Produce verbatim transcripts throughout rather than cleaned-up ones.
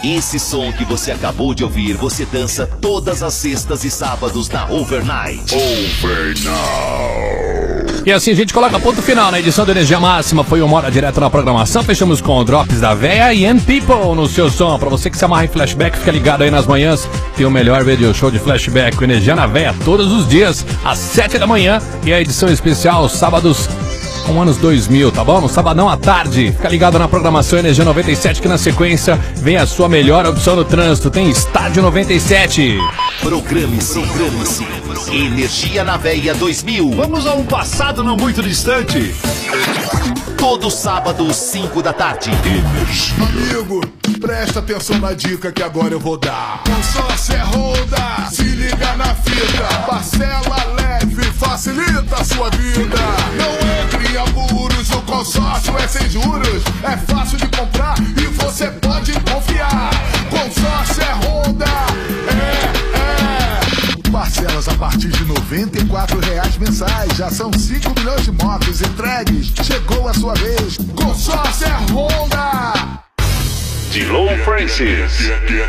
Esse som que você acabou de ouvir, você dança todas as sextas e sábados na Overnight. Overnight. E assim a gente coloca ponto final na edição do Energia Máxima. Foi uma hora direto na programação. Fechamos com Drops da Véia e And People no seu som. Pra você que se amarra em flashback, fica ligado aí nas manhãs. Tem o melhor radio show de flashback com Energia na Véia todos os dias, às sete da manhã. E a edição especial, sábados com anos dois mil, tá bom? No sabadão à tarde. Fica ligado na programação Energia noventa e sete, que na sequência vem a sua melhor opção no trânsito. Tem Estádio noventa e sete. Programe-se, programe-se. Energia na Véia dois mil. Vamos a um passado não muito distante. Todo sábado, cinco da tarde. Energia. Amigo, presta atenção na dica que agora eu vou dar. Consórcio é Honda, se liga na fita. Parcela leve, facilita a sua vida. Não entre em apuros, o consórcio é sem juros. É fácil de comprar e você pode confiar. Consórcio é Honda, é, é. Parcelas a partir de noventa e quatro reais mensais. Já são cinco milhões de motos entregues. Chegou a sua vez. Consórcio é Honda. De Low Francis.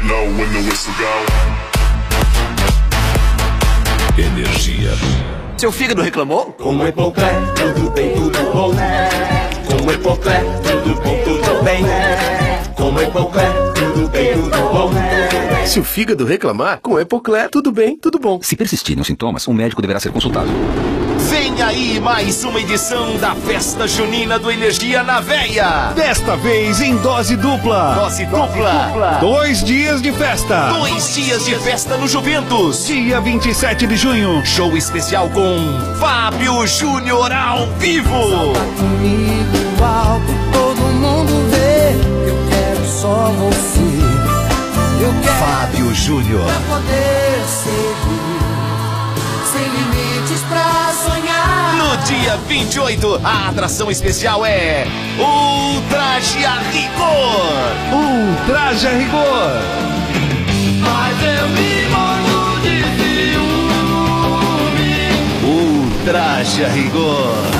Energia. Seu fígado reclamou? Com o Epocler, tudo bem, tudo bom. Com o Epocler, tudo bem, tudo bem. Com o Epocler, tudo bem, tudo bom. Se o fígado reclamar, com o Epocler, tudo bem, tudo bom. Se persistirem os sintomas, um médico deverá ser consultado. Vem aí mais uma edição da Festa Junina do Energia na Véia. Desta vez em dose dupla. Dose dupla. Dois dias de festa. Dois dias de festa no Juventus. Dia vinte e sete de junho. Show especial com Fábio Júnior ao vivo. Tá comigo alto, todo mundo vê. Eu quero só você. Eu quero Fábio Júnior. pra poder seguir. Sem limites pra sonhar. No dia vinte e oito, a atração especial é Ultraje a Rigor. Ultraje a Rigor. Mas eu me morro de ciúme. Ultraje a Rigor.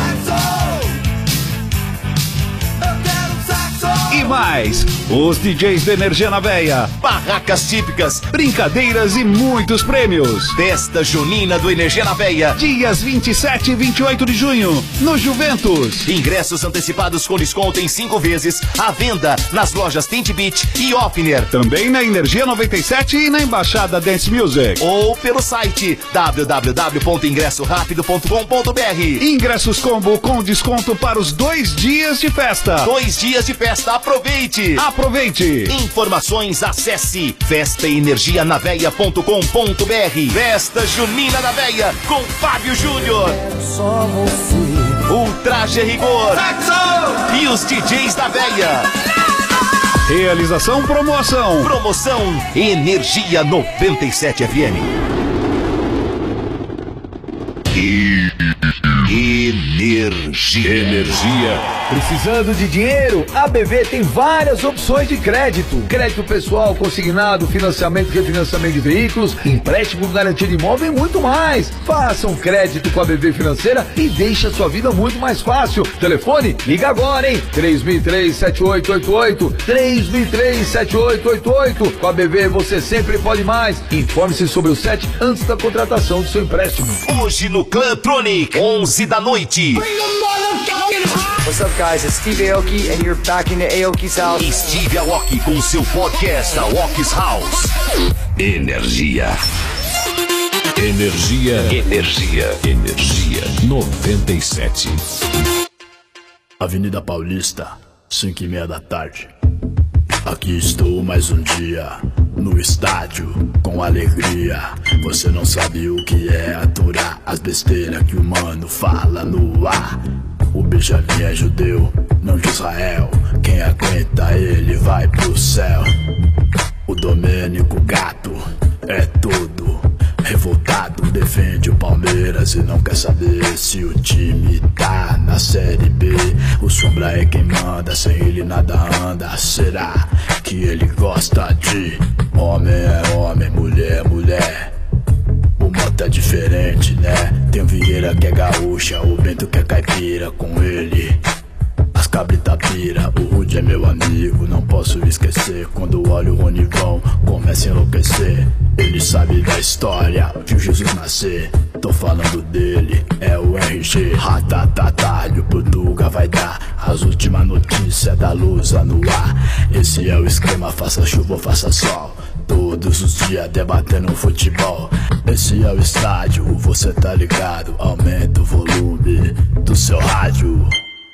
E mais, os D Js da Energia na Véia, Barracas típicas, brincadeiras e muitos prêmios. Festa Junina do Energia na Véia. Dias vinte e sete e vinte e oito de junho, no Juventus. Ingressos antecipados com desconto em cinco vezes, à venda nas lojas Tint Beach e Offner. Também na Energia noventa e sete e na Embaixada Dance Music. Ou pelo site w w w ponto ingresso rápido ponto com ponto b r. Ingressos combo com desconto para os dois dias de festa. Dois dias de festa, aproveite! Aproveite! Informações, acesse festa energia na veia ponto com ponto b r. Festa Junina na Véia com Fábio Júnior. Só você. Ultraje a Rigor. E os D Js da Véia. Realização promoção. Promoção Energia noventa e sete F M. Energia. Energia. Precisando de dinheiro? A B V tem várias opções de crédito. Crédito pessoal, consignado, financiamento e refinanciamento de veículos, empréstimo, garantia de imóvel e muito mais. Faça um crédito com a B V Financeira e deixe a sua vida muito mais fácil. Telefone? Liga agora, hein? três mil e três, sete oito oito oito. três mil e três, sete oito oito oito. Com a B V você sempre pode mais. Informe-se sobre o S E T antes da contratação do seu empréstimo. Hoje no Clubtronic, onze da noite. What's up, guys? It's Steve Aoki, and you're back in the Aoki's house. Steve Aoki com seu podcast Aoki's House. Energia. Energia. Energia. Energia noventa e sete. Avenida Paulista, cinco e meia da tarde. Aqui estou mais um dia, no estádio, com alegria. Você não sabe o que é aturar as besteiras que o mano fala no ar. O Benjamin é judeu, não de Israel. Quem aguenta ele vai pro céu. O Domênico Gato é todo revoltado, defende o Palmeiras e não quer saber se o time tá na Série B. O Sombra é quem manda, sem ele nada anda. Será que ele gosta de homem é homem, mulher é mulher? O moto é diferente, né? Tem o Vieira que é gaúcha, o Bento que é caipira. Com ele a as cabrita pira. O Rude é meu amigo, não posso esquecer. Quando olho o Ronivão, começa a enlouquecer. Ele sabe da história, viu Jesus nascer. Tô falando dele, é o R G. Ratatatá, o Portuga vai dar as últimas notícias da Lusa no ar. Esse é o esquema, faça chuva ou faça sol. Todos os dias debatendo futebol. Esse é o estádio, você tá ligado. Aumenta o volume do seu rádio.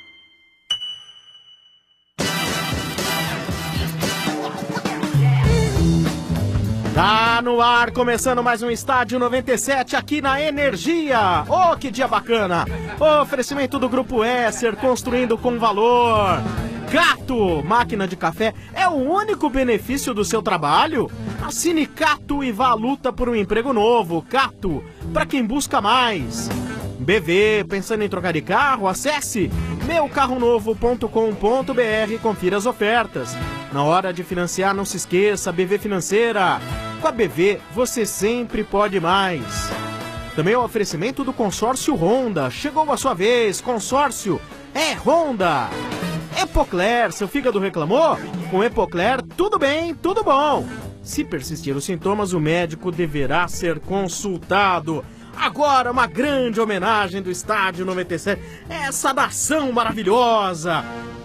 Tá no ar, começando mais um Estádio noventa e sete aqui na Energia. Oh, que dia bacana! Oferecimento do Grupo Esser, construindo com valor. Cato, máquina de café, é o único benefício do seu trabalho? Assine Cato e vá à luta por um emprego novo. Cato, para quem busca mais. B V, pensando em trocar de carro? Acesse meu carro novo ponto com ponto b r e confira as ofertas. Na hora de financiar, não se esqueça, B V Financeira. Com a B V, você sempre pode mais. Também o oferecimento do consórcio Honda. Chegou a sua vez, consórcio é Honda. Epocler, seu fígado reclamou? Com Epocler, tudo bem, tudo bom. Se persistir os sintomas, o médico deverá ser consultado. Agora, uma grande homenagem do Estádio noventa e sete. Essa nação maravilhosa.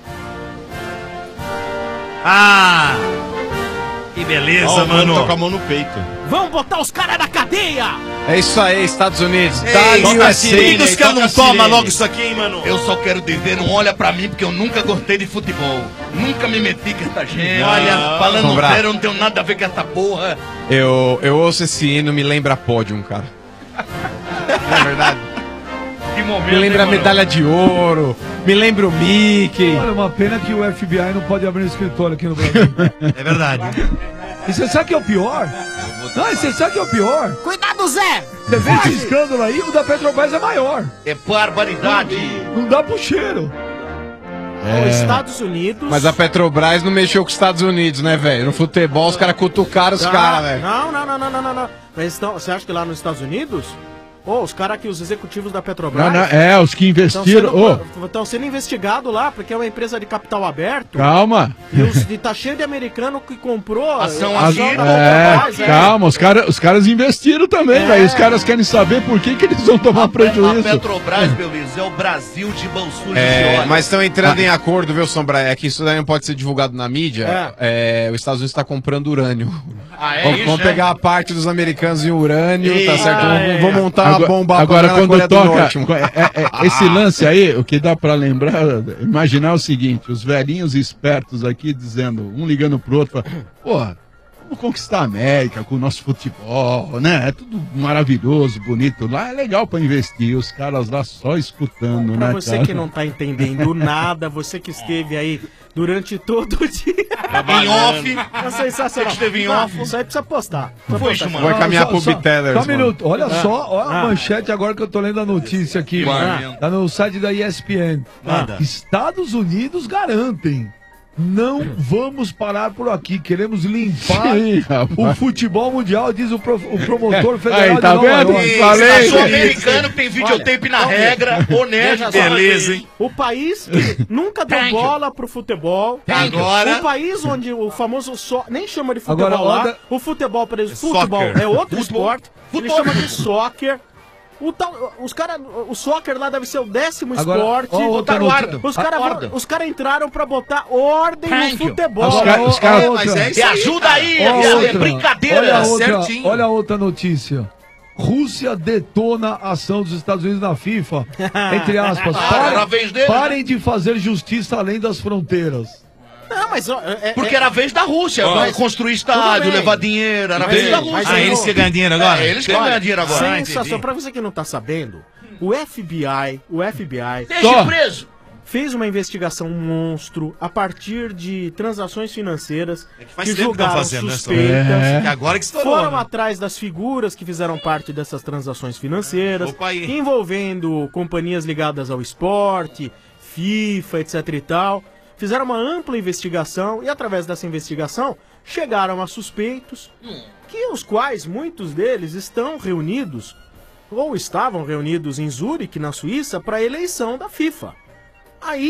Ah! Que beleza, oh, mano. Tô com a mão no peito. Vamos botar os caras na cadeia. É isso aí, Estados Unidos. Ei, tá toca U S A, sirene, os caras não tomam logo isso aqui, hein, mano? Eu só quero dizer, não olha pra mim, porque eu nunca gostei de futebol. Nunca me meti com essa gente. Não. Olha, falando Sombra. sério, eu não tenho nada a ver com essa porra. Eu, eu ouço esse hino, me lembra pódium, cara. Não é verdade? Que momento, Me lembra a hein, mano? medalha de ouro, me lembra o Mickey. Olha, uma pena que o F B I não pode abrir um escritório aqui no Brasil. É verdade. E você sabe o que é o pior? Não, e você sabe o que é o pior? Cuidado, Zé! Você vê esse escândalo aí, o da Petrobras é maior. É barbaridade. Não dá pro cheiro. É. Os Estados Unidos... Mas a Petrobras não mexeu com os Estados Unidos, né, velho? No futebol os caras cutucaram os Não, caras, velho. Não, não, não, não, não, não, não. Mas então, você acha que lá nos Estados Unidos... Ô, oh, os caras aqui, os executivos da Petrobras... Não, não, é, os que investiram... Estão sendo, sendo investigados lá, porque é uma empresa de capital aberto. Calma. E, os, e tá cheio de americano que comprou... Ação a aqui. ação da É, Petrobras, é. calma, os caras os caras investiram também, É. velho. Os caras querem saber por que, que eles vão tomar A prejuízo. Petrobras, Beleza, é o Brasil de mãos sujas É, de óleo. mas estão entrando Ah. em acordo, viu, Sombra? É que isso daí não pode ser divulgado na mídia. É, os Estados Unidos está comprando urânio. Ah, é Vamos isso, vamos é? pegar a parte dos americanos em urânio, Ei, tá certo? ah, Vamos, é. vamos montar uma Agora- bomba Agora, na quando Coreia do toca. Norte. é- é- esse lance aí, o que dá pra lembrar, imaginar o seguinte: os velhinhos espertos aqui dizendo, um ligando pro outro, falando, porra, vamos conquistar a América com o nosso futebol, né? É tudo maravilhoso, bonito. Lá é legal pra investir, os caras lá só escutando, Pra né? você cara? que não tá entendendo nada, você que esteve aí durante todo o dia. Em off. É sensacional. Você que esteve em Não, off. Isso aí precisa postar. Não foi isso, postar. mano. Vai caminhar Só- pro só- Bitellers, Só um mano. minuto, olha Ah. só, olha Ah. a manchete agora que eu tô lendo a notícia aqui. Manda. Tá no site da E S P N. Manda. Estados Unidos garantem. Não vamos parar por aqui, queremos limpar Sim, rapaz. o futebol mundial, diz o, pro- o promotor federal Aí, tá de Nova vendo? York. Falei. Sou americano, tem videotape na regra, honesto, Veja só, beleza, hein? O país que nunca deu Thank you. bola pro futebol. Agora- O país onde o famoso só nem chama de futebol Agora, lá. olha- O futebol para eles, É futebol soccer. é outro Futebol. esporte. Ele chama de soccer. O tal, os cara, o soccer lá deve ser o décimo Agora, esporte. ó, outra Botaram notícia. ordem. Os caras Ordem. os cara entraram pra botar ordem Thank no you. futebol. Os Agora, caras- ó, os caras- ó, Mas outra. é isso aí, ajuda aí, Ó, é outra. brincadeira, olha a outra, certinho. olha a outra notícia. Rússia detona a ação dos Estados Unidos na FIFA. Entre aspas. Ah, era a vez dele, parem de fazer justiça além das fronteiras. Não, mas ó, é- é- Porque era a vez da Rússia, vai construir estádio, Tudo bem. levar dinheiro, era a Mas vez aí- da mas Rússia. aí Ah, eles não- que ganham dinheiro agora? É, eles que ganham dinheiro agora. Ah, Sensação. entendi. Pra você que não tá sabendo, o F B I, o F B I Deixa Só. preso. fez uma investigação monstro a partir de transações financeiras É que faz que tempo que tão julgaram fazendo, né, suspeitas. É. Que agora que estourou, Foram né? atrás das figuras que fizeram parte dessas transações financeiras, Opa aí. envolvendo companhias ligadas ao esporte, FIFA, etc e tal. Fizeram uma ampla investigação e através dessa investigação chegaram a suspeitos, que os quais muitos deles estão reunidos ou estavam reunidos em Zurique, na Suíça, para a eleição da FIFA. Aí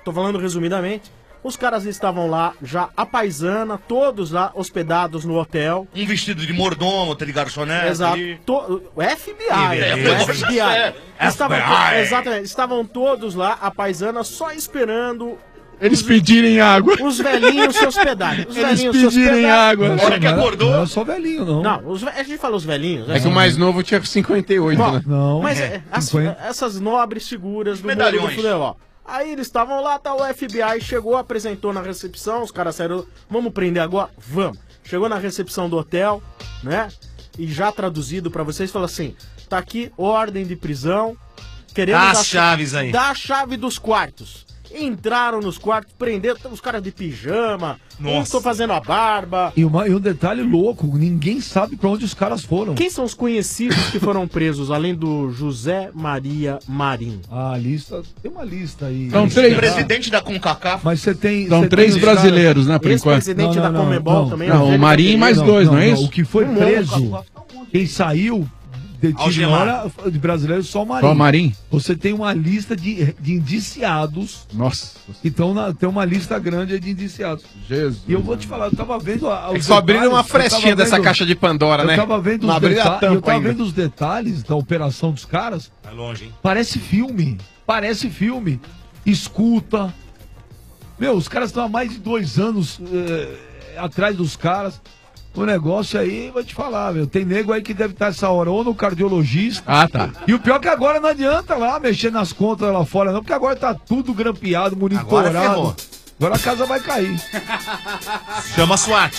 tô falando resumidamente. Os caras estavam lá, já a paisana, todos lá hospedados no hotel. Um vestido de mordomo, tá de garçonete. Exato. To- o F B I. É, o F B I. é, Estavam, F B I. exatamente. Estavam todos lá, a paisana, só esperando... Eles pedirem água. Os velhinhos se hospedarem. Os Eles velhinhos se pedirem hospedarem. água. A hora que acordou... Não é só velhinho, não. Não, os, ve- a gente fala os velhinhos. É que o mais novo tinha cinquenta e oito, Bom, né? Não. Mas É, é, as- cinquenta. essas nobres figuras do mundo Medalhões. do futebol. Aí eles estavam lá, tá, o F B I chegou, apresentou na recepção, os caras saíram, vamos prender agora? Vamos. Chegou na recepção do hotel, né? E já traduzido pra vocês, falou assim, tá aqui ordem de prisão, queremos... Dá a as chaves aí. Dá a chave dos quartos. Entraram nos quartos, prenderam os caras de pijama, um tô fazendo a barba. E, uma, e um detalhe louco, ninguém sabe pra onde os caras foram. Quem são os conhecidos que foram presos, além do José Maria Marim? Ah, a lista, tem uma lista aí. São três. Presidente da CONCACAF. Mas você tem... São você três tem os brasileiros, caras- né, por enquanto. Ex-presidente Não, da não, não, Comebol não. também. Não, Eugênio o Marinho e mais Campos. dois, não é isso? O que foi Um preso, monte. quem saiu detido na Algemar. hora de brasileiro só o Marinho. Só o Marinho? Você tem uma lista de, de indiciados. Nossa. Então na- tem uma lista grande aí de indiciados. Jesus. E eu vou te falar, eu tava vendo... a- É que os só abriram uma detalhes, eu tava frechinha dessa vendo- caixa de Pandora, Eu né? tava vendo Não os abriram a detalhes, eu tampa tava ainda. vendo os detalhes da operação dos caras. Tá longe, hein? Parece filme. Parece filme. Escuta. Meu, os caras estão há mais de dois anos eh, atrás dos caras. O negócio aí, vou te falar, meu. Tem nego aí que deve estar essa hora ou no cardiologista. Ah, tá. E o pior é que agora não adianta lá mexer nas contas lá fora, não, porque agora tá tudo grampeado, Agora monitorado. ferrou. Agora a casa vai cair. Chama a SWAT.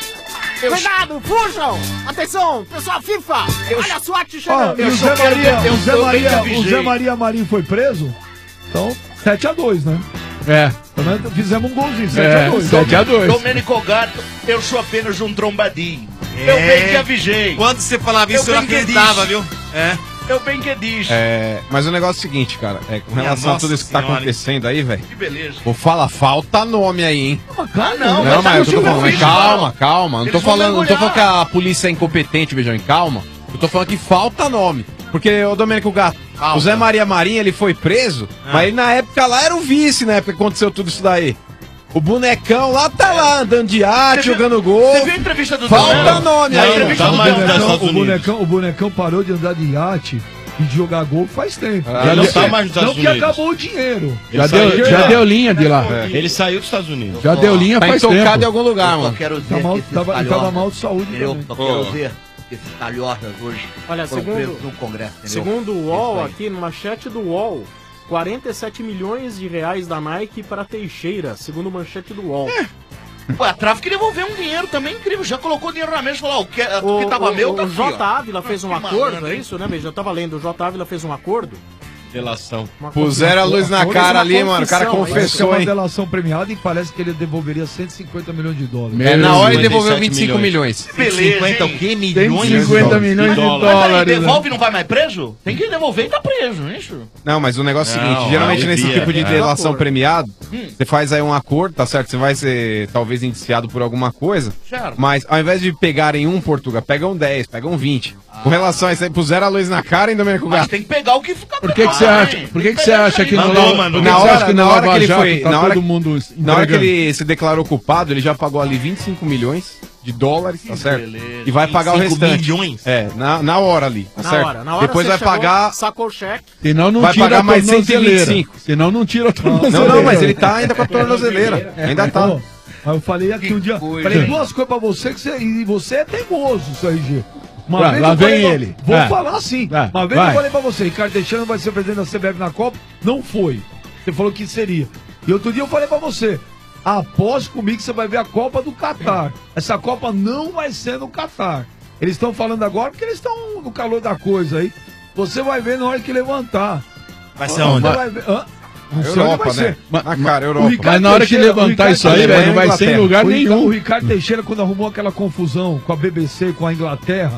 Cuidado, fujam! Atenção, pessoal FIFA! Olha a SWAT Ó, chegando! e o Zé Maria, o Zé Maria, o Zé Maria Marinho foi preso? Então, sete a dois, né? É. Também fizemos um golzinho, sete É, a dois. sete a dois. Domênico Gato, eu sou apenas um trombadinho. É. Eu bem que avisei. Quando você falava isso, eu, Eu não bem que acreditava, disse. viu? É. Eu bem que disse. É, mas o negócio é o seguinte, cara, é, com Minha relação a nossa tudo isso que tá senhora, acontecendo aí, velho. Que beleza. Vou falar, falta nome aí, hein? Ah, não, Não, mas eu tô falando, mas vídeo, calma, não. calma. Não tô Eles vão falando, não tô mergulhar. falando que a polícia é incompetente, beijão, calma. Eu tô falando que falta nome. Porque, ô Domênico Gato, Falta. o Zé Maria Marinho, ele foi preso, mas ele na época lá era o vice, na época que aconteceu tudo isso daí. O bonecão lá tá lá, andando de arte, Você viu- jogando gol. Você viu a entrevista do Falta Domênico? nome A aí. entrevista Tá do mais O Domênico. nos bonecão, Estados o, Unidos. bonecão, o bonecão parou de andar de iate e de jogar gol faz tempo. Ah, Ele não ele- tá mais nos Estados Não que Unidos. acabou o dinheiro. Já, Ele deu, saiu- já deu linha de lá. Ele saiu dos Estados Unidos. Já deu linha Tá faz intocado tempo. em algum lugar, Eu mano. quero Tá ver mal, que esses tava, calhordas, tava mal de saúde entendeu? também. Eu quero Oh. ver que esses calhordas hoje Olha, foram segundo- presos no Congresso, entendeu? Segundo o U O L, Isso aí. aqui no manchete do U O L, quarenta e sete milhões de reais da Nike para Teixeira, segundo manchete do U O L. Ué, a tráfico devolveu um dinheiro também incrível. Já colocou dinheiro na mesa e falou: ó, o que, O, o que tava o, meu o, tá o aqui, J. ó. Ávila fez um Que acordo, malandro, é hein? isso, né, beijo? Eu tava lendo, o J. Ávila fez um acordo. Delação. Uma Puseram a luz na Fez uma cara ali, mano. O cara confissão, Parece que é confessou, uma hein? delação premiada e parece que ele devolveria cento e cinquenta milhões de dólares. É, na hora ele devolveu cinquenta e sete vinte e cinco milhões. Beleza, cinquenta hein? o quê? Tem Milhões cinquenta milhões de dólares. Mas aí, dólares. né? devolve e não vai mais preso? Tem que devolver e tá preso, não é isso? Não, mas o negócio é o Não, seguinte, geralmente não, nesse devia. tipo de É. delação Acordo. premiado, Hum. você faz aí um acordo, tá certo? Você vai ser talvez indiciado por alguma coisa, Certo. mas ao invés de pegarem um, Portugal, pegam dez, pegam vinte. Com relação a isso aí, puseram a luz na cara, hein, Domênico Mas Gato? tem que pegar o que fica Por que que você acha, por que que você acha que no Mandou, Lava- mano. por que Na que você hora- acha que na no hora que Lava ele Jato foi- tá na hora todo que- mundo Na hora que entregando? ele se declarou culpado, ele já pagou ali vinte e cinco milhões de dólares, tá certo? beleza. E vai pagar o vinte e cinco restante. milhões? É, na, na hora ali, tá Na certo? hora, na hora Depois você vai chegou, pagar... sacou o cheque. Senão não vai tira pagar a mais cento e vinte e tornozeleira. cinco. Senão não tira a tornozeleira. Não, não, mas ele tá ainda com a tornozeleira. Ainda tá. Pô, Mas eu falei aqui um dia. coisa. Falei duas coisas pra você que você. E você é teimoso, isso aí, G. Uma Lá- vez lá eu falei vem pra- ele. Vou É. falar assim. É, Uma vez vai. eu falei pra você, Ricardo Teixeira vai ser presidente da C B F na Copa. Não foi. Você falou que seria. E outro dia eu falei pra você. Após comigo que você vai ver a Copa do Catar. Essa Copa não vai ser no Catar. Eles estão falando agora porque eles estão no calor da coisa aí. Você vai ver na hora que levantar. Vai ser Você onde? vai ver- Hã? Não sei onde Europa, vai né? ser. Na cara, O Europa. Ricardo Mas na hora que Teixeira- o levantar Ricardo isso aí, Teixeira- velho, não vai ser em Inglaterra. lugar o Ricardo- nenhum. O Ricardo Teixeira, quando arrumou aquela confusão com a B B C, com a Inglaterra,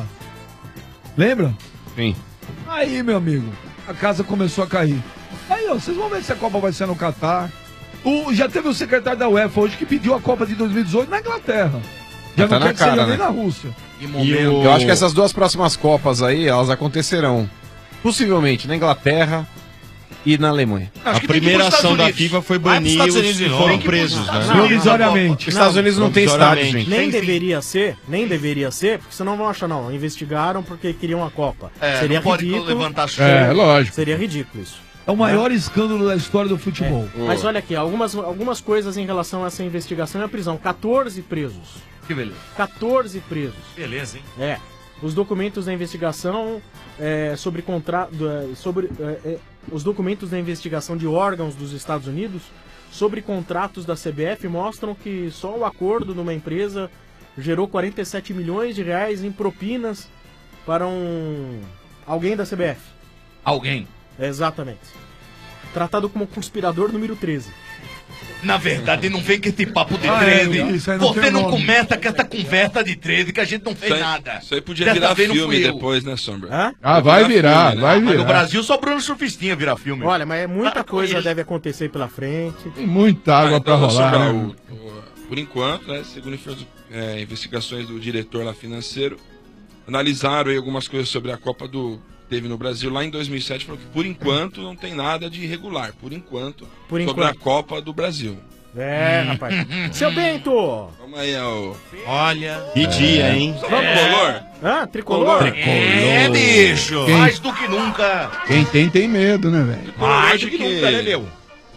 lembra? Sim. Aí, meu amigo, a casa começou a cair. Aí, ó, vocês vão ver se a Copa vai ser no Catar. O, já teve o secretário da UEFA hoje que pediu a Copa de dois mil e dezoito na Inglaterra. Já Tá não na quer que seja cara, nem né? na Rússia. Que E momento. o- Eu acho que essas duas próximas Copas aí, elas acontecerão possivelmente na Inglaterra, E na Alemanha? A primeira ação da FIFA foi banir os que foram presos, né? Provisoriamente. Os Estados Unidos não tem estádio, gente. Nem deveria ser, nem deveria ser, porque senão vão achar, não, investigaram porque queriam a Copa. É, Seria não pode ridículo. levantar chute. É, lógico. Seria ridículo isso. É o maior escândalo da história do futebol. É. Mas olha aqui, algumas, algumas coisas em relação a essa investigação e a prisão. quatorze presos. Que beleza. quatorze presos. Beleza, hein? É. Os documentos da investigação é, sobre contrato. Sobre. É, é, os documentos da investigação de órgãos dos Estados Unidos sobre contratos da C B F mostram que só o acordo numa empresa gerou quarenta e sete milhões de reais em propinas para um. alguém da C B F. Alguém. Exatamente. Tratado como conspirador número treze. Na verdade, não vem com esse papo de Ah, trade. é, isso aí não Você tem não nome. comenta com essa conversa de trade que a gente não fez Isso aí- nada. Isso aí podia Dessa virar vez não filme fui eu. depois, né, Sombra? Hã? Ah, vai virar, filme, né? vai Mas virar. no Brasil só Bruno Surfistinha virar filme. Olha, mas muita Para com coisa isso. deve acontecer pela frente. Tem muita água Ah, pra então, rolar. Sombra, né? o- o- por enquanto, né, segundo info- é, investigações do diretor lá financeiro, analisaram aí algumas coisas sobre a Copa do teve no Brasil lá em dois mil e sete, falou que por enquanto não tem nada de irregular, por enquanto, Por sobre enquanto. a Copa do Brasil. É, rapaz. Seu Bento! Vamos aí, ó. Olha. Que dia, hein? Tricolor. Ah, tricolor? É, bicho. Quem- Mais do que nunca. Quem tem, tem medo, né, velho? Mais do Hoje que nunca, né, meu?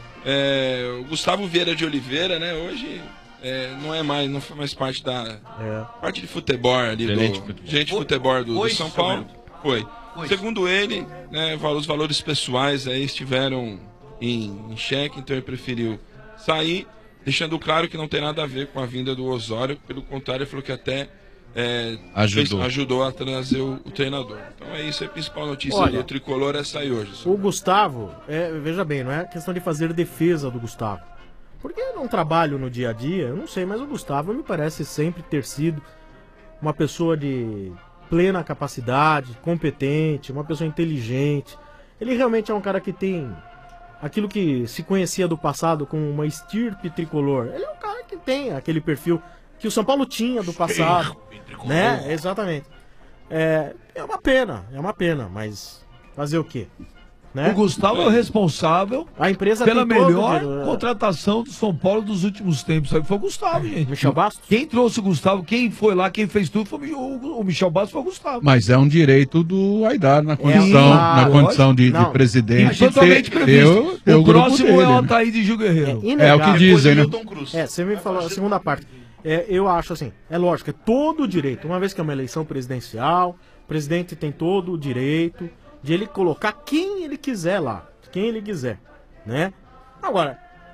É, o Gustavo Vieira de Oliveira, né? Hoje é, não é mais, não foi mais parte da parte de futebol ali Gerente do de futebol. gente de futebol do, do Foi, São seu Paulo. Bento. Foi. Foi. Segundo ele, né, val- os valores pessoais aí estiveram em, em xeque, então ele preferiu sair, deixando claro que não tem nada a ver com a vinda do Osório. Pelo contrário, ele falou que até é, Ajudou. fez- ajudou a trazer o, o treinador. Então é isso, é a principal notícia Olha, do Tricolor é sair hoje. O Gustavo, é, veja bem, não é questão de fazer defesa do Gustavo. Porque eu não trabalho no dia a dia, eu não sei, mas o Gustavo me parece sempre ter sido uma pessoa de plena capacidade, competente, uma pessoa inteligente. Ele realmente é um cara que tem aquilo que se conhecia do passado como uma estirpe tricolor. Ele é um cara que tem aquele perfil que o São Paulo tinha do passado, né? Exatamente. É, é uma pena, é uma pena, mas fazer o quê? Né? O Gustavo é o responsável A empresa pela tem todo melhor o- contratação do São Paulo dos últimos tempos. Aí foi o Gustavo, gente. Michel Bastos? Quem trouxe o Gustavo, quem foi lá, quem fez tudo foi o, o, o Michel Bastos, foi o Gustavo. Mas é um direito do Aidar na condição, claro, na condição de, de não. presidente. E totalmente ter- previsto. ter o- ter o grupo próximo dele, é o né? Ataíde de Gil Guerreiro. É o que dizem, né? É, você me falou a segunda parte. É, eu acho assim, é lógico, é todo o direito. Uma vez que é uma eleição presidencial, o presidente tem todo o direito de ele colocar quem ele quiser lá, quem ele quiser, né? Agora,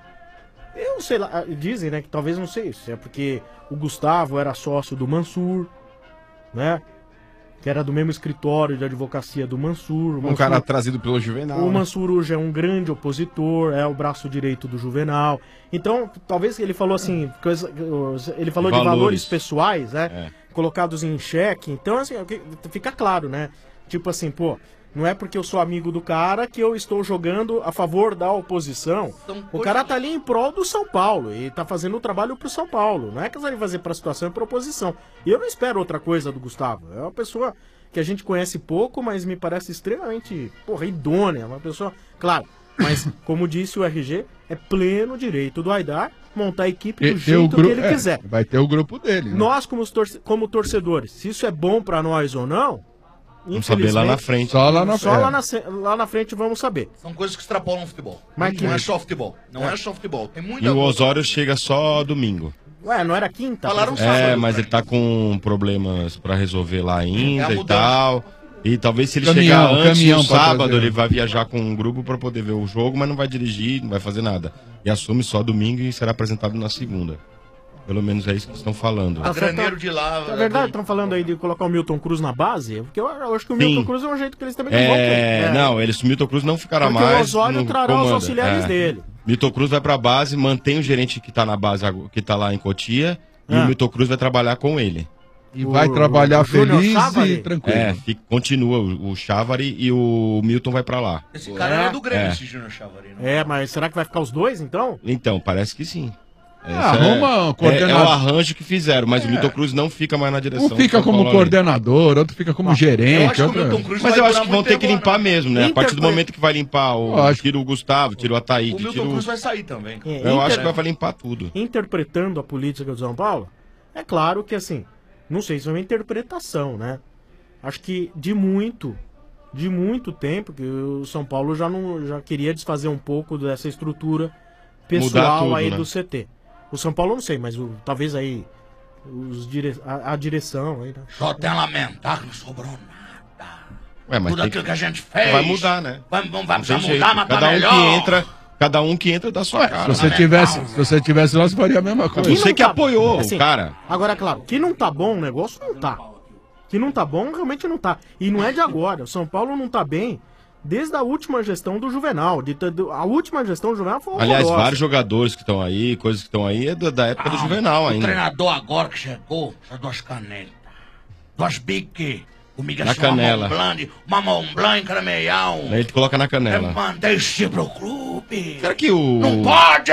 eu sei lá, dizem, né, que talvez não sei se é porque o Gustavo era sócio do Mansur, né? Que era do mesmo escritório de advocacia do Mansur. O Um Mansur- cara trazido pelo Juvenal. o né? Mansur hoje é um grande opositor, é o braço direito do Juvenal. Então, talvez ele falou assim, coisa, ele falou de Valores. valores pessoais, né? É. Colocados em xeque. Então, assim, fica claro, né? Tipo assim, pô, não é porque eu sou amigo do cara que eu estou jogando a favor da oposição. O cara tá ali em prol do São Paulo e tá fazendo o trabalho pro São Paulo. Não é que ele vai fazer pra situação e pra oposição. E eu não espero outra coisa do Gustavo. É uma pessoa que a gente conhece pouco, mas me parece extremamente, porra, idônea. Uma pessoa, claro, mas como disse o R G, é pleno direito do Aidar montar a equipe do Ter o jeito gru- que ele é, quiser. vai ter o grupo dele. né? Nós, como, torce- como torcedores, se isso é bom pra nós ou não, Vamos saber lá na frente. Só lá na só frente. lá na, ce- lá na frente vamos saber. São coisas que extrapolam o futebol. Mas não que- é só futebol. Não é, só futebol. Tem muita E o coisa. Osório chega só domingo. Ué, não era quinta? Falaram Por exemplo? É, mas ele tá com problemas pra resolver lá É a ainda e mudança. tal. E talvez se ele Caminhão, chegar antes, caminhão no pra sábado, trazer. ele vai viajar com um grupo pra poder ver o jogo, mas não vai dirigir, não vai fazer nada. E assume só domingo e será apresentado na segunda. Pelo menos é isso que estão falando. Ah, Graneiro de lá. É verdade, estão falando aí de colocar o Milton Cruz na base? Porque eu, eu acho que o Milton Sim. Cruz é um jeito que eles também não vão É, ter. não, ele, o Milton Cruz não ficará Porque o mais. Osório no trará os comando. auxiliares É. dele. Milton Cruz vai pra base, mantém o gerente que tá na base, ago- que tá lá em Cotia, e Ah. o Milton Cruz vai trabalhar com ele. E vai O- trabalhar o Júnior feliz Chávari? e tranquilo. É, fica- continua o, o Chávari e o Milton vai pra lá. Esse cara É. era do Grêmio, É. esse Júnior Chávari. Não? É, mas será que vai ficar os dois então? Então, parece que sim. Esse arruma é, um coordenador. É, é o arranjo que fizeram, mas É. o Milton Cruz não fica mais na direção. Um fica do São como Paulo ali. coordenador, outro fica como gerente. Outra... Mas eu acho que vão ter que limpar mesmo, né? A partir do Interpre- momento que vai limpar, o, Lógico. tira o Gustavo, tira o Ataíde, O Milton tira o... Cruz vai sair também. É, Eu acho inter- que vai limpar tudo. Interpretando a política do São Paulo, é claro que assim, não sei se é uma interpretação, né? Acho que de muito, de muito tempo que o São Paulo já não já queria desfazer um pouco dessa estrutura pessoal tudo, aí né? do C T. O São Paulo eu não sei, mas o, talvez aí os dire... a, a direção aí, né? Só tem a lamentar que não sobrou nada. Ué, mas Tudo tem aquilo que a gente fez. Vai mudar, né? Vai, vai, vai Não tem precisar jeito. mudar, mas cada pra um melhor. que entra, cada um que entra da sua cara. Se você, tivesse, se você tivesse lá, você faria a mesma coisa. Você que tá- apoiou assim, o cara. Agora, claro, que não tá bom o negócio, não tá. Que não tá bom, realmente não tá. E não é de agora. O São Paulo não tá bem desde a última gestão do Juvenal. De, de- a última gestão do Juvenal foi Aliás, horrorosa. vários jogadores que estão aí, coisas que estão aí, é da, da época do Juvenal O ainda. treinador agora que chegou, já duas canetas. Duas biques. Comigo Na assim, uma canela. mão blande, uma mão branca, meião. Aí ele coloca na canela. Eu mandei isso pro clube. Será que o. Não pode!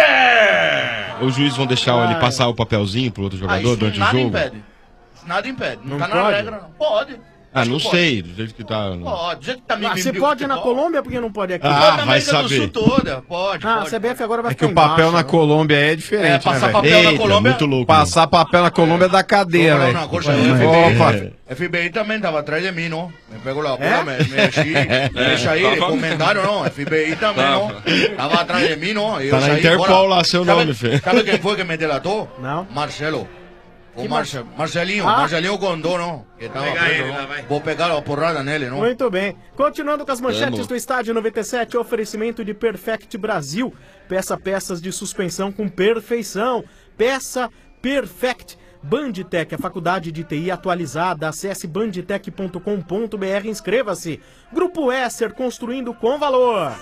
Os juízes vão deixar Ah, ele passar o papelzinho pro outro Ah, jogador isso durante o nada jogo? impede. Isso nada impede. Não, Não tá na pode? regra, não. Pode. Ah, Acho não que pode. sei, do jeito que tá. Pode. Do jeito que tá Ah, mimimi você do pode ir na futebol. Colômbia, porque não pode aqui? Ah, Pode na vai América do saber. Sul toda. Pode, Ah, pode. a C B F agora vai É que ficar o papel embaixo, na né? Colômbia é diferente, É, passar né, velho? papel na Eita, Colômbia. muito louco. Passar papel na Colômbia é da cadeia, Vamos lá, velho. una cosa, Opa. el F B I, Opa. F B I también estaba atrás de mí, ¿no? Me pegó la ¿Eh? bola, me, me decí, me decí ahí, Tava- el comentario, ¿no? F B I también, ¿no? Estaba atrás de mí, ¿no? Y Tá yo na saí, Interpol bola. lá, seu ¿Sabe- nome, Fê. ¿Sabe quién fue que me delató? Não. Marcelo. O Que Marce- Marcelinho, Ah. Marcelinho Condó, ¿no? Que estaba Pega preso, ele, ¿no? lá vai. Vou pegar a porrada nele, ¿no? Muito bem. Continuando com as manchetes Vamos. do Estádio noventa e sete, oferecimento de Perfect Brasil. Peça peças de suspensão com perfeição. Peça Perfect. Banditec, a faculdade de T I atualizada. Acesse banditec ponto com ponto b r e inscreva-se. Grupo Esser, construindo com valor.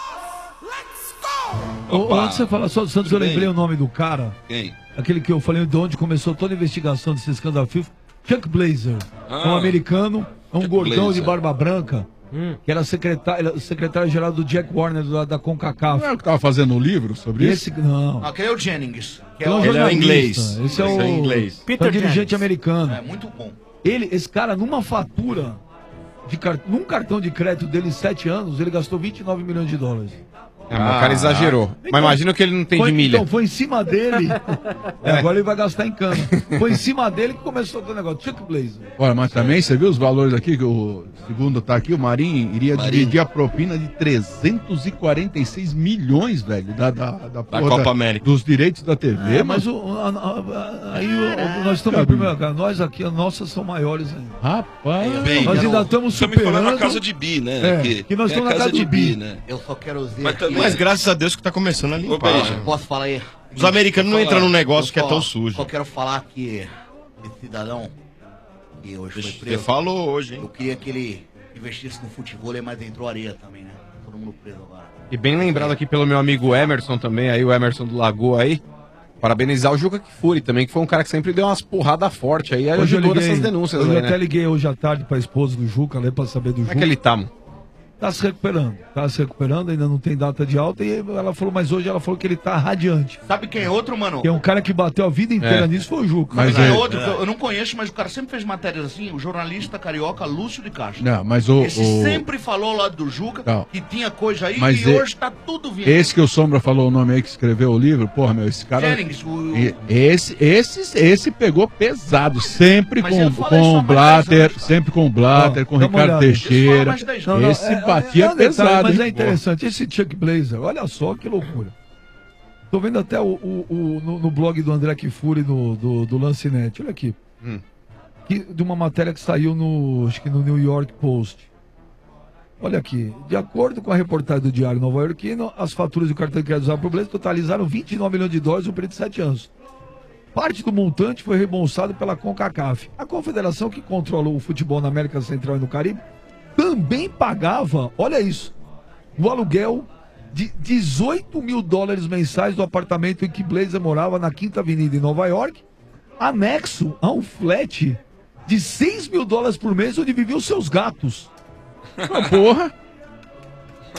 Ô, Antes de você falar só do Santos, eu lembrei o nome do cara. Quem? Aquele que eu falei de onde começou toda a investigação desse escândalo FIFA. Chuck Blazer. Ah. É um americano, é um Chuck gordão Blazer. de barba branca. Que era secretário, secretário-geral do Jack Warner da, da CONCACAF. Não é o que tava fazendo um livro sobre Esse, isso? não. Aquele é o Jennings. Que Ele é um ele jornalista. inglês. Esse é Esse o é inglês. Peter dirigente Jennings. americano. É muito bom. Ele, esse cara, numa fatura, de car... num cartão de crédito dele em sete anos, ele gastou vinte e nove milhões de dólares. É, mas o cara exagerou. Mas imagina que ele não tem Foi- de milha. Então, foi em cima dele. É, agora ele vai gastar em cana. Foi em cima dele que começou todo o negócio. Chuck Blazer. Olha, mas também você viu os valores aqui, que o segundo tá aqui, o Marinho iria Marinho. dividir a propina de trezentos e quarenta e seis milhões, velho, da, da, da, porra Copa América. dos direitos da T V. É, mas o, a- a- a- aí o- nós estamos em primeiro lugar. Nós aqui, as nossas são maiores ainda. Rapaz, Bem, nós ainda estamos Estamos falando superando. na casa de Bi, né? É, que, que nós é estamos a na casa de do Bi. né? Eu só quero dizer Mas que- também- Mas graças a Deus que tá começando a limpar. Ô, Beija. né? Posso falar aí? Os americanos não Posso entram falar? num negócio Eu que é só- tão sujo. Só quero falar que esse cidadão que hoje foi Você preso. falou hoje, hein? Eu queria que ele investisse no futebol, mas entrou areia também, né? Todo mundo preso agora. E bem lembrado aqui pelo meu amigo Emerson também, aí o Emerson do Lagoa aí. Parabenizar o Juca Kfouri também, que foi um cara que sempre deu umas porradas fortes aí, aí Hoje eu ajudou liguei, nessas denúncias hoje aí, eu até né? liguei hoje à tarde pra esposa do Juca, ali pra saber do Como Juca. é que ele tá, mano? Tá se recuperando, tá se recuperando, ainda não tem data de alta. E ela falou, mas hoje ela falou que ele tá radiante. Sabe quem é outro, mano? Que é um cara que bateu a vida inteira É. nisso, foi o Juca. Mas Mas é é- outro, que eu eu não conheço, mas o cara sempre fez matérias assim, o jornalista carioca Lúcio de Castro. Não, mas o- Esse o- sempre falou ao lado do Juca Não. que tinha coisa aí Mas e e- hoje tá tudo vindo. esse que o Sombra falou o nome aí que escreveu o livro, porra, meu, esse cara. Jennings, o- E- Esse, esse, esse pegou pesado, sempre Mas com, ele fala isso com há o mais Blatter, dez anos, sempre com o Blatter, Ó, com o dá uma Ricardo olhada. Teixeira. Isso fala mais de dez Não, não, Esse é- batia é um detalhe, pesado, mas hein? é interessante. Esse Chuck Blazer, olha só que loucura. Tô vendo até o, o- o- no, no blog do André Kfouri do, do, do Lancinete. Olha aqui. Hum. Que- de uma matéria que saiu no, acho que no New York Post. Olha aqui. De acordo com a reportagem do Diário Nova Iorquino, as faturas do cartão de crédito usado por Blazer totalizaram vinte e nove milhões de dólares no período de sete anos. Parte do montante foi reembolsado pela CONCACAF. A confederação que controla o futebol na América Central e no Caribe também pagava, olha isso, o aluguel de dezoito mil dólares mensais do apartamento em que Blazer morava na Quinta Avenida em Nova York, anexo a um flat de seis mil dólares por mês onde viviam seus gatos. Ah, porra.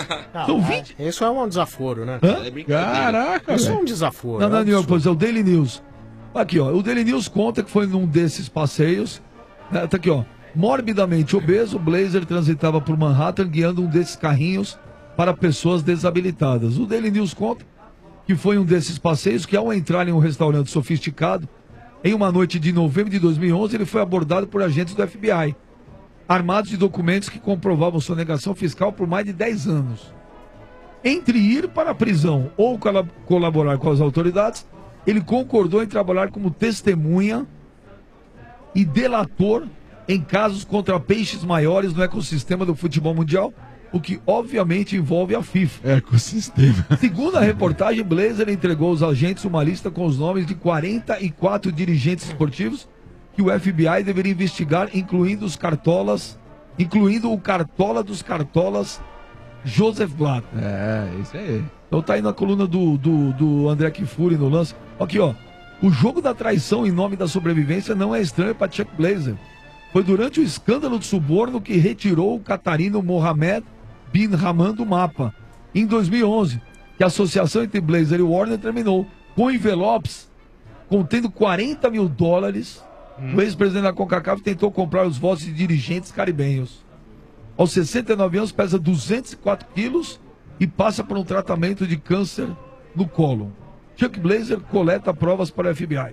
São vinte. Isso é um desaforo, né? Hã? É brincadeira. Caraca, Isso é velho. um desaforo. Não, não, é um New York absurdo. Post, é o Daily News. Aqui, ó. O Daily News conta que foi num desses passeios. Né, tá aqui, ó. Morbidamente obeso, Blazer transitava por Manhattan guiando um desses carrinhos para pessoas desabilitadas. O Daily News conta que foi um desses passeios que, ao entrar em um restaurante sofisticado, em uma noite de novembro de dois mil e onze, ele foi abordado por agentes do F B I, armados de documentos que comprovavam sua negação fiscal por mais de dez anos. Entre ir para a prisão ou col- colaborar com as autoridades, ele concordou em trabalhar como testemunha e delator em casos contra peixes maiores no ecossistema do futebol mundial, o que obviamente envolve a FIFA. Ecossistema. Segundo a reportagem, Blazer entregou aos agentes uma lista com os nomes de quarenta e quatro dirigentes esportivos que o F B I deveria investigar, incluindo os cartolas, incluindo o cartola dos cartolas, Joseph Blatter. É, isso aí. Então tá aí na coluna do, do, do André Kfouri no lance. Aqui, ó. O jogo da traição em nome da sobrevivência não é estranho para Chuck Blazer. Foi durante o escândalo de suborno que retirou o catarino Mohammed bin Hammam do mapa. Em dois mil e onze, que a associação entre Blazer e Warner terminou com envelopes contendo quarenta mil dólares. O ex-presidente da CONCACAF tentou comprar os votos de dirigentes caribenhos. Aos sessenta e nove anos, pesa duzentos e quatro quilos e passa por um tratamento de câncer no cólon. Chuck Blazer coleta provas para o F B I.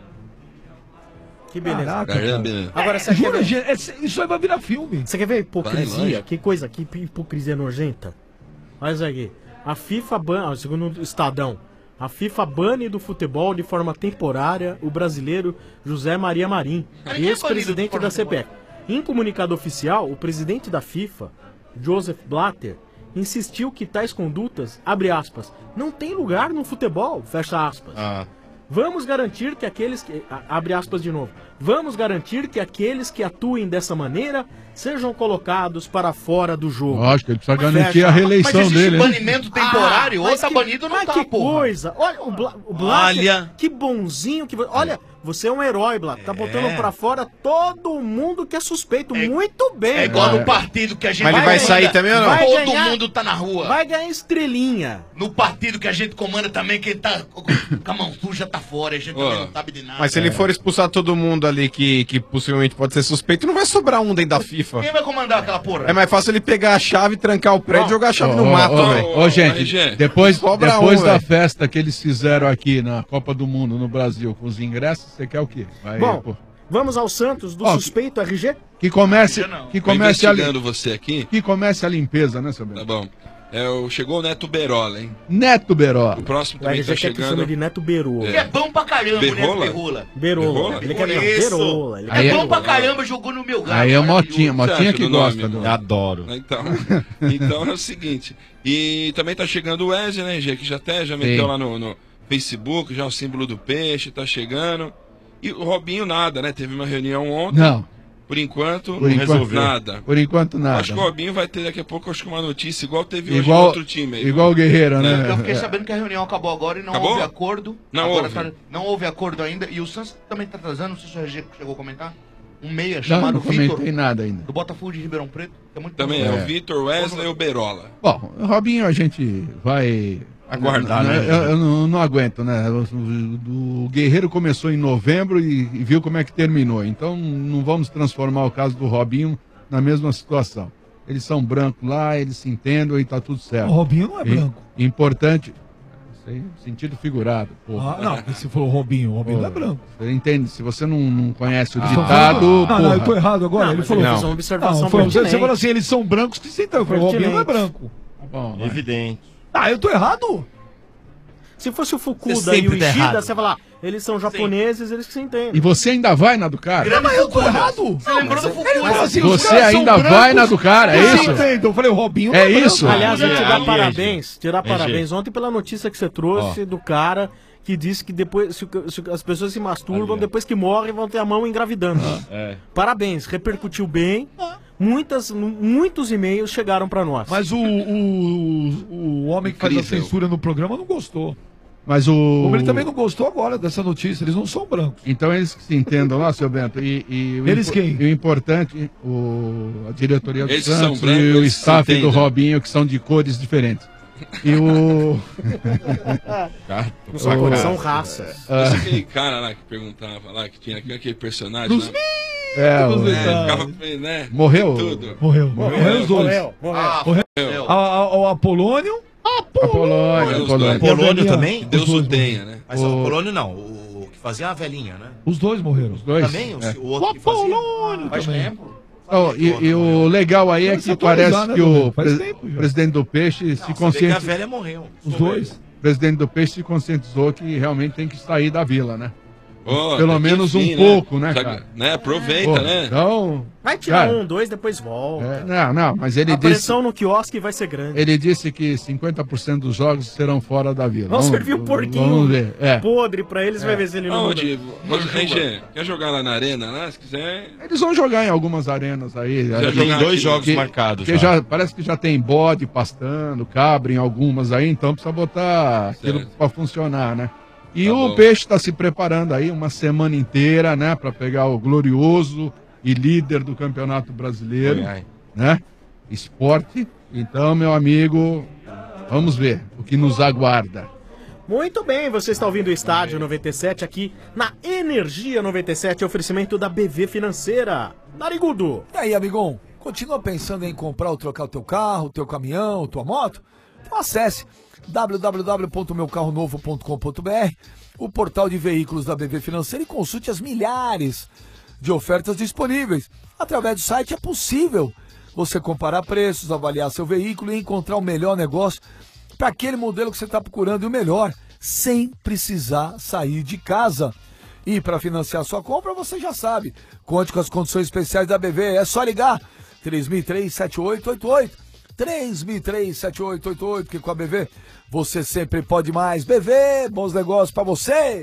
Que beleza. Caraca, Caramba. cara. Agora, você Jura, quer ver... gente, é- isso aí vai virar filme. Você quer ver a Vai, hipocrisia? lógico. Que coisa, que hipocrisia nojenta. Olha isso aqui. A FIFA ban... segundo o Estadão, a FIFA bane do futebol de forma temporária o brasileiro José Maria Marim, Mas ninguém é ex-presidente banido da de forma C B F. Em comunicado oficial, o presidente da FIFA, Joseph Blatter, insistiu que tais condutas, abre aspas, não tem lugar no futebol, fecha aspas. Ah. Vamos garantir que aqueles que... a- Abre aspas de novo. Vamos garantir que aqueles que atuem dessa maneira sejam colocados para fora do jogo. Lógico, ele precisa garantir Fecha. a reeleição Mas existe dele. né? banimento temporário, mas ou tá que- banido ou não mas tá, que porra. coisa. Olha, o, Bla, o Blatter, Olha. que bonzinho que... vo- Olha, você é um herói, Blatter. Tá botando É. pra fora todo mundo que é suspeito. Muito bem. É igual Blatter. no partido que a gente Mas ele vai comanda. sair também ou não? Vai Todo ganhar- mundo tá na rua. Vai ganhar estrelinha. No partido que a gente comanda também, quem tá com com a mão suja tá fora, a gente Ó. também não sabe de nada. Mas se ele for expulsar todo mundo ali que, que possivelmente pode ser suspeito, não vai sobrar um dentro da FIFA. Quem vai comandar aquela porra? É mais fácil ele pegar a chave, trancar o prédio e jogar a chave no Ô, mato, ô, velho. Ô, gente, R G. depois, Sobra depois um, da velho. festa que eles fizeram aqui na Copa do Mundo no Brasil com os ingressos, você quer o quê? Vai, Bom, pô. vamos ao Santos do Ó, suspeito R G? Que comece, que Tô comece a, investigando lim- você aqui. que comece a limpeza, né, seu Tá Bento? bom. É, o- chegou o Neto Berola, hein? Neto Beró. O próximo O também R G tá quer que chama chegando. de Neto Berola. Ele é bom pra caramba, o Neto Berrola? Berrola. Berola. Berola? Ele quer não, Conheço. Berola. Ele Aí É quer bom pra Berola. caramba, jogou no meu gato. Aí é o maravilhoso. Motinha, Motinha Você acha que do gosta. nome, do- não? Adoro. Então, então é o seguinte. E também tá chegando o Wesley, né, Gê? Que já até já meteu Sim. lá no, no Facebook, já o símbolo do peixe, tá chegando. E o Robinho nada, né? Teve uma reunião ontem. Não, Por enquanto, Por não enquanto- resolveu nada. por enquanto nada. Acho que o Robinho vai ter daqui a pouco acho que uma notícia igual teve hoje Igual, no outro time. aí. igual o Guerreiro, né? Eu fiquei sabendo que a reunião acabou agora e não Acabou? houve acordo. Não Agora houve. tá- não houve acordo ainda. E o Santos também tá atrasando, não sei se o R G chegou a comentar. Um meia Não, chamado não Vitor, comentei nada ainda. do Botafogo de Ribeirão Preto. Que é muito Também bom. é, o Vitor, Wesley e o Berola. Bom, Robinho a gente vai Aguardar, Não, né? Eu, eu não, não aguento, né? O, o- o Guerreiro começou em novembro e, e viu como é que terminou. Então não vamos transformar o caso do Robinho na mesma situação. Eles são brancos lá, eles se entendem e tá tudo certo. O Robinho não é E- branco. Importante. Isso aí, sentido figurado. Porra. Ah, não, porque se for o Robinho, o Robinho não é branco. Você entende? Se você não, não conhece o Ah, ditado. não, não, porra. eu tô errado agora. Não, ele mas falou. ele fez uma observação Não, foi- você, pertinente. você falou assim, eles são brancos que se então. Eu falei, o Robinho não é Pertinente. branco. Bom, vai. Evidente. Ah, eu tô errado? Se fosse o Fukuda Você e o sempre tá Ishida, errado. você falar, eles são japoneses, eles que se entendem. E você ainda vai na do cara? Não, mas eu tô errado. Você lembrou do Fukuda? Ele falou assim, os Você caras são ainda brancos, vai na do cara, é eles se isso? entendem. Eu falei, o Robinho É não branco. isso? Aliás, eu te É, dar é, parabéns, te dar é, parabéns ontem pela notícia que você trouxe do cara que disse que depois, se, o- se as pessoas se masturbam, depois que morrem, vão ter a mão engravidando. É. Parabéns, repercutiu bem. Muitas, muitos e-mails chegaram pra nós. Mas o, o, o homem que faz a Incrível. censura no programa não gostou. Mas o... Como ele também não gostou agora dessa notícia, eles não são brancos. Então eles que se entendam lá, seu Bento. E, e o Eles impo- quem? E o importante, o, a diretoria do Eles que são Santos brancos, e o eles se staff do entendem. Robinho, que são de cores diferentes. E o... Não são cores, são raças. Ah. Esse aquele cara lá que perguntava lá, que tinha aquele, aquele personagem lá. É, o- É, ficava, né? Morreu? Tudo. Morreu. Morreu os dois. Morreu, morreu. Ah, Morreu. A- a- O Apolônio. Apolônio, Apolônio. Polônio também? Que Deus o tenha, né? Mas o Polônio não, o que fazia a velhinha, né? Os dois morreram. Os dois? Também? O, É. o outro que fazia? Faz tempo. Oh, e, e o legal aí é Pode se que parece atualizar, né, que o Dudu? Faz pre- tempo já. presidente do Peixe se Você vê que a conscientizou. velha morreu. Os dois. O presidente do Peixe se conscientizou que realmente tem que sair da vila, né? Pô, Pelo tem que menos enfim, um pouco, né, Já- cara? né? Aproveita, Pô, né? Então. Vai tirar cara, um, dois, depois volta. é, não, não, mas ele a disse, pressão no quiosque vai ser grande. ele disse que cinquenta por cento dos jogos serão fora da vila. Vamos servir o porquinho Vamos ver. É. podre pra eles, vai ver se ele não muda. Onde? Mas, hein, Gê, quer jogar lá na arena, lá? Se quiser. Eles vão jogar em algumas arenas aí. Já aí, tem dois que- jogos que- marcados que já. já parece que já tem bode pastando, cabra em algumas aí, então precisa botar aquilo Certo. pra funcionar, né? E Tá o bom. Peixe está se preparando aí uma semana inteira, né, para pegar o glorioso e líder do Campeonato Brasileiro, Ai, ai. né? Esporte. Então, meu amigo, vamos ver o que nos aguarda. Muito bem, você está ouvindo o Estádio noventa e sete aqui na Energia noventa e sete, oferecimento da B V Financeira. Narigudo. E aí, amigão? Continua pensando em comprar ou trocar o teu carro, o teu caminhão, tua moto? Então acesse w w w ponto meu carro novo ponto com ponto b r, o portal de veículos da B V Financeira, e consulte as milhares de ofertas disponíveis. Através do site é possível você comparar preços, avaliar seu veículo e encontrar o melhor negócio para aquele modelo que você está procurando, e o melhor, sem precisar sair de casa. E para financiar sua compra, você já sabe, conte com as condições especiais da B V, é só ligar três mil e três, sete oito oito oito, três mil e três, sete oito oito oito, que com a B V você sempre pode mais. B V, bons negócios para você!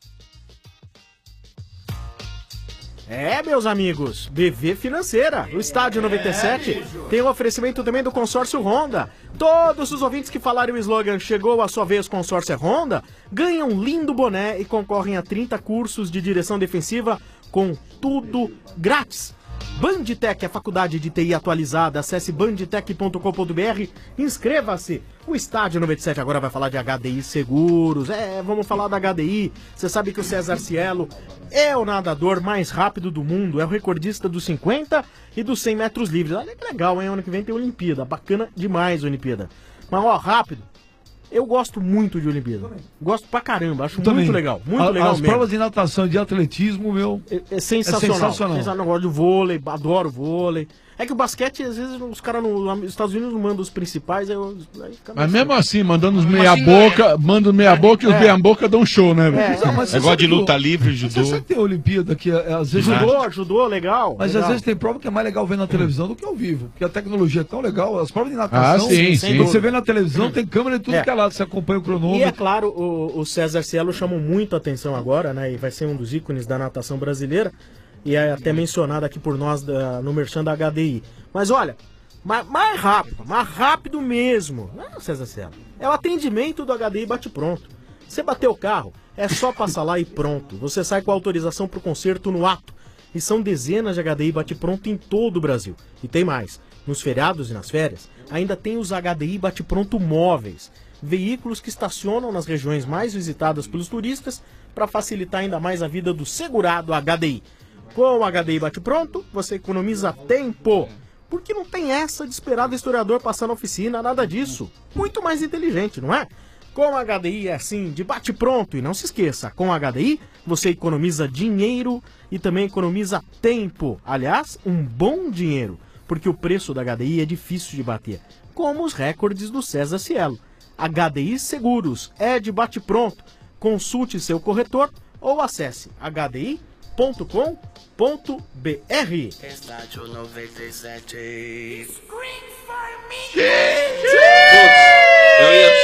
É, meus amigos, B V Financeira, o Estádio noventa e sete tem um oferecimento também do Consórcio Honda. Todos os ouvintes que falaram o slogan "Chegou a sua vez, Consórcio é Honda", ganham um lindo boné e concorrem a trinta cursos de direção defensiva com tudo grátis. Bandtech, a faculdade de T I atualizada. Acesse bandtech ponto com ponto b r, inscreva-se. O Estádio noventa e sete agora vai falar de H D I Seguros. É, vamos falar da H D I. Você sabe que o César Cielo é o nadador mais rápido do mundo, é o recordista dos cinquenta e dos cem metros livres. Olha que legal, hein? Ano que vem tem Olimpíada. Bacana demais a Olimpíada. Mas, ó, rápido. Eu gosto muito de Olimpíada. Gosto pra caramba, acho Também. muito legal. Muito A- legal As mesmo. provas de natação e de atletismo, meu, É, é sensacional. É sensacional. Eu gosto de vôlei, adoro vôlei. É que o basquete, às vezes, os caras nos Estados Unidos não mandam os principais, aí, eu, aí fica Mas meio mesmo assim, mandando os meia boca, manda meia boca e os É. meia boca dão show, né? velho? É, Não, mas você É igual de sabe que o- luta livre, Você judô. sabe que tem a Olimpíada que é, às vezes Judô, ajudou, legal. Mas legal. às vezes tem prova que é mais legal ver na televisão do que ao vivo. Porque a tecnologia é tão legal. As provas de natação, Ah, sim, sim. você vê na televisão, tem câmera e tudo É. que é lá. Você acompanha o E é cronômetro. claro, o, o César Cielo chamou muito a atenção agora, né? E vai ser um dos ícones da natação brasileira. E é até mencionado aqui por nós da- no Merchan da H D I. Mas olha, mais, mais rápido, mais rápido mesmo. Não é o César Cielo. É o atendimento do H D I Bate Pronto. Você bateu o carro, é só passar lá e pronto. Você sai com a autorização para o conserto no ato. E são dezenas de H D I Bate Pronto em todo o Brasil. E tem mais. Nos feriados e nas férias, ainda tem os H D I Bate Pronto móveis. Veículos que estacionam nas regiões mais visitadas pelos turistas para facilitar ainda mais a vida do segurado H D I. Com o H D I Bate Pronto, você economiza tempo. Porque não tem essa de esperar o historiador passar na oficina, nada disso. Muito mais inteligente, não é? Com o H D I é assim, de bate pronto. E não se esqueça, com o H D I você economiza dinheiro e também economiza tempo. Aliás, um bom dinheiro, porque o preço da H D I é difícil de bater, como os recordes do César Cielo. H D I Seguros é de bate pronto. Consulte seu corretor ou acesse h d i ponto com ponto b r. Estádio noventa e sete. Putz, eu ia pra você.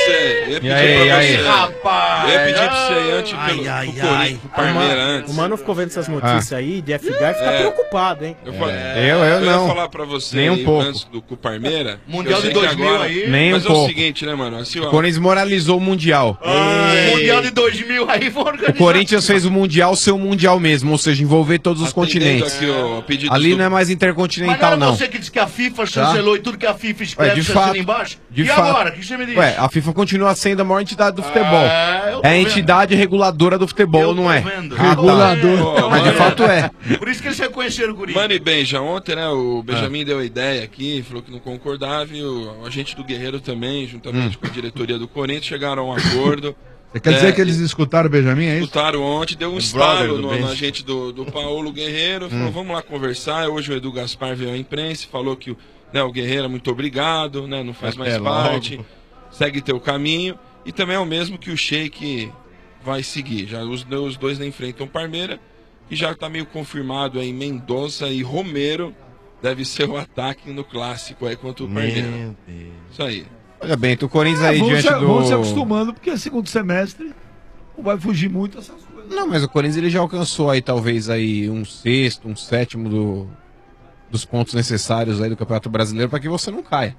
Eu ia E pedir aí, pra e aí? você. Rapaz! Eu ia pedir pra você ir antes Ai, pelo ai, pro ai. Corinthians, pro Parmeira antes. O Mano ficou vendo essas notícias Ah. aí de F G A e fica É. preocupado, hein? Eu, falei, Eu- eu não. ia falar pra você Nem um aí, pouco. antes do com o Parmeira. Mundial eu sei de que dois mil agora- aí. Nem Mas um é o pouco. seguinte, né, mano? Assim, O ó, Corinthians moralizou o Mundial. Mundial de dois mil aí, vou O organizar. Corinthians fez o Mundial ser o Mundial mesmo, ou seja, envolver todos os continentes. aqui, ó, pedidos Ali do- não é mais Mas intercontinental, não não. era você que disse que a FIFA chancelou e tudo que a FIFA Ué, escreve de chancela fato, embaixo? de e fato. agora? O que você me diz? Ué, a FIFA continua sendo a maior entidade do futebol. É, eu tô É a vendo. entidade reguladora do futebol, não é? vendo. Regulador. Ó, Mas de mano, fato é. Por isso que eles reconheceram o Corinthians. Mano e Benja, ontem, né, o Benjamin deu a ideia aqui, falou que não concordava e o, o agente do Guerreiro também, juntamente com a diretoria do Corinthians, chegaram a um acordo. Você quer dizer que eles escutaram o Benjamin, é isso? Escutaram ontem, deu um É estalo brother do no, Benja. na gente do, do Paulo Guerreiro, falou, Hum. vamos lá conversar. Hoje o Edu Gaspar veio à imprensa, falou que o, né, o Guerreiro, muito obrigado, né, não faz mais Até parte, logo. segue teu caminho. E também é o mesmo que o Sheik vai seguir. Já os, os dois nem enfrentam o Parmeira, e já está meio confirmado aí, Mendonça e Romero deve ser o ataque no clássico aí contra o Parmeira. Meu Isso aí. Olha bem, o Corinthians aí vamos, diante se, do... vamos se acostumando, porque segundo semestre não vai fugir muito essas coisas. Não, mas o Corinthians ele já alcançou aí talvez aí um sexto, um sétimo do, dos pontos necessários aí do Campeonato Brasileiro para que você não caia.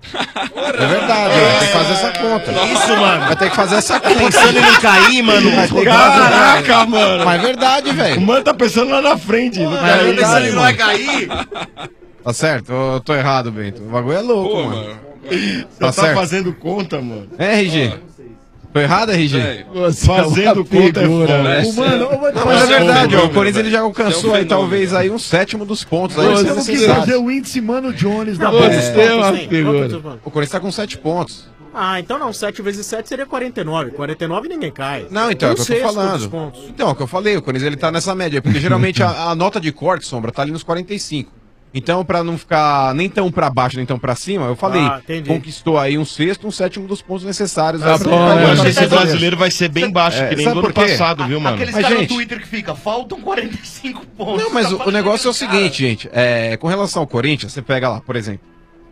É verdade, vai ter que fazer essa conta. Isso, mano. Vai ter que fazer essa conta. Pensando em não cair, mano. Vai ter que Caraca, fazer- mano. Mas é verdade, velho. O mano tá pensando lá na frente. Não Cara, eu pensando que não vai cair. Tá certo? Eu tô errado, Bento. O bagulho é louco, Pô, mano. mano. Tá Você tá certo? fazendo conta, mano. É, R G? Tô errado, R G? Véi, Você Fazendo é uma conta é figura, foda. né? O mano, eu vou te Não, falar- mas é verdade, ó, o fenômeno, Corinthians ele velho. já alcançou Você é um aí fenômeno, talvez aí um sétimo dos pontos. Aí Nós são temos que necessários. fazer o índice Mano Jones da Não, bola. quantos Você é pontos uma tem? figura. Quantos, mano? O Corinthians tá com sete pontos. Ah, então não, sete vezes sete seria quarenta e nove. quarenta e nove ninguém cai. Não, então, é o que eu tô sexto dos falando. pontos. Então, é o que eu falei, o Corinthians ele tá nessa média, porque geralmente a, a nota de corte, Sombra, tá ali nos quarenta e cinco. Então, pra não ficar nem tão pra baixo, nem tão pra cima, eu falei, Ah, entendi. conquistou aí um sexto, um sétimo dos pontos necessários. Tá aí pra- bom, pra- é, Eu acho que pra- esse pra- brasileiro vai ser bem baixo, É, que nem sabe do ano por quê? passado, viu, mano? Aqueles Mas, caras gente- no Twitter que fica, faltam quarenta e cinco pontos. Não, mas Tá o, o negócio é o seguinte, gente. É, com relação ao Corinthians, você pega lá, por exemplo.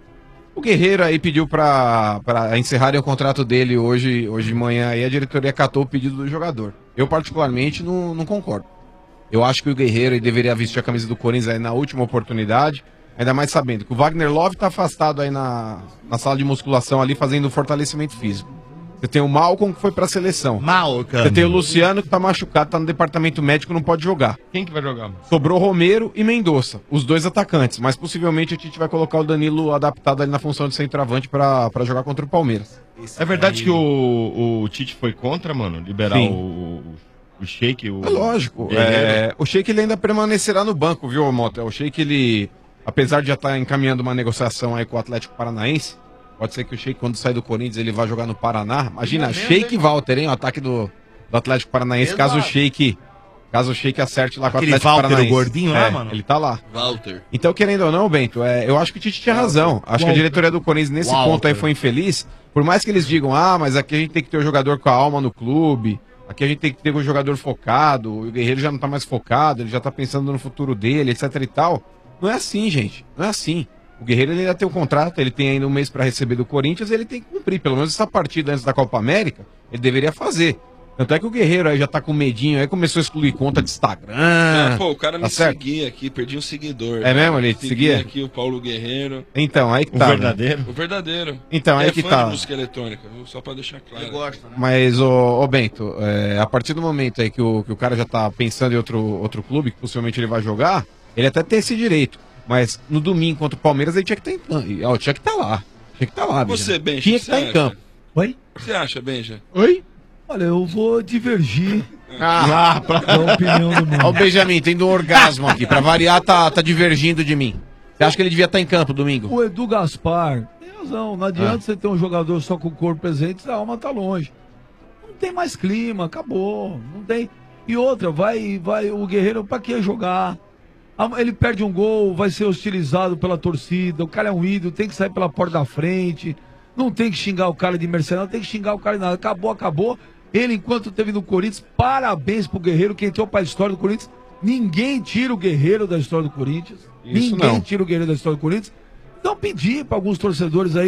O Guerreiro aí pediu pra, pra encerrarem o contrato dele hoje, hoje de manhã aí, a diretoria acatou o pedido do jogador. Eu, particularmente, não, não concordo. Eu acho que o Guerreiro aí deveria vestir a camisa do Corinthians aí na última oportunidade, ainda mais sabendo que o Wagner Love tá afastado aí na, na sala de musculação ali, fazendo fortalecimento físico. Você tem o Malcom que foi pra seleção. Mal, cara. Você tem o Luciano que tá machucado, tá no departamento médico, não pode jogar. Quem que vai jogar? Sobrou Romero e Mendonça, os dois atacantes. Mas possivelmente a gente vai colocar o Danilo adaptado ali na função de centroavante pra, pra jogar contra o Palmeiras. É verdade que o, o Tite foi contra, mano? Liberar Sim. o, o Sheik, o... É lógico. Guerreiro. É, o Sheik ele ainda permanecerá no banco, viu, Mota? O Sheik ele, apesar de já estar encaminhando uma negociação aí com o Atlético Paranaense, pode ser que o Sheik, quando sair do Corinthians, ele vá jogar no Paraná. Imagina, Sheik e Walter, hein? O ataque do, do Atlético Paranaense, Exato. caso o Sheik. Caso o Sheik acerte lá com o Aquele Atlético Walter, o Paranaense. gordinho lá, É, mano? Ele tá lá. Walter. Então, querendo ou não, Bento, é, eu acho que o Tite tinha razão. Acho que a diretoria do Corinthians, nesse Walter. ponto aí, foi infeliz. Por mais que eles digam, ah, mas aqui a gente tem que ter o jogador com a alma no clube, aqui a gente tem que ter um jogador focado, o Guerreiro já não tá mais focado, ele já tá pensando no futuro dele, etc e tal. Não é assim, gente. Não é assim. O Guerreiro ele ainda tem um contrato, ele tem ainda um mês pra receber do Corinthians, ele tem que cumprir. Pelo menos essa partida antes da Copa América, ele deveria fazer. Tanto é que o Guerreiro aí já tá com medinho, aí começou a excluir conta de Instagram. Ah, pô, o cara tá me certo? seguia aqui, perdi um seguidor. É mesmo? Ele te Segui seguia? aqui o Paulo Guerreiro. Então, aí que O tá. né? verdadeiro? O verdadeiro. Então, aí é que fã tá. de música eletrônica, viu? Só pra deixar claro. Ele gosta, né? Mas, ô, ô Bento, é, a partir do momento aí que o, que o cara já tá pensando em outro, outro clube, que possivelmente ele vai jogar, ele até tem esse direito. Mas no domingo contra o Palmeiras ele tinha que estar em campo. Tinha que estar lá. Tinha que estar lá, Você, Benja. Benja, Tinha que você estar em acha? campo. Oi? O que você acha, Benja? Oi? Olha, eu vou divergir Ah, da opinião do Ó, o mundo. Benjamin, tendo um orgasmo aqui. Pra variar, tá, tá divergindo de mim. Você acha que ele devia estar em campo domingo? O Edu Gaspar tem razão. Não adianta Ah. você ter um jogador só com o corpo presente, a alma tá longe. Não tem mais clima, acabou. Não tem. E outra, vai, vai o Guerreiro pra que jogar? Ah, ele perde um gol, vai ser hostilizado pela torcida. O cara é um ídolo, tem que sair pela porta da frente. Não tem que xingar o cara de mercenário, tem que xingar o cara de nada. Acabou, acabou. Ele, enquanto teve no Corinthians, parabéns pro Guerreiro, que entrou pra história do Corinthians. Ninguém tira o Guerreiro da história do Corinthians. Isso Ninguém não. tira o Guerreiro da história do Corinthians. Então pedir para alguns torcedores aí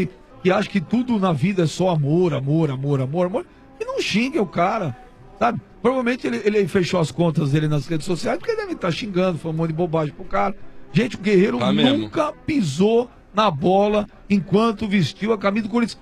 que acha que tudo na vida é só amor, amor, amor, amor, amor, e não xingue o cara, sabe? Provavelmente ele, ele fechou as contas dele nas redes sociais porque ele deve estar xingando, falando um monte de bobagem pro cara. Gente, o Guerreiro Tá mesmo. nunca pisou na bola enquanto vestiu a camisa do Corinthians.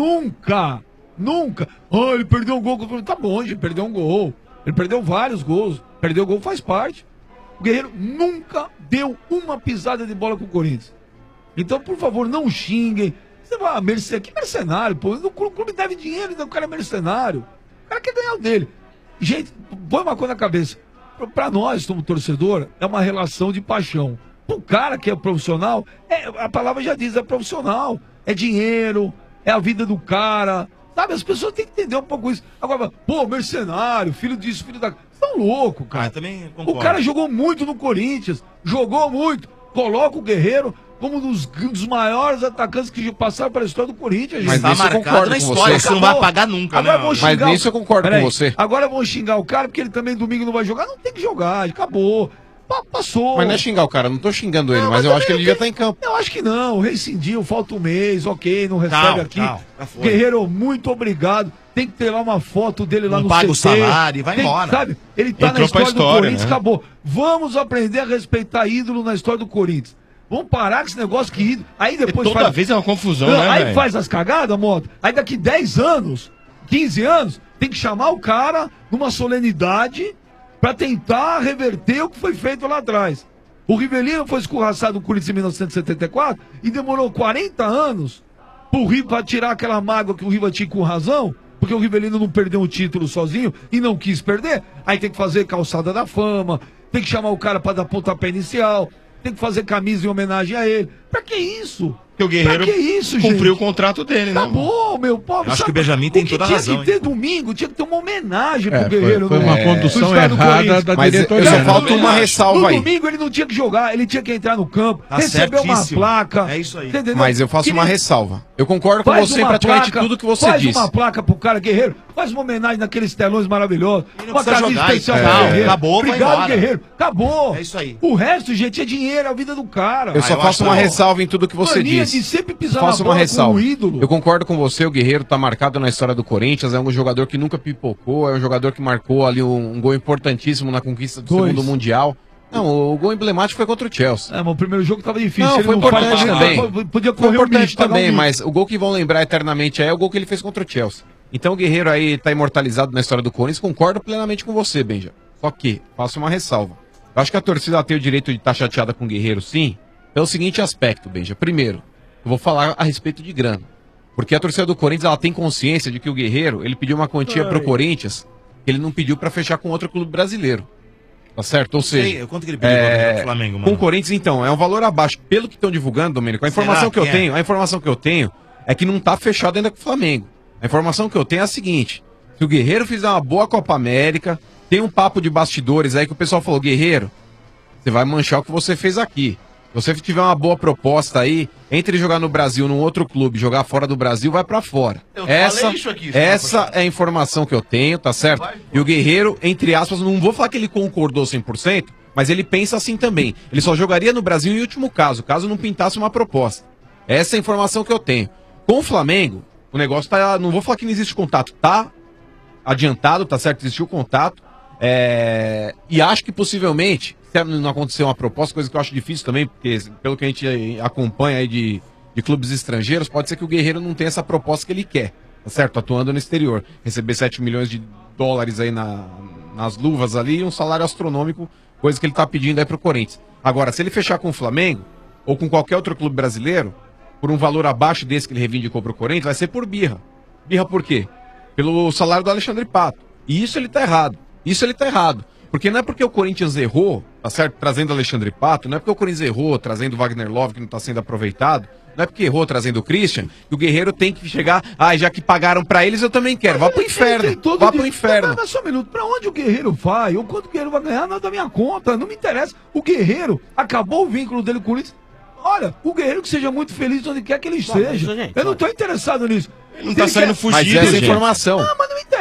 Nunca! Nunca! Ah, ele perdeu um gol. Tá bom, gente, perdeu um gol. Ele perdeu vários gols. Perdeu gol faz parte. O Guerreiro nunca deu uma pisada de bola com o Corinthians. Então, por favor, não xinguem. Você vai, ah, merce... que mercenário, pô. O clube deve dinheiro, então o cara é mercenário. O cara quer ganhar o dele. Gente, põe uma coisa na cabeça. Pra nós, como torcedor, é uma relação de paixão. O cara que é profissional, é, a palavra já diz, é profissional. É dinheiro, é a vida do cara. Sabe, as pessoas têm que entender um pouco isso. Agora, pô, mercenário, filho disso, filho da... Vocês estão loucos, cara. Ah, também concordo. O cara jogou muito no Corinthians, jogou muito. Coloca o Guerreiro como um dos, um dos maiores atacantes que passaram pela história do Corinthians. Mas gente. nisso eu concordo com você. Você não vai apagar nunca, Agora né? vão Mas xingar nisso o- eu concordo Peraí, com você. Agora vão xingar o cara porque ele também domingo não vai jogar. Não tem que jogar, acabou. Pa- Passou. Mas não é xingar o cara, não tô xingando ele, Não, mas, mas eu acho que também ele não devia estar em campo. Eu acho que não, rescindiu, falta um mês, ok, não recebe Tchau, aqui. tchau, já foi. Guerreiro, muito obrigado. Tem que ter lá uma foto dele lá Não no paga o C T. salário e vai Tem- embora. Sabe? Ele tá Entrou na pra história, do história, Corinthians, né? acabou. Vamos aprender a respeitar ídolo na história do Corinthians. Vamos parar com esse negócio que ídolo. Aí depois Toda faz... vez é uma confusão, Não, né, aí velho? faz as cagadas, moto. Aí daqui dez anos, quinze anos, tem que chamar o cara numa solenidade pra tentar reverter o que foi feito lá atrás. O Rivelino foi escorraçado no Corinthians em mil novecentos e setenta e quatro e demorou quarenta anos pro Riva pra tirar aquela mágoa que o Riva tinha com razão, porque o Rivelino não perdeu o título sozinho e não quis perder. Aí tem que fazer calçada da fama, tem que chamar o cara pra dar pontapé inicial, tem que fazer camisa em homenagem a ele. Pra que isso? Porque o Guerreiro pra que isso, cumpriu gente? o contrato dele, né? Acabou, meu povo. Eu acho que o Benjamin tem o que toda a tinha razão, que ter domingo, tinha que ter uma homenagem É, pro foi- Guerreiro. foi no- uma é, condução no estado do errada Corinthians. da Mas diretoria. eu só né? falta uma ressalva No aí. domingo ele não tinha que jogar, ele tinha que entrar no campo, Tá receber uma certíssimo. placa. É isso aí. Entendeu? Mas eu faço Que uma nem- ressalva. Eu concordo com Faz você em uma praticamente placa, tudo que você faz disse. uma placa pro cara Guerreiro, faz uma homenagem naqueles telões maravilhosos. não Uma precisa camisa jogar, especial é. pro Guerreiro. Acabou, vai Obrigado, embora. Guerreiro. Acabou. É isso aí. O resto, gente, é dinheiro, é a vida do cara. Eu só Ah, eu faço acho uma que- ressalva em tudo que você Mania disse. de sempre pisar Faço na uma bola ressalva. com o ídolo. Eu concordo com você, o Guerreiro tá marcado na história do Corinthians, é um jogador que nunca pipocou, é um jogador que marcou ali um, um gol importantíssimo na conquista do Dois. segundo Mundial. Não, o gol emblemático foi contra o Chelsea. É, mas o primeiro jogo tava difícil. Não, ele foi não faz, importante ele também. pode- Podia Foi correr o importante bicho, pegar também, um bicho. mas o gol que vão lembrar eternamente é o gol que ele fez contra o Chelsea. Então o Guerreiro aí tá imortalizado na história do Corinthians, concordo plenamente com você, Benja. Só que, faço uma ressalva. Eu acho que a torcida tem o direito de estar chateada com o Guerreiro, sim, pelo seguinte aspecto, Benja. Primeiro, eu vou falar a respeito de grana. Porque a torcida do Corinthians, ela tem consciência de que o Guerreiro, ele pediu uma quantia pro Corinthians, que ele não pediu pra fechar com outro clube brasileiro. Tá certo? Ou Sei, seja, quanto que ele pediu é, pro Flamengo, mano? com o Corinthians, então, é um valor abaixo. Pelo que estão divulgando, Domênico, a informação Será que eu que é? tenho, a informação que eu tenho é que não tá fechado ainda com o Flamengo. A informação que eu tenho é a seguinte: se o Guerreiro fizer uma boa Copa América, tem um papo de bastidores aí que o pessoal falou, Guerreiro, você vai manchar o que você fez aqui. Se você tiver uma boa proposta aí, entre jogar no Brasil num outro clube, jogar fora do Brasil, vai pra fora. Eu falei essa isso aqui, semana essa é a informação que eu tenho, tá certo? E o Guerreiro, entre aspas, não vou falar que ele concordou cem por cento, mas ele pensa assim também. Ele só jogaria no Brasil em último caso, caso não pintasse uma proposta. Essa é a informação que eu tenho. Com o Flamengo, o negócio tá. Não vou falar que não existe contato, tá adiantado, tá certo? Existiu contato. É, e acho que possivelmente, se não acontecer uma proposta, coisa que eu acho difícil também, porque pelo que a gente acompanha aí de, de clubes estrangeiros, pode ser que o Guerreiro não tenha essa proposta que ele quer, tá certo? Atuando no exterior. Receber sete milhões de dólares aí na, nas luvas ali e um salário astronômico, coisa que ele tá pedindo aí pro Corinthians. Agora, se ele fechar com o Flamengo, ou com qualquer outro clube brasileiro, por um valor abaixo desse que ele reivindicou pro Corinthians, vai ser por birra. Birra por quê? Pelo salário do Alexandre Pato. E isso ele tá errado. Isso ele tá errado. Porque não é porque o Corinthians errou, tá certo? Trazendo Alexandre Pato, não é porque o Corinthians errou trazendo Wagner Love, que não tá sendo aproveitado, não é porque errou trazendo o Christian, que o Guerreiro tem que chegar, ah, já que pagaram pra eles, eu também quero. Vá pro inferno. Vá pro inferno. Mas, mas só um minuto, pra onde o Guerreiro vai? Ou quanto o Guerreiro vai ganhar? Não é da minha conta, não me interessa. O Guerreiro, acabou o vínculo dele com o Corinthians. Olha, o Guerreiro que seja muito feliz onde quer que ele Tá, mas, esteja. gente, Eu não tô interessado nisso. Ele não tá saindo fugido, Mas essa é a gente. informação. Não, mas não me interessa.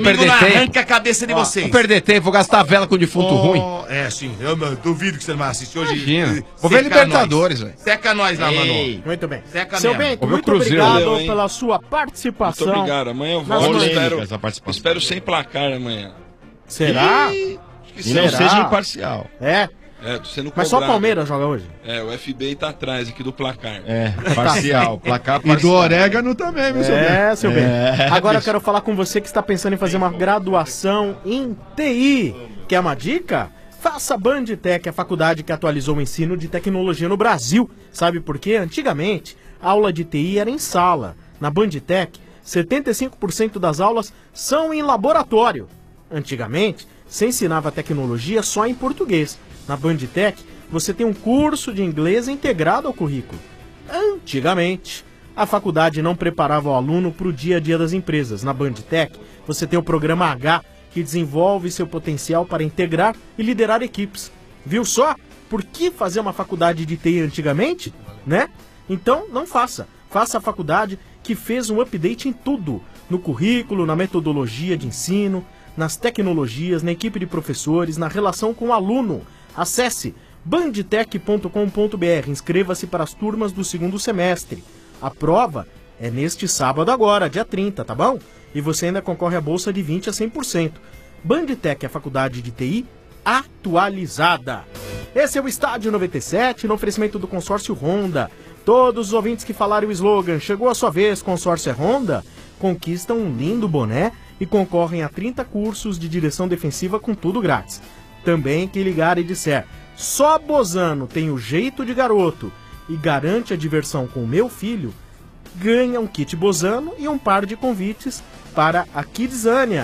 domingo perder não tempo. arranca a cabeça de Ó, vocês. Vou perder tempo, vou gastar vela com defunto Oh, ruim. É, sim. Eu não- duvido que você não vai assistir hoje. Imagina. Eh, Vou ver seca Libertadores, nós. velho. Seca nós lá, mano. Ei. Muito bem. Seca Seu mesmo. Bento, Vou ver o muito Cruzeiro. obrigado Valeu, hein? pela sua participação. Muito obrigado. Amanhã eu nas volto. manhãs. Espero, essa participação. espero sem placar amanhã. Será? Ih, acho que que E não será. seja imparcial. É? É, tô sendo Mas só o cobrado. Palmeiras joga hoje? É, o F B I tá atrás aqui do placar. É, parcial, placar E do orégano também, meu seu bem. É, seu bem. É, Agora eu bicho. quero falar com você que está pensando em fazer uma graduação em T I. Quer uma dica? Faça a Bandtech, a faculdade que atualizou o ensino de tecnologia no Brasil. Sabe por quê? Antigamente, a aula de T I era em sala. Na Bandtech, setenta e cinco por cento das aulas são em laboratório. Antigamente, se ensinava tecnologia só em português. Na Bandtech, você tem um curso de inglês integrado ao currículo. Antigamente, a faculdade não preparava o aluno para o dia a dia das empresas. Na Bandtech, você tem o programa H, que desenvolve seu potencial para integrar e liderar equipes. Viu só? Por que fazer uma faculdade de T I antigamente? Né? Então, não faça. Faça a faculdade que fez um update em tudo. No currículo, na metodologia de ensino, nas tecnologias, na equipe de professores, na relação com o aluno. Acesse bandtech ponto com ponto br. Inscreva-se para as turmas do segundo semestre. A prova é neste sábado agora, dia trinta, tá bom? E você ainda concorre à bolsa de vinte a cem por cento. Bandtech é a faculdade de T I atualizada. Esse é o Estádio noventa e sete, no oferecimento do consórcio Honda. Todos os ouvintes que falaram o slogan "Chegou a sua vez, consórcio é Honda", conquistam um lindo boné e concorrem a trinta cursos de direção defensiva com tudo grátis. Também quem ligar e disser "Só Bozano tem o jeito de garoto e garante a diversão com o meu filho", ganha um kit Bozano e um par de convites para a Kidzania.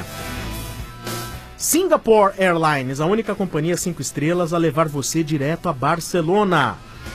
Singapore Airlines, a única companhia cinco estrelas a levar você direto a Barcelona.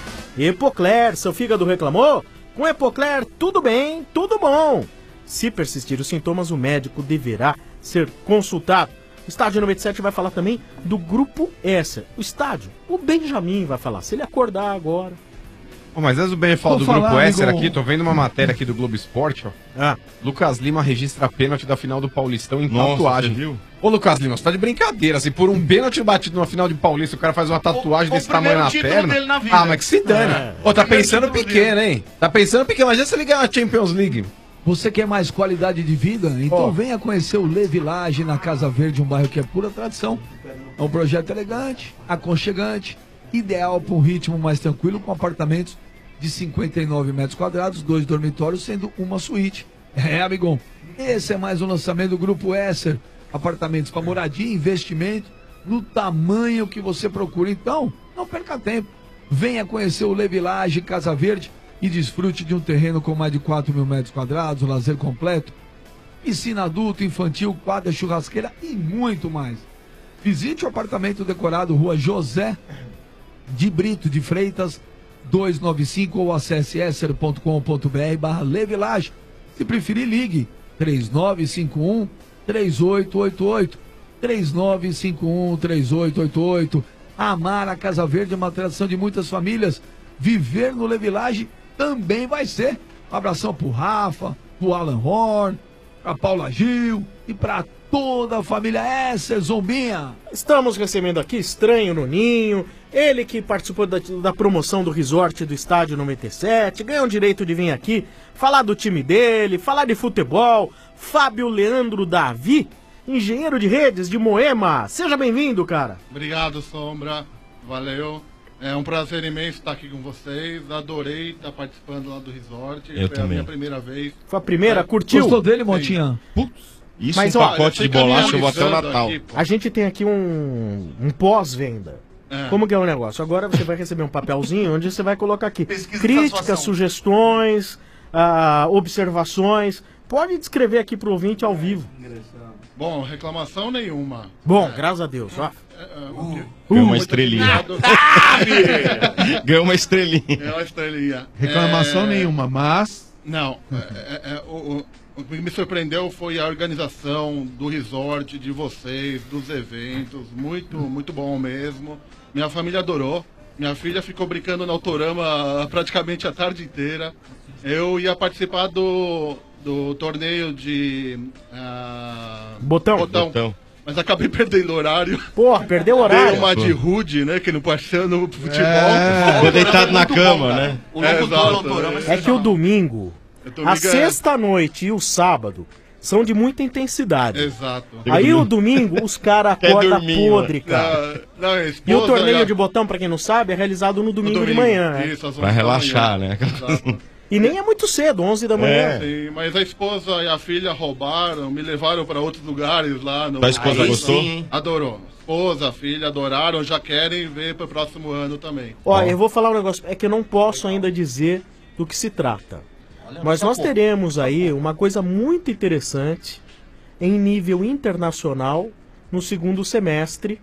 Epocler, seu fígado reclamou? Com Epocler, tudo bem, tudo bom. Se persistir os sintomas, o médico deverá ser consultado. O Estádio noventa e sete vai falar também do Grupo S. O estádio, o Benjamin vai falar, se ele acordar agora. Oh, mas antes do Ben falar do Vou Grupo falar, S amigo. aqui, tô vendo uma matéria aqui do Globo Esporte, ó. Ah. Lucas Lima registra pênalti da final do Paulistão em Nossa, tatuagem. você viu? Ô, Lucas Lima, você tá de brincadeira. Se por um pênalti batido numa final de Paulista, o cara faz uma tatuagem O- desse o primeiro tamanho na título perna. dele na vida. Ah, mas que se dane. É. Ô, tá O primeiro pensando título pequeno, dele. hein? Tá pensando pequeno. Imagina se ele ganhar a Champions League. Você quer mais qualidade de vida? Então Oh. venha conhecer o Le Village na Casa Verde, um bairro que é pura tradição. É um projeto elegante, aconchegante, ideal para um ritmo mais tranquilo, com apartamentos de cinquenta e nove metros quadrados, dois dormitórios, sendo uma suíte. É, amigão, esse é mais um lançamento do Grupo Esser. Apartamentos para moradia e investimento no tamanho que você procura. Então, não perca tempo. Venha conhecer o Le Village Casa Verde e desfrute de um terreno com mais de quatro mil metros quadrados, lazer completo, piscina adulto, infantil, quadra, churrasqueira e muito mais. Visite o apartamento decorado Rua José de Brito de Freitas, duzentos e noventa e cinco, ou acesse esser ponto com ponto br barra Le Village. Se preferir, ligue três nove cinco um, três oito oito oito, três nove cinco um, três oito oito oito. Amar a Casa Verde é uma tradição de muitas famílias. Viver no Le Village também vai ser. Um abração pro Rafa, pro Alan Horn, pra Paula Gil e pra toda a família Esser, Zombinha. Estamos recebendo aqui Estranho no Ninho, ele que participou da, da promoção do resort do Estádio noventa e sete, ganhou o direito de vir aqui, falar do time dele, falar de futebol. Fábio Leandro Davi, engenheiro de redes de Moema. Seja bem-vindo, cara. Obrigado, Sombra. Valeu. É um prazer imenso estar aqui com vocês. Adorei estar participando lá do resort. Eu Foi a também. minha primeira vez. Foi a primeira? É. Curtiu? Gostou dele, Motinha? Isso, Mas, um ó, pacote eu de sei que bolacha, eu eu vou até o analisando Natal. aqui, pô. A gente tem aqui um, um pós-venda. É. Como que é o negócio? Agora você vai receber um papelzinho onde você vai colocar aqui Pesquisa e críticas, satisfação. sugestões, ah, observações. Pode descrever aqui pro ouvinte ao vivo. Bom, reclamação nenhuma. Bom, graças a Deus. Ó. É, é, o que- Ganhou uma muito estrelinha. obrigado. Ganhou uma estrelinha. Ganhou uma estrelinha. Reclamação É, nenhuma, mas. Não, é, é, é, o, o- o que me surpreendeu foi a organização do resort, de vocês, dos eventos, muito, muito bom mesmo. Minha família adorou, minha filha ficou brincando no Autorama praticamente a tarde inteira. Eu ia participar do, do torneio de... ah, Botão. Botão. Mas acabei perdendo o horário. Porra, perdeu o horário. Dei uma de rude, né, que não passou no futebol. É, ficou deitado na cama, né? O locutor do Autorama É que o domingo, domingo a é- sexta-noite e o sábado são de muita intensidade. Exato. Aí o domingo, os caras Quer acordam dormir, podre, mano. cara. Não, não, a E o esposa torneio já- de botão, pra quem não sabe, é realizado no domingo, No de domingo, manhã. né? isso, às Pra relaxar, né? E nem é muito cedo, onze da manhã. Sim, mas a esposa e a filha roubaram, me levaram para outros lugares lá. No... Tua esposa Aí gostou? sim. Adorou. Esposa, a filha adoraram, já querem ver para o próximo ano também. Ó, eu vou falar um negócio, é que eu não posso ainda dizer do que se trata. Mas nós teremos aí uma coisa muito interessante em nível internacional no segundo semestre,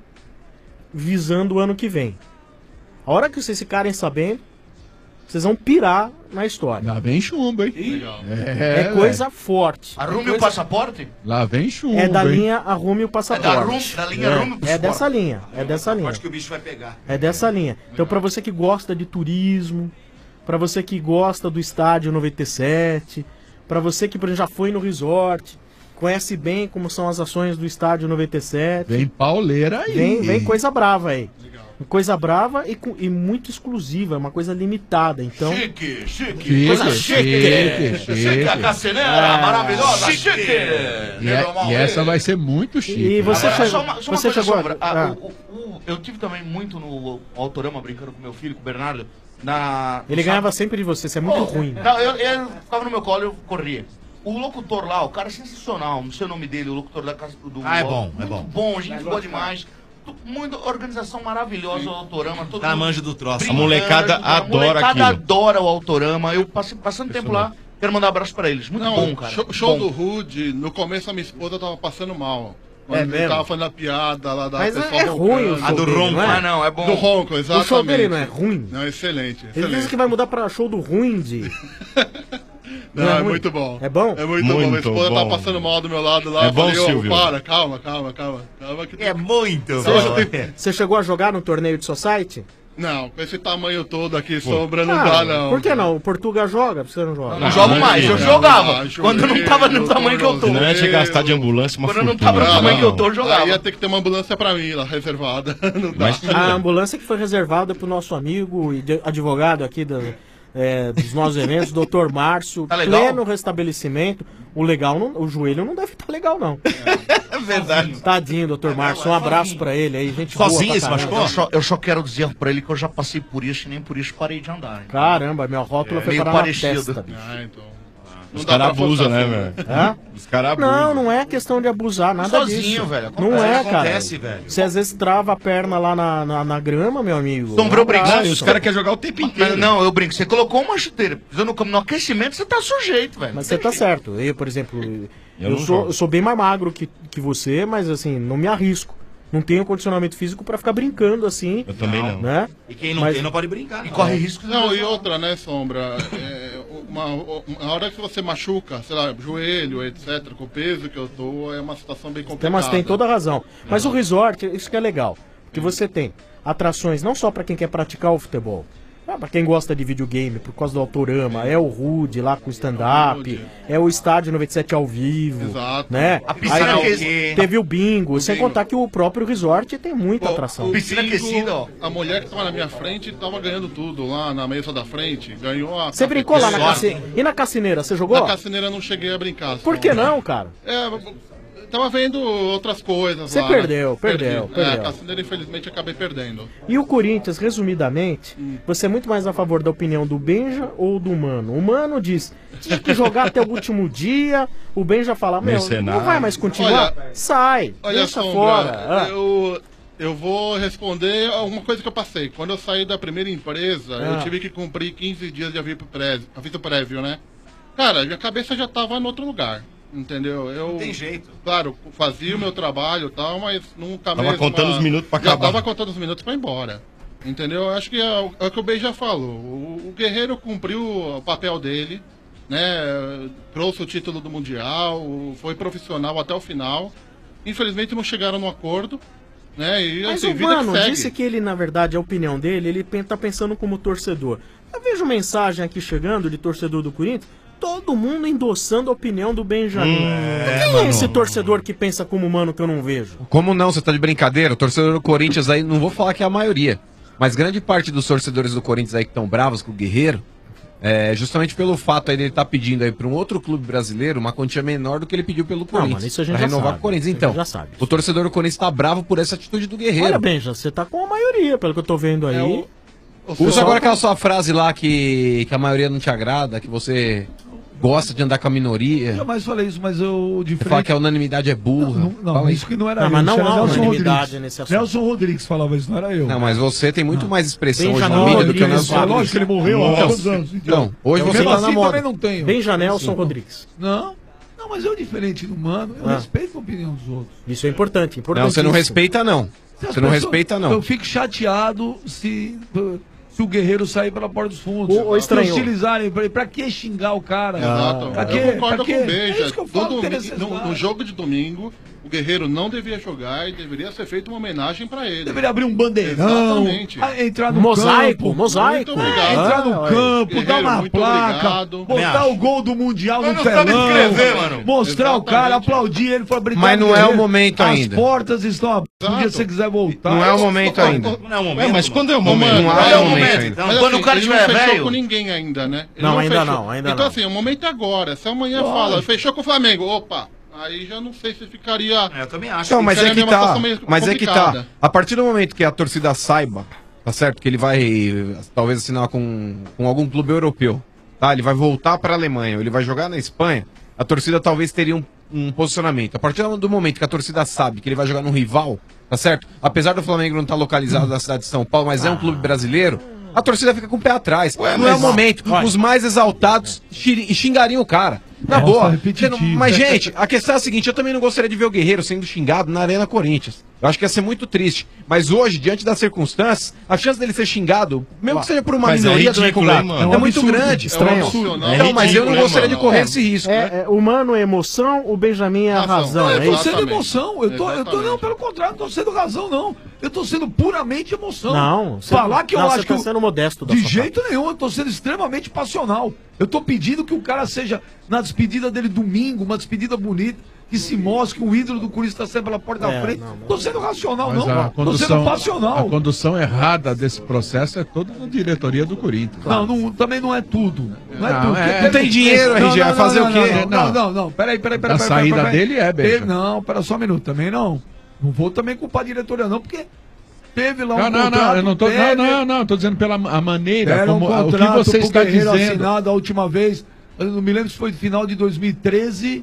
visando o ano que vem. A hora que vocês ficarem sabendo, vocês vão pirar na história. Lá vem chumbo, hein? É, coisa forte. Arrume É coisa- o passaporte? Lá vem chumbo, É da hein? linha Arrume o Passaporte. É da Arrume- da linha É, Arrume o É Passaporte. dessa linha, é dessa linha. Acho que o bicho vai pegar. É dessa linha. Então, pra você que gosta de turismo, pra você que gosta do estádio noventa e sete, pra você que, por exemplo, já foi no resort, conhece bem como são as ações do estádio noventa e sete. Vem pauleira aí. Vem, vem coisa brava aí. Coisa brava e, com- e muito exclusiva, é uma coisa limitada. Então, Chique, chique. Chique, Coisa chique, chique. chique. A caceneira, É. maravilhosa, chique. E, é- e essa vai ser muito chique. E você Agora, chegou- só uma, só uma você coisa, chegou a- Sombra. Ah, ah. o- o- o- eu tive também muito no Autorama, brincando com meu filho, com o Bernardo. Na, ele no ganhava sábado. sempre de você, isso é muito Pô, ruim. Não, eu, eu ficava no meu colo, eu corria. O locutor lá, o cara é sensacional, não sei o nome dele, o locutor da casa do... Ah, é bom, é muito bom. bom, gente boa demais. Muita organização maravilhosa, o Autorama. Todo Cara, mundo manja do troço. brincando, A molecada ajudando. adora A molecada aquilo. adora o Autorama. Eu passei, passando tempo lá, quero mandar um abraço pra eles. Muito Não, bom, cara. Show, show Bom. do Rude, no começo a minha esposa tava passando mal. É Quando ele mesmo? tava fazendo a piada lá da Mas é- pessoa é ruim o roncando. show dele, não é? Ah, não, é bom. Do ronco, exatamente. O show dele não é ruim? Não, excelente, Ele excelente. disse que vai mudar pra show do ruim de... Não, Não é é, ruim? muito bom. É bom? É muito, bom. Minha Muito esposa bom. tava passando mal do meu lado lá. É eu bom, falei, ô, Silvio. para, calma, calma, calma, calma. que É muito Você, bom. você chegou a jogar no torneio de Society? Não, com esse tamanho todo aqui, sombra, não Ah, dá, não. Por que não? O Portuga joga, você não joga. Eu não jogo mais, eu não, jogava. não, Quando eu não tava no tamanho que eu tô. Senão ia te gastar de ambulância uma Quando eu não fortuna. tava no tamanho que eu tô, eu jogava. Aí ia ter que ter uma ambulância pra mim lá, reservada. Não dá. Mas A ambulância que foi reservada pro nosso amigo e de- advogado aqui da- é, dos nossos eventos, doutor Márcio, Tá legal? pleno restabelecimento. O legal, não- o joelho não deve estar legal, não. É verdade. Tadinho, doutor Márcio, um abraço pra ele aí, gente boa Sozinho pra se caramba. machucou? Eu só, eu só quero dizer pra ele que eu já passei por isso e nem por isso parei de andar. hein? Caramba, minha rótula foi meio parar na parecido. testa, bicho. Ah, então. os Não dá caras pra abusam, forçar, né, né? velho? Hã? Os caras abusam. Não, não é questão de abusar, nada Sozinho, disso. velho, Não acontece, é, cara. acontece, velho. Você às vezes trava a perna lá na, na, na grama, meu amigo. Sombrou Um abraço. brincando, E os caras querem jogar o tempo inteiro. Mas não, eu brinco. Você colocou uma chuteira, pisou no, no aquecimento, você tá sujeito, velho. Mas você tá certo. Eu, por exemplo, eu, não sou, jogo. eu sou bem mais magro que, que você, mas assim, não me arrisco. Não tenho condicionamento físico pra ficar brincando assim. Eu também não. Né? E quem não Mas- tem não pode brincar. E não. corre risco de Não, e lesão. outra, né, Sombra? É, uma, uma hora que você machuca, sei lá, joelho, etcétera, com o peso que eu tô, é uma situação bem Tem, complicada. mas tem toda a razão. Mas o resort, isso que é legal. Que você tem atrações não só pra quem quer praticar o futebol. Ah, pra quem gosta de videogame, por causa do Autorama, é o Rude lá com o stand-up, é o Estádio noventa e sete ao vivo, Exato. né? A piscina Aí, aquecida. teve o bingo, sem bingo. contar que o próprio resort tem muita Pô, atração. o Piscina bingo, aquecida, ó. A mulher que tava na minha frente tava ganhando tudo lá na mesa da frente. Ganhou a. Você brincou lá na sorte, cacineira? E na cacineira, você jogou? Na cassineira não cheguei a brincar. Por que não, cara? É, tava vendo outras coisas Você lá. perdeu, né? perdeu, Perdi. perdeu. É, a cassineira, infelizmente, acabei perdendo. E o Corinthians, resumidamente, Hum. você é muito mais a favor da opinião do Benja ou do Mano? O Mano diz, tinha que jogar até o último dia, o Benja fala, meu, Mercenário. não vai mais continuar? Olha- Sai, Olha, deixa Sombra, fora. Ah. eu, eu vou responder uma coisa que eu passei. Quando eu saí da primeira empresa, Ah. eu tive que cumprir quinze dias de aviso prévio, aviso prévio, né? Cara, minha cabeça já tava em outro lugar, entendeu? Eu, Não tem jeito. Claro, fazia o meu trabalho e tal, mas nunca Tava mesmo... contando os minutos pra Já acabar. tava contando os minutos pra ir embora. Entendeu? Eu acho que é, o- é o que o Bey já falou. O, o Guerreiro cumpriu o papel dele, né? Trouxe o título do Mundial, foi profissional até o final. Infelizmente não chegaram no acordo, né? E Mas assim, o vida Mano que segue. disse que ele, na verdade, a opinião dele, ele pen- tá pensando como torcedor. Eu vejo mensagem aqui chegando de torcedor do Corinthians, todo mundo endossando a opinião do Benjamin. Quem é esse torcedor que pensa como o Mano que eu não vejo? Como não? Você tá de brincadeira? O torcedor do Corinthians aí, não vou falar que é a maioria, mas grande parte dos torcedores do Corinthians aí que estão bravos com o Guerreiro É, justamente pelo fato aí dele estar pedindo aí para um outro clube brasileiro uma quantia menor do que ele pediu pelo Corinthians. mano, isso a gente pra já renovar sabe, com o Corinthians. isso a Então, gente já sabe. o torcedor do Corinthians tá bravo por essa atitude do Guerreiro. Olha, Benja, você tá com a maioria, pelo que eu tô vendo aí. É o- Usa agora aquela sua frase lá que, que a maioria não te agrada, que você gosta de andar com a minoria. Eu jamais falei isso, mas eu Você fala que a unanimidade é burra. Não, não, Fala isso que não era Não, eu. mas isso não era há Nelson unanimidade Rodrigues. nesse assunto. Nelson Rodrigues falava isso, não era eu. Não, mas você tem muito mais expressão hoje na Benja mídia do que o Rodrigues, Nelson Lógico que ele morreu há quantos anos? Então, hoje você Mesmo tá assim na moda. também não tenho. Benja Nelson Sim. Rodrigues. Não, não, mas eu diferente do mano, eu Ah. respeito a opinião dos outros. Isso é importante, importante. Não, você não respeita, não. Se as Você não pessoas- respeita, não. Eu fico chateado se, se o Guerreiro sair pela porta dos fundos. O- o estranho. Se hostilizarem, pra, pra que xingar o cara? Exato. Pra quê? Eu concordo Pra quê? com o Beija. É isso que eu No falo, domingo- interessante. no, no jogo de domingo, o Guerreiro não devia jogar e deveria ser feita uma homenagem pra ele. Deveria abrir um bandeirão, Exatamente. a- entrar no Mosaico, campo, mosaico. Muito obrigado. entrar no Ah, campo, Guerreiro, dar uma muito placa, obrigado. botar o gol do Mundial Mas no não sabe telão, escrever, mano. mostrar o cara, aplaudir ele, falar obrigado. Mas não é o Guerreiro. momento As ainda. portas estão abertas, um dia se você quiser voltar. Não é o momento ainda. Não é o momento. mas quando é o Ô, momento? mano, Não mas há é o o momento momento. ainda. Mas, Quando assim, o cara ele não tiver fechou velho- com ninguém ainda, né? Ele Não, ainda fechou. não, ainda então, não. assim, o momento é agora. Se amanhã Lógico. fala, fechou com o Flamengo, opa, aí já não sei se ficaria... É, eu também acho. Não, mas é ficaria que numa tá. situação meio Mas é que tá. complicada. A partir do momento que a torcida saiba, tá certo? Que ele vai talvez assinar com, com algum clube europeu, tá? Ele vai voltar pra Alemanha, ou ele vai jogar na Espanha, a torcida talvez teria um, um posicionamento. A partir do momento que a torcida sabe que ele vai jogar num rival, tá certo? Apesar do Flamengo não estar localizado na cidade de São Paulo, mas é um clube brasileiro. A torcida fica com o pé atrás. não é o mas- momento. Olha. Os mais exaltados xiri- xingariam o cara. Na Nossa, boa. repetitivo. Você não- Mas, gente, a questão é a seguinte: eu também não gostaria de ver o Guerreiro sendo xingado na Arena Corinthians. Eu acho que ia ser muito triste. Mas hoje, diante das circunstâncias, a chance dele ser xingado, mesmo que seja por uma Mas é minoria do ridículo, Eco hein, mano? é, É um muito absurdo. grande. Estranho. absurdo. Então, É mas eu não ridículo, gostaria né, de correr É, esse risco. né? É, é, o mano é emoção, o Benjamin é a Razão. razão. É, É Eu tô isso? sendo Exatamente. emoção. Eu tô, eu tô, não, Exatamente. pelo contrário, não tô sendo razão, não. Eu tô sendo puramente emoção. Não, você- Falar que eu não, acho você que. tá eu- sendo modesto da De sua jeito nenhum, eu tô sendo extremamente passional. Eu tô pedindo que o cara seja, na despedida dele domingo, uma despedida bonita, que se mostre que o ídolo do Corinthians tá sempre pela porta da É, frente. não, não. Tô sendo racional, Mas não. a Tô condução, sendo a passional. condução errada desse processo é toda da diretoria do Corinthians. Não, não, também não é tudo. Não é Não, tudo. é- porque não tem dinheiro, R G, vai fazer o quê? Não, não, não, não. Peraí, peraí, peraí. A peraí, saída peraí, peraí. dele é, Beija. Teve- Não, pera só um minuto. Também não. Não vou também culpar a diretoria, não, porque teve lá um Não, não, contrato. não, eu não tô, não, prévio, não, não, tô dizendo pela a maneira Era um como o que contrato você pro está Guerreiro dizendo. assinado a última vez. Eu não me lembro se foi final de dois mil e treze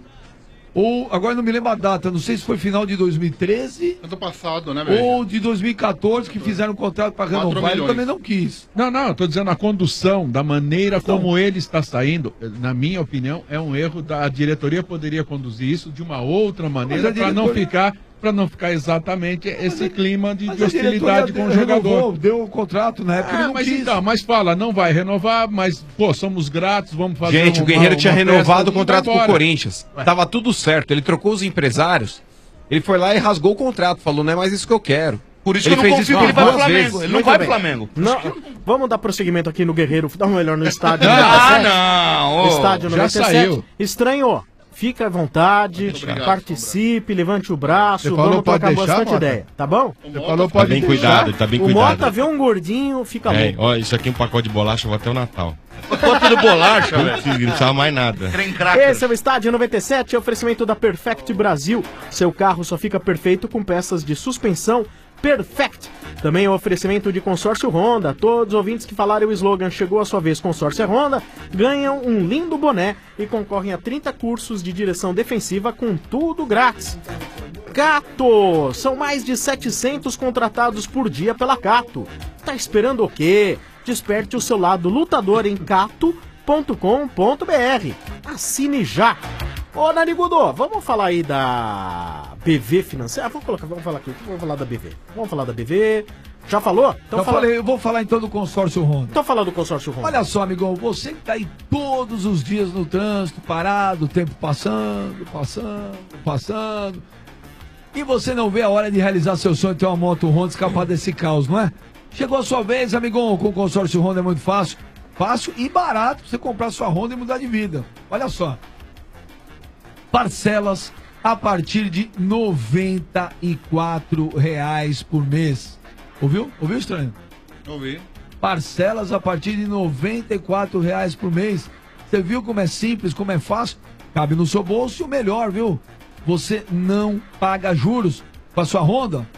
ou agora não me lembro a data. Não sei se foi final de dois mil e treze Ano passado, né, velho? ou de dois mil e quatorze que fizeram um contrato para Quatro renovar. Ele milhões. também não quis. Não, não, eu tô dizendo a condução, da maneira Então. como ele está saindo, na minha opinião, é um erro da a diretoria poderia conduzir isso de uma outra maneira a para não diretoria- ficar para não ficar exatamente esse clima de, Mas de a diretoria hostilidade com o renovou, jogador. deu o contrato na época, ele Ah, não mas quis. então, mas fala, não vai renovar, mas pô, somos gratos, vamos fazer Gente, uma- o Guerreiro uma tinha festa renovado e o contrato vai com o embora. Corinthians. Tava tudo certo. Ele trocou os empresários. Ele foi lá e rasgou o contrato. Falou, não é mais isso que eu quero. Por isso Ele que eu não fez confio isso que ele vai duas pro Flamengo. vezes. Ele não Muito vai bem. pro Flamengo. Não, vamos dar prosseguimento aqui no Guerreiro, dá uma melhor no estádio. Ah, noventa e sete. não, ô. Estádio Já noventa e sete. saiu. Estranho, fica à vontade, Muito obrigado, participe, levante o braço, Você falou, vamos pode trocar deixar, bastante Mota? ideia, tá bom? Você falou, Tá pode bem deixar. cuidado, tá bem o cuidado. Mota vê um gordinho, fica É, louco. ó, isso aqui é um pacote de bolacha, eu vou até o Natal. Pacote de bolacha, Não velho. precisa, não precisava mais nada. Creme cracker. Esse é o Estádio noventa e sete, oferecimento da Perfect Brasil. Seu carro só fica perfeito com peças de suspensão Perfect. Também é um oferecimento de Consórcio Honda. Todos os ouvintes que falarem o slogan "Chegou a sua vez, Consórcio Honda", ganham um lindo boné e concorrem a trinta cursos de direção defensiva com tudo grátis. Cato! São mais de setecentos contratados por dia pela Cato. Tá esperando o quê? Desperte o seu lado lutador em cato ponto com ponto b r. Assine já! Ô, Narigudo, vamos falar aí da B V Financeira? Ah, vamos colocar, vamos falar aqui, vamos falar da B V. Vamos falar da B V. Já falou? Então Eu fala- falei, eu vou falar então do consórcio Honda. Então fala do consórcio Honda. Olha só, amigão, você que tá aí todos os dias no trânsito, parado, o tempo passando, passando, passando. E você não vê a hora de realizar seu sonho de ter uma moto Honda, escapar desse caos, não é? Chegou a sua vez, amigão, com o consórcio Honda é muito fácil. Fácil e barato pra você comprar sua Honda e mudar de vida. Olha só. Parcelas a partir de noventa e quatro reais por mês. Ouviu? Ouviu, estranho? Ouvi. Parcelas a partir de noventa e quatro reais por mês. Você viu como é simples, como é fácil? Cabe no seu bolso e o melhor, viu? Você não paga juros com a sua Honda.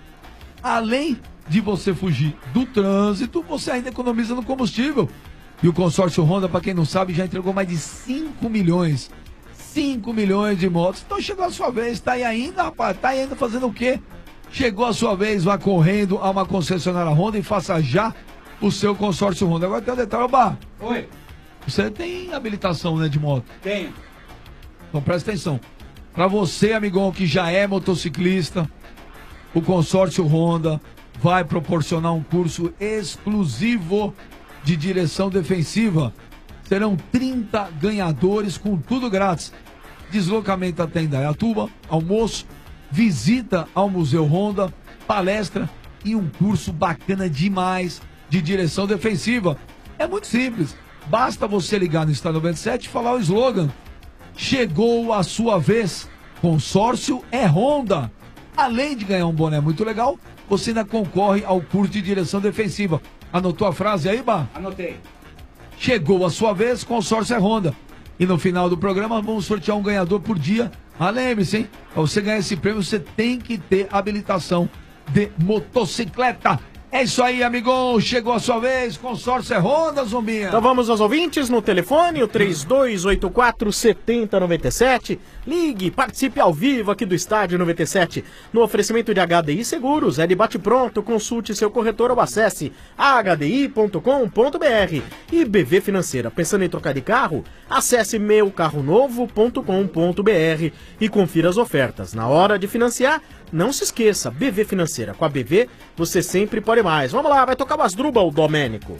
Além de você fugir do trânsito, você ainda economiza no combustível. E o consórcio Honda, para quem não sabe, já entregou mais de cinco milhões. cinco milhões de motos. Então chegou a sua vez, tá aí ainda, rapaz, tá aí ainda fazendo o quê? Chegou a sua vez, vá correndo a uma concessionária Honda e faça já o seu consórcio Honda. Agora tem um detalhe, Bar. Oi. Você tem habilitação, né, de moto? Tenho. Então presta atenção. Para você, amigão, que já é motociclista, o consórcio Honda vai proporcionar um curso exclusivo de direção defensiva. Serão trinta ganhadores com tudo grátis. Deslocamento até Indaiatuba, almoço, visita ao Museu Honda, palestra e um curso bacana demais de direção defensiva. É muito simples. Basta você ligar no Estado noventa e sete e falar o slogan. Chegou a sua vez. Consórcio é Honda. Além de ganhar um boné muito legal, você ainda concorre ao curso de direção defensiva. Anotou a frase aí, Bah? Anotei. Chegou a sua vez, consórcio é Honda. E no final do programa vamos sortear um ganhador por dia. Ah, lembre-se, hein? Para você ganhar esse prêmio, você tem que ter habilitação de motocicleta. É isso aí, amigão. Chegou a sua vez. Consórcio é Honda, Zombinha. Então vamos aos ouvintes no telefone, o três dois oito quatro, sete zero nove sete. Ligue, participe ao vivo aqui do Estádio noventa e sete. No oferecimento de H D I Seguros, é de bate-pronto. Consulte seu corretor ou acesse h d i ponto com ponto b r. E B V Financeira, pensando em trocar de carro? Acesse meu carro novo ponto com ponto b r e confira as ofertas. Na hora de financiar, não se esqueça, B V Financeira. Com a B V, você sempre pode mais. Vamos lá, vai tocar o Asdrubal, o Domênico.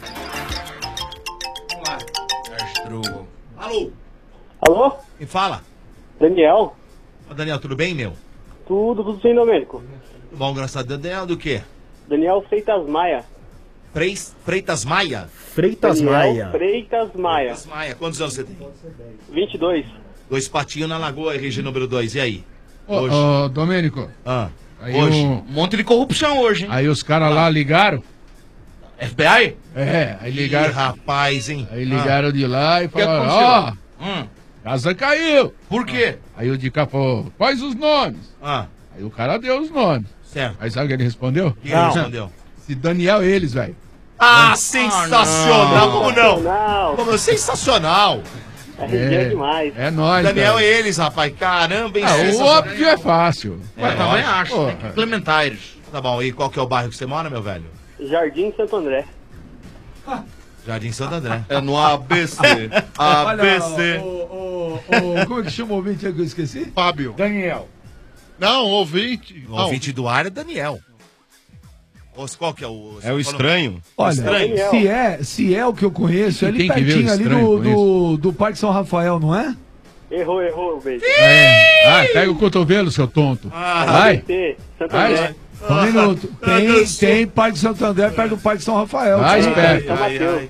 Vamos lá. Asdrubal. Alô? Alô? Quem fala? Daniel. Ô, Daniel, tudo bem, meu? Tudo, tudo sim, Domênico. Tudo bom, graças a Deus. Daniel do quê? Daniel Freitas Maia. Freis, Freitas Maia? Freitas Daniel Maia. Freitas Maia. Freitas Maia. Quantos anos você tem? vinte e dois. Dois patinhos na Lagoa, R G número dois. E aí? Ô, ô, Domênico. Ah. Aí Hoje. o- Um monte de corrupção hoje, hein? Aí os caras lá ligaram. F B I? É, aí ligaram. Ih, rapaz, hein? Aí ligaram de lá e O que falaram, aconteceu? ó, Hum. casa caiu. Por quê? Aí o de cá falou, quais os nomes? Ah. Aí o cara deu os nomes. Certo. Aí sabe o que ele respondeu? O que ele respondeu? Se Daniel eles, velho. Ah, sensacional! Como não? Sensacional. Como sensacional! É demais. É nóis, Daniel velho. é eles, rapaz. Caramba, hein? Ah, o sensacional. óbvio é fácil. É, também acho. Porra. Tem que implementar eles. Tá bom, e qual que é o bairro que você mora, meu velho? Jardim Santo André. Jardim Santo André. É no A B C. A B C. Olha, o- o- o- como é que chama o ouvinte aí que eu esqueci? Fábio. Daniel. Não, ouvinte. O ouvinte do ar é Daniel. Ou qual que é o... É o estranho. Olha, Estranho. se é, se é o que eu conheço, é ali Tem que ver o pertinho ali estranho do, com do, do Parque São Rafael, não é? Errou, errou, beijo. É. Ah, pega o cotovelo, seu tonto. Ah, Vai. A B C, Santo Vai. André. Só um minuto. Tem, tem Parque Santo André perto do Parque São Rafael. Vai, Tem- esperto. São Mateus.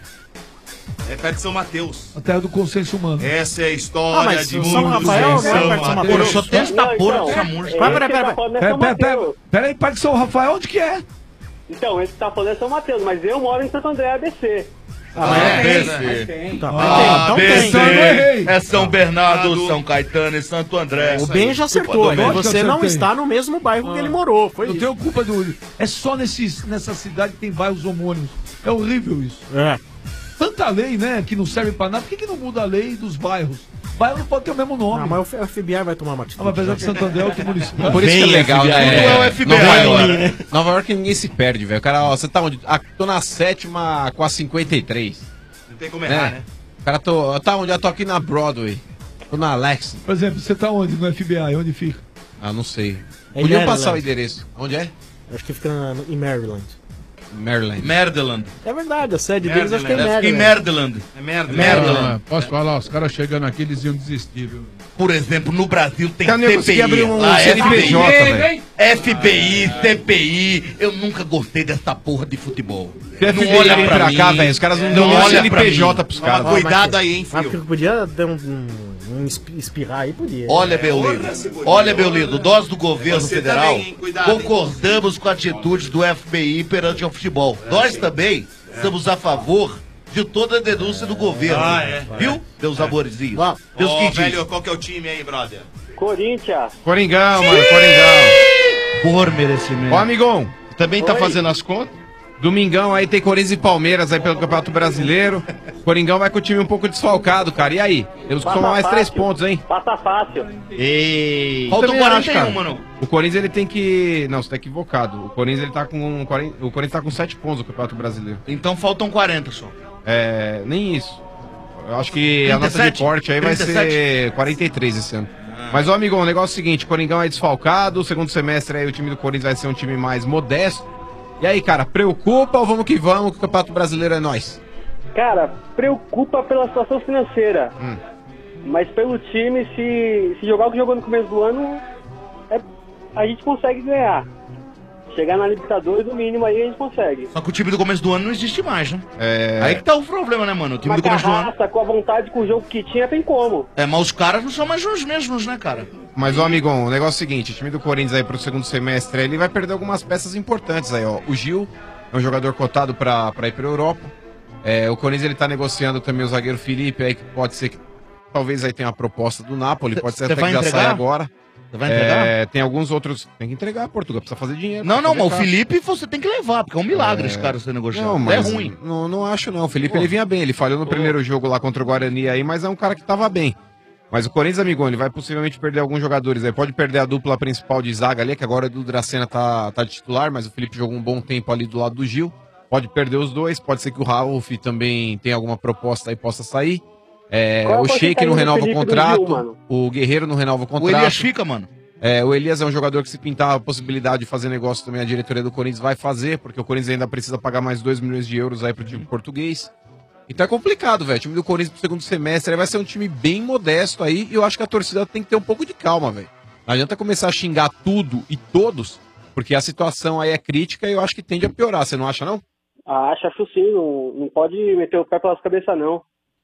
É perto de São Mateus. A terra do consenso humano. Essa é a história Ah, mas de o São muitos Rafael não é em perto de São Mateus. Mateus. Porra, só tem esta Não, porra então, dessa música. esse Vai, vai, que vai, tá falando é Pera, São pera, pera, Mateus. pera aí, Parque São Rafael, onde que é? Então, esse que tá falando é São Mateus, mas eu moro em Santo André, A B C. Ah, mas É, tem. é, Mas tem. Tá, Ah, mas tem, então B tem. C. Eu errei. É São Bernardo, São Caetano e Santo André. O Ben já acertou, né? Lógico que Você não acertei. está no mesmo bairro que ele morou. Foi Eu isso. tenho culpa do. É só nesse, nessa cidade que tem bairros homônimos. É horrível isso. É. Tanta lei, né, que não serve pra nada. Por que, que não muda a lei dos bairros? Bairro não pode ter o mesmo nome. Não, mas o F B I vai tomar uma atitude. Ah, mas apesar que Santo André é outro município. Por isso que é legal, Tudo né? é o F B I Nova agora. York. Nova York ninguém se perde, velho. O cara, ó, você tá onde? Ah, tô na sétima com a cinquenta e três. Não tem como errar, É. né? O cara, tô, tá onde? Eu tô aqui na Broadway. Tô na Alex. Por exemplo, você tá onde? No F B I? Onde fica? Ah, não sei. É em Podiam Maryland. passar o endereço. Onde é? Acho que fica na- em Maryland. Maryland. Merdeland. É verdade, a sede deles acho que é em Deve ficar em Maryland. Merdeland. É Merdeland. Merdeland. Ah, posso falar, os caras chegando aqui, eles iam desistir, viu? Por exemplo, no Brasil tem Cara, eu C P consegui I. abrir um lá, C N P J, velho. F B I, C P I. Eu nunca gostei dessa porra de futebol. Se F B I vem pra cá, velho, os caras não dão olha C N P J pra pros Toma caras. cuidado aí, hein, Mas filho. porque podia dar um, um, um espi- espirrar aí, podia. Olha, Beolido, olha, Beolido, nós do governo Você federal também, hein? Cuidado, hein? concordamos com a atitude do F B I perante ao futebol. Nós também estamos a favor de toda a denúncia do governo. Ah, é. Viu, meus amorzinhos? Ô, Meus quintis. velho, qual que é o time aí, brother? Corinthians. Coringão, mano, Coringão. Por merecimento. Ó, amigão. Também tá Oi. fazendo as contas? Domingão aí tem Corinthians e Palmeiras aí pelo Campeonato Brasileiro. Coringão vai com o time um pouco desfalcado, cara. E aí? Temos que Passa somar mais três fácil. pontos, hein? Passa fácil. Ei. Faltam Também acho, quarenta e um, cara. mano. O Corinthians ele tem que. Não, você tá equivocado. O Corinthians ele tá com. um quarenta O Corinthians tá com sete pontos no Campeonato Brasileiro. Então faltam quarenta só. É. Nem isso. Eu acho que a nota de trinta e sete? corte aí vai trinta e sete? ser quarenta e três esse ano. Mas, ó, amigão, o negócio é o seguinte: Coringão é desfalcado. O segundo semestre aí o time do Corinthians vai ser um time mais modesto. E aí, cara, preocupa ou vamos que vamos que o Campeonato Brasileiro é nós? Cara, preocupa pela situação financeira. Hum. Mas pelo time, se, se jogar o que jogou no começo do ano, é, a gente consegue ganhar. Chegar na Libertadores, no mínimo, aí a gente consegue. Só que o time do começo do ano não existe mais, né? É. Aí que tá o problema, né, mano? O time Mas do começo com do a ano. raça, com a vontade, com o jogo que tinha, tem como. É, mas os caras não são mais os mesmos, né, cara? Mas, ó, amigão, o negócio é o seguinte: o time do Corinthians aí pro segundo semestre ele vai perder algumas peças importantes aí, ó. O Gil é um jogador cotado pra, pra ir pra Europa. É, o Corinthians ele tá negociando também o zagueiro Felipe aí, que pode ser que talvez aí tenha uma proposta do Napoli, pode ser Cê até vai que já entregar? saia agora. Você vai entregar? É, tem alguns outros. Tem que entregar, Portugal, precisa fazer dinheiro. Não, precisa não, fazer mas o caixa. Felipe você tem que levar, porque é um milagre É. esse cara ser negociado. Não, mas é ruim. Não, não acho não. O Felipe ele vinha bem. Ele falhou no primeiro jogo lá contra o Guarani aí, mas é um cara que tava bem. Mas o Corinthians, amigão, ele vai possivelmente perder alguns jogadores aí. Pode perder a dupla principal de zaga ali, que agora o Edu Dracena tá, tá de titular, mas o Felipe jogou um bom tempo ali do lado do Gil. Pode perder os dois, pode ser que o Ralf também tenha alguma proposta aí e possa sair. É, Qual é a o Sheik porcentagem não do renova o Felipe e do contrato, Gil, mano? o Guerreiro não renova o contrato. O Elias fica, mano. É, o Elias é um jogador que se pintar a possibilidade de fazer negócio também, a diretoria do Corinthians vai fazer, porque o Corinthians ainda precisa pagar mais dois milhões de euros aí pro time português. Então é complicado, velho. O time do Corinthians pro segundo semestre aí vai ser um time bem modesto aí, e eu acho que a torcida tem que ter um pouco de calma, velho. Não adianta começar a xingar tudo e todos, porque a situação aí é crítica e eu acho que tende a piorar, você não acha, não? Ah, acho, acho sim, não, não pode meter o pé pelas cabeças, não.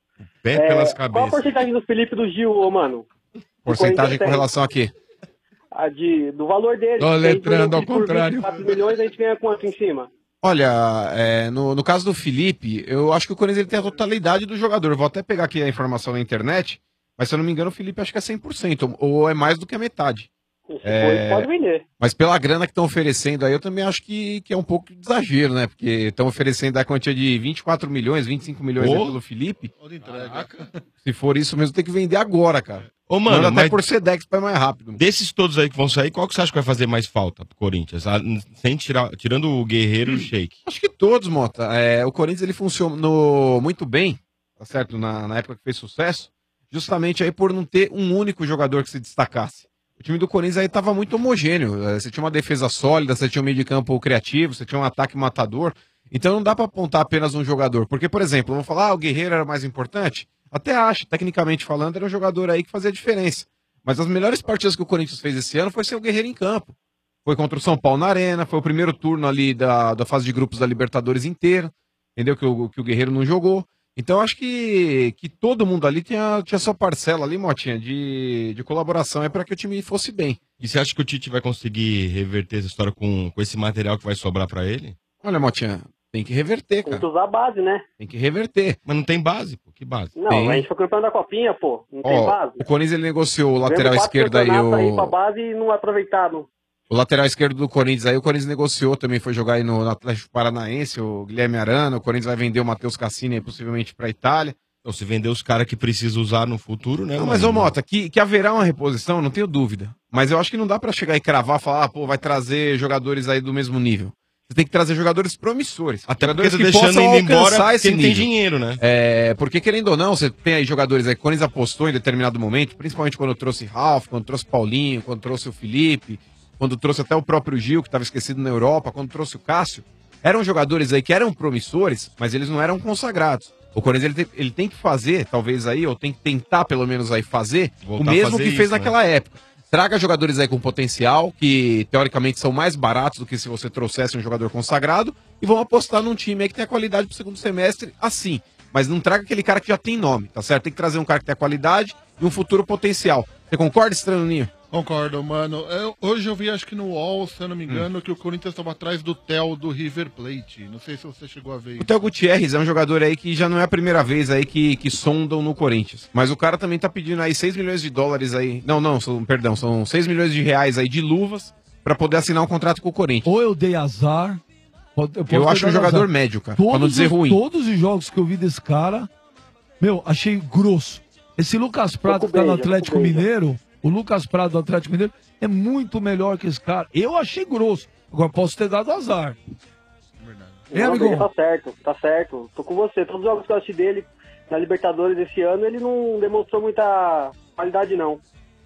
Pé É, pelas Qual a cabeças. porcentagem do Felipe e do Gil, ô, mano? Porcentagem com tem. relação a quê? A de, do valor dele. Tô letrando ao Se por contrário. vinte e quatro milhões, a gente ganha quanto em cima? Olha, é, no, no caso do Felipe, eu acho que o Corinthians ele tem a totalidade do jogador. Vou até pegar aqui a informação na internet, mas se eu não me engano o Felipe acho que é cem por cento, ou é mais do que a metade. Se É, for, pode vender. Mas pela grana que estão oferecendo aí, eu também acho que, que é um pouco de exagero, né? Porque estão oferecendo a quantia de vinte e quatro milhões, vinte e cinco milhões Ô. aí pelo Felipe. Se for isso mesmo, tem que vender agora, cara. Ô, mano, Manda até mas por Sedex pra ir mais rápido. desses todos aí que vão sair, qual que você acha que vai fazer mais falta pro Corinthians? Ah, sem tirar, tirando o Guerreiro e o Sheik. Acho que todos, Mota. É, o Corinthians ele funcionou muito bem, tá certo? Na, na época que fez sucesso, justamente aí por não ter um único jogador que se destacasse. O time do Corinthians aí tava muito homogêneo. É, Você tinha uma defesa sólida, você tinha um meio de campo criativo, você tinha um ataque matador. Então não dá pra apontar apenas um jogador. Porque, por exemplo, vamos falar, ah, o Guerreiro era mais importante? Até acho, tecnicamente falando, era um jogador aí que fazia diferença. Mas as melhores partidas que o Corinthians fez esse ano foi ser o Guerreiro em campo. Foi contra o São Paulo na Arena, foi o primeiro turno ali da, da fase de grupos da Libertadores inteira, entendeu? Que o, que o Guerreiro não jogou. Então eu acho que, que todo mundo ali tinha, tinha sua parcela ali, Motinha, de, de colaboração é para que o time fosse bem. E você acha que o Tite vai conseguir reverter essa história com, com esse material que vai sobrar pra ele? Olha, Motinha, tem que reverter, Tem que cara. usar a base, né? Tem que reverter. Mas não tem base, pô. Que base? Não, Tem. a gente foi campeão da Copinha, pô. Não tem Ó, base. o Corinthians ele negociou o lateral Tivemos quatro esquerdo aí, campeonatos aí com a o, base e não aproveitaram. o lateral esquerdo do Corinthians aí, o Corinthians negociou também, foi jogar aí no, no Atlético Paranaense, o Guilherme Arana, o Corinthians vai vender o Matheus Cassini aí, possivelmente pra Itália. Então, se vender os caras que precisa usar no futuro, né? Não, mano? mas, ô Mota, que, que haverá uma reposição, não tenho dúvida. Mas eu acho que não dá pra chegar e cravar, falar, ah, pô, vai trazer jogadores aí do mesmo nível. Você tem que trazer jogadores promissores. Até porque jogadores tá que deixando possam indo embora alcançar porque esse ele tem nível. dinheiro, né? É, porque querendo ou não, você tem aí jogadores aí que o Corinthians apostou em determinado momento, principalmente quando trouxe Ralf, quando trouxe Paulinho, quando trouxe o Felipe, quando trouxe até o próprio Gil, que estava esquecido na Europa, quando trouxe o Cássio. Eram jogadores aí que eram promissores, mas eles não eram consagrados. O Corinthians ele tem, ele tem que fazer, talvez aí, ou tem que tentar pelo menos aí fazer, Voltar o a mesmo fazer que isso, fez né? naquela época. Traga jogadores aí com potencial, que teoricamente são mais baratos do que se você trouxesse um jogador consagrado, e vão apostar num time aí que tem a qualidade pro segundo semestre, assim. Mas não traga aquele cara que já tem nome, tá certo? Tem que trazer um cara que tem a qualidade e um futuro potencial. Você concorda, Estrelaninho? Concordo, mano. Eu- hoje eu vi, acho que no U O L, se eu não me engano, que o Corinthians estava atrás do Theo do River Plate. Não sei se você chegou a ver O isso. Theo Gutierrez é um jogador aí que já não é a primeira vez aí que, que sondam no Corinthians. Mas o cara também tá pedindo aí seis milhões de dólares aí. Não, não, são, perdão, são seis milhões de reais aí de luvas pra poder assinar um contrato com o Corinthians. Ou eu dei azar. pode- Eu posso acho ter um dado jogador azar. médio, cara, pra Todos não dizer os- ruim. Todos os jogos que eu vi desse cara, meu, achei grosso. Esse Lucas Prato que tá no beija, Atlético pouco beija. Mineiro, o Lucas Prato do Atlético Mineiro, é muito melhor que esse cara. Eu achei grosso. Agora posso ter dado azar. É, Não, amigão? ele tá certo, tá certo. Tô com você. Todos os jogos que eu assisti dele na Libertadores esse ano, ele não demonstrou muita qualidade, não.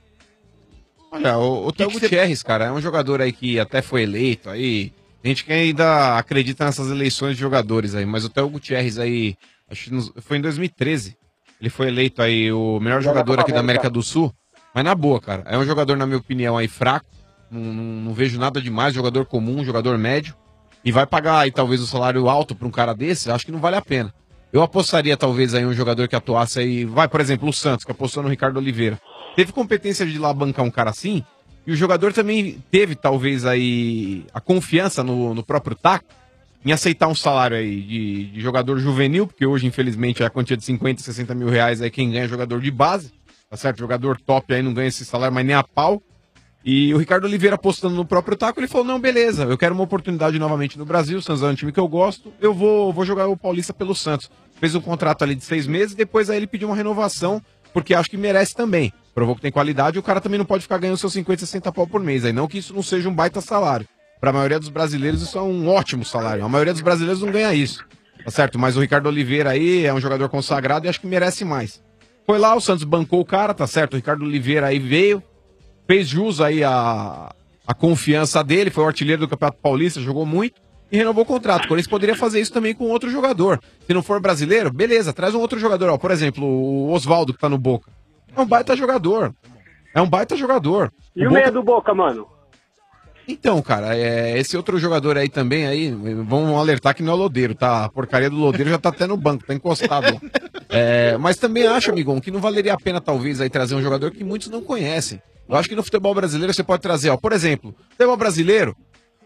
Olha, o, o Theo Gutierrez, cara, é um jogador aí que até foi eleito aí. A gente que ainda acredita nessas eleições de jogadores aí, mas o Theo Gutierrez aí, acho que nos- foi em dois mil e treze. Ele foi eleito aí o melhor Joga jogador Copa aqui da América. América do Sul. Mas na boa, cara, é um jogador, na minha opinião, aí fraco. Não, não- não vejo nada demais, jogador comum, jogador médio. E vai pagar aí talvez o salário alto pra um cara desse, acho que não vale a pena. Eu apostaria talvez aí um jogador que atuasse aí, vai, por exemplo, o Santos, que apostou no Ricardo Oliveira. Teve competência de ir lá bancar um cara assim, e o jogador também teve talvez aí a confiança no, no próprio Taco em aceitar um salário aí de, de jogador juvenil, porque hoje, infelizmente, é a quantia de cinquenta, sessenta mil reais aí quem ganha é jogador de base, tá certo? Jogador top aí não ganha esse salário, mas nem a pau. E o Ricardo Oliveira apostando no próprio Taco, ele falou, não, beleza, eu quero uma oportunidade novamente no Brasil, o Santos é um time que eu gosto, eu vou, vou jogar o Paulista pelo Santos. Fez um contrato ali de seis meses, depois aí ele pediu uma renovação, porque acho que merece também. Provou que tem qualidade, e o cara também não pode ficar ganhando seus cinquenta, sessenta pau por mês. Aí não que isso não seja um baita salário. Para a maioria dos brasileiros isso é um ótimo salário. A maioria dos brasileiros não ganha isso. Tá certo? Mas o Ricardo Oliveira aí é um jogador consagrado e acho que merece mais. Foi lá, o Santos bancou o cara, tá certo? O Ricardo Oliveira aí veio, fez jus aí a, a confiança dele, foi o artilheiro do Campeonato Paulista, jogou muito e renovou o contrato. O Corinthians poderia fazer isso também com outro jogador. Se não for brasileiro, beleza, traz um outro jogador. Ó, por exemplo, o Oswaldo que tá no Boca. É um baita jogador. É um baita jogador. E o Boca- meia do Boca, mano? Então, cara, é, esse outro jogador aí também, aí, vamos alertar que não é o Lodeiro, tá? A porcaria do Lodeiro já tá até no banco, tá encostado lá. É, mas também acho, amigão, que não valeria a pena, talvez, aí trazer um jogador que muitos não conhecem. Eu acho que no futebol brasileiro você pode trazer, ó, por exemplo, futebol brasileiro,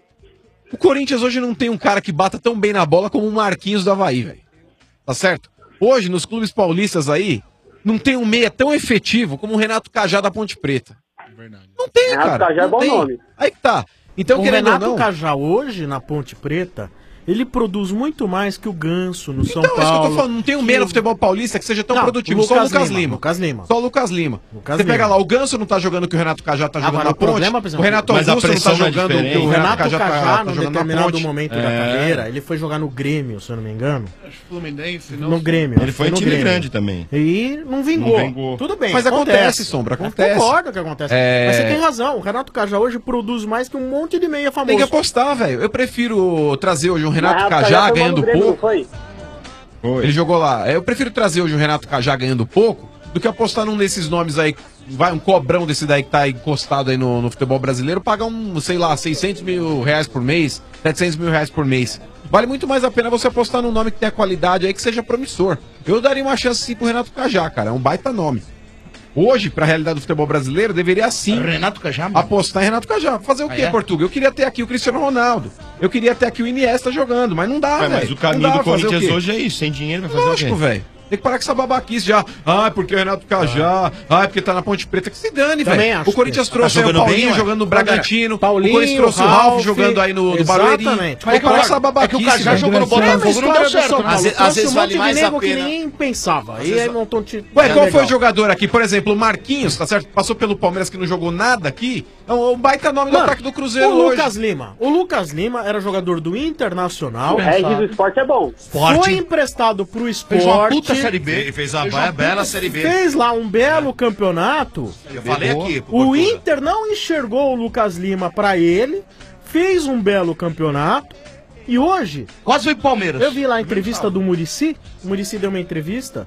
o Corinthians hoje não tem um cara que bata tão bem na bola como o Marquinhos do Avaí, velho. Tá certo? Hoje, nos clubes paulistas aí, não tem um meia tão efetivo como o Renato Cajá da Ponte Preta. Não tem, Renato cara. Cajá é não bom tem. nome. Aí que tá. Então, o querendo Renato ou não... Cajá hoje, na Ponte Preta, ele produz muito mais que o Ganso no São Então, é isso que eu Paulo. tô falando. Não tem um meia no futebol paulista que seja tão Não, produtivo. Lucas Só o Lucas Lima, Lima. Lucas Lima. Só o Lucas Lima. Lucas Você Lima. pega lá, o Ganso não tá jogando o que o Renato Cajá tá jogando Agora, na o problema, Ponte. por exemplo, O Renato mas a Augusto não tá pressão é jogando o que diferente. o O Renato Renato Cajá Cajá, tá, tá num jogando na determinado Ponte. momento da É. carreira, ele foi jogar no Grêmio, se eu não me engano. Fluminense, não. No Grêmio. Ele foi em no time Grêmio. grande também. E não vingou. Não vingou. Tudo bem. Mas acontece, Sombra, acontece. Eu concordo que acontece. É. Mas você tem razão. O Renato Cajá hoje produz mais que um monte de meia famoso. Tem que apostar, velho. Eu prefiro trazer hoje um Renato Renato Cajá Cajá foi ganhando no Grêmio, não pouco. foi? Ele jogou lá. Eu prefiro trazer hoje o Renato Cajá ganhando pouco do que apostar num desses nomes aí. Vai um cobrão desse daí que tá encostado aí no, no futebol brasileiro, paga um, sei lá, seiscentos mil reais por mês, setecentos mil reais por mês. Vale muito mais a pena você apostar num nome que tenha qualidade aí, que seja promissor. Eu daria uma chance sim pro Renato Cajá, cara. É um baita nome. Hoje, pra realidade do futebol brasileiro, deveria sim Renato Cajá, mano. apostar em Renato Cajá. Fazer o Ah, quê, é? Portugal? Eu queria ter aqui o Cristiano Ronaldo. Eu queria ter aqui o Iniesta jogando, mas não dá, Ué, velho. mas o Não caminho dá, do fazer o Corinthians quê? hoje é isso, sem dinheiro vai fazer Lógico, o quê? velho. Tem que parar com essa babaquice já. Ah, porque o Renato Cajá. Ah, porque tá na Ponte Preta. Que se dane, Também velho. acho O Corinthians que- trouxe Tá aí o jogando Paulinho bem, ué? jogando no Bragantino. Paulinho, o Corinthians trouxe o Ralf Ralf, jogando aí no, no Barueri. exatamente. Tem que parar com essa É que babaquice, o Cajá velho. jogou no Botafogo, não deu certo. Às, Às às vezes um vale monte mais de a nego que pena. nem pensava. E vezes aí va- montou um time. Ué, É qual foi legal. o jogador aqui? Por exemplo, o Marquinhos, tá certo? Passou pelo Palmeiras que não jogou nada aqui. É um um baita nome do Mano, ataque do Cruzeiro o hoje. Lucas Lima. O Lucas Lima era jogador do Internacional. O Regis do esporte é bom. Foi emprestado pro Fez uma esporte. puta Série B. Ele fez uma ba- bela Série B. Fez lá um belo campeonato. Eu falei aqui. pro O Portuga. Inter não enxergou o Lucas Lima pra ele. Fez um belo campeonato. E hoje, Quase foi pro Palmeiras. eu vi lá a entrevista do Muricy. O Muricy deu uma entrevista.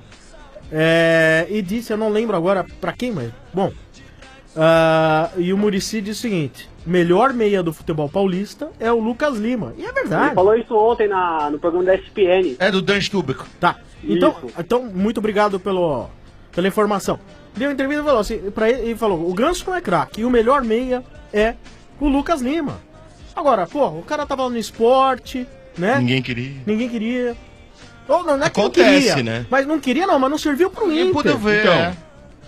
é, e disse, eu não lembro agora pra quem, mas. Bom. ah, e o Muricy disse o seguinte: melhor meia do futebol paulista é o Lucas Lima. E é Ele verdade. falou isso ontem na, no programa da S P N. É do Dan Stubach. Tá. Então, Isso. então muito obrigado pelo, pela informação. deu entrevista e falou assim, pra ele, ele falou, o Ganso não é craque, e o melhor meia é o Lucas Lima. Agora, pô, o cara tava no esporte, né? Ninguém queria. Ninguém queria. Ou não, não é que não Acontece, queria, né? mas não queria não, mas não serviu pro Ninguém Inter. pôde ver, Então, é.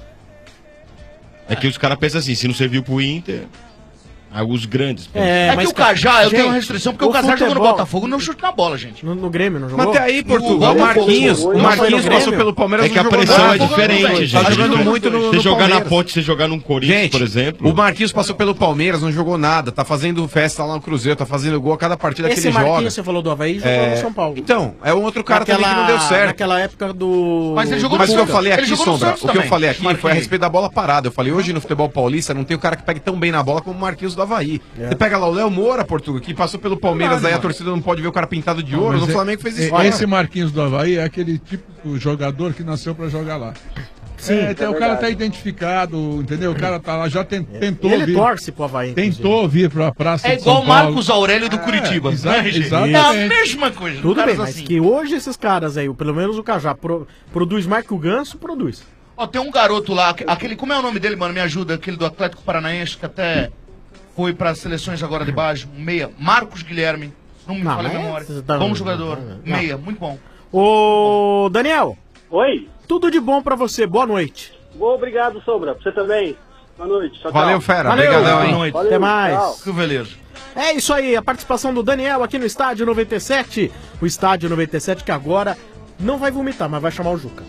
É que os caras pensam assim, se não serviu pro Inter, aí os grandes. pensam. É, É mas, que o Cajá, eu gente, tenho uma restrição, porque o, o Cajá jogou no futebol- Botafogo não chute na bola, gente. No, no Grêmio, não jogou? Mas até aí, Portugal, No o Marquinhos, Botafogo, o não foi no Marquinhos passou Grêmio? pelo Palmeiras. É que a não jogou pressão nada. é diferente, gente. Tá jogando muito no, Você no jogar na Palmeiras. Ponte, você jogar num Corinthians, Gente, por exemplo. o Marquinhos passou pelo Palmeiras, não jogou nada, tá fazendo festa lá no Cruzeiro, tá fazendo gol a cada partida Esse que ele Marquinhos, joga. você falou do Havaí, jogou É, no São Paulo. Então, é um outro cara também que não deu certo. Naquela época do... Mas ele jogou Mas no o que eu Santos. falei Ele aqui, jogou no Sombra, Santos o que eu também, falei aqui foi a Marquinhos. respeito da bola parada. Eu falei, hoje no futebol paulista não tem um cara que pegue tão bem na bola como o Marquinhos do Havaí. É. Você pega lá o Léo Moura, Portugal, que passou pelo Palmeiras, Claro, aí a mano. torcida não pode ver o cara pintado de ouro. Mas No é- Flamengo fez é- isso. Esse Marquinhos do Havaí é aquele tipo de jogador que nasceu pra jogar lá. Sim, É, é tem- o cara verdade. tá identificado, entendeu? O cara tá lá, já ten- tentou E ele vir. torce pro Havaí, Tentou vir pra Praça É de São igual o Paulo. Marcos Aurélio do Curitiba. exa- né, gente? exatamente. É a mesma coisa. Tudo caras bem, mas assim. que hoje esses caras aí, pelo menos o Cajá, pro- produz mais que o Ganso, produz. Ó, tem um garoto lá, aque- aquele, como é o nome dele, mano? Me ajuda, aquele do Atlético Paranaense, que até foi para seleções agora de base, um meia, Marcos Guilherme, não me Não, falha a mas memória. você tá- Bom jogador, Não. meia, muito bom. Ô, Daniel. Oi. Tudo de bom pra você, boa noite. Bom, obrigado, Sombra. Pra você também. Boa noite. Tchau, Valeu, tchau. fera. Valeu, Obrigadão, boa hein? noite. Valeu, Até mais. tchau. Que beleza. É isso aí, a participação do Daniel aqui no Estádio noventa e sete. O Estádio noventa e sete que agora não vai vomitar, mas vai chamar o Juca.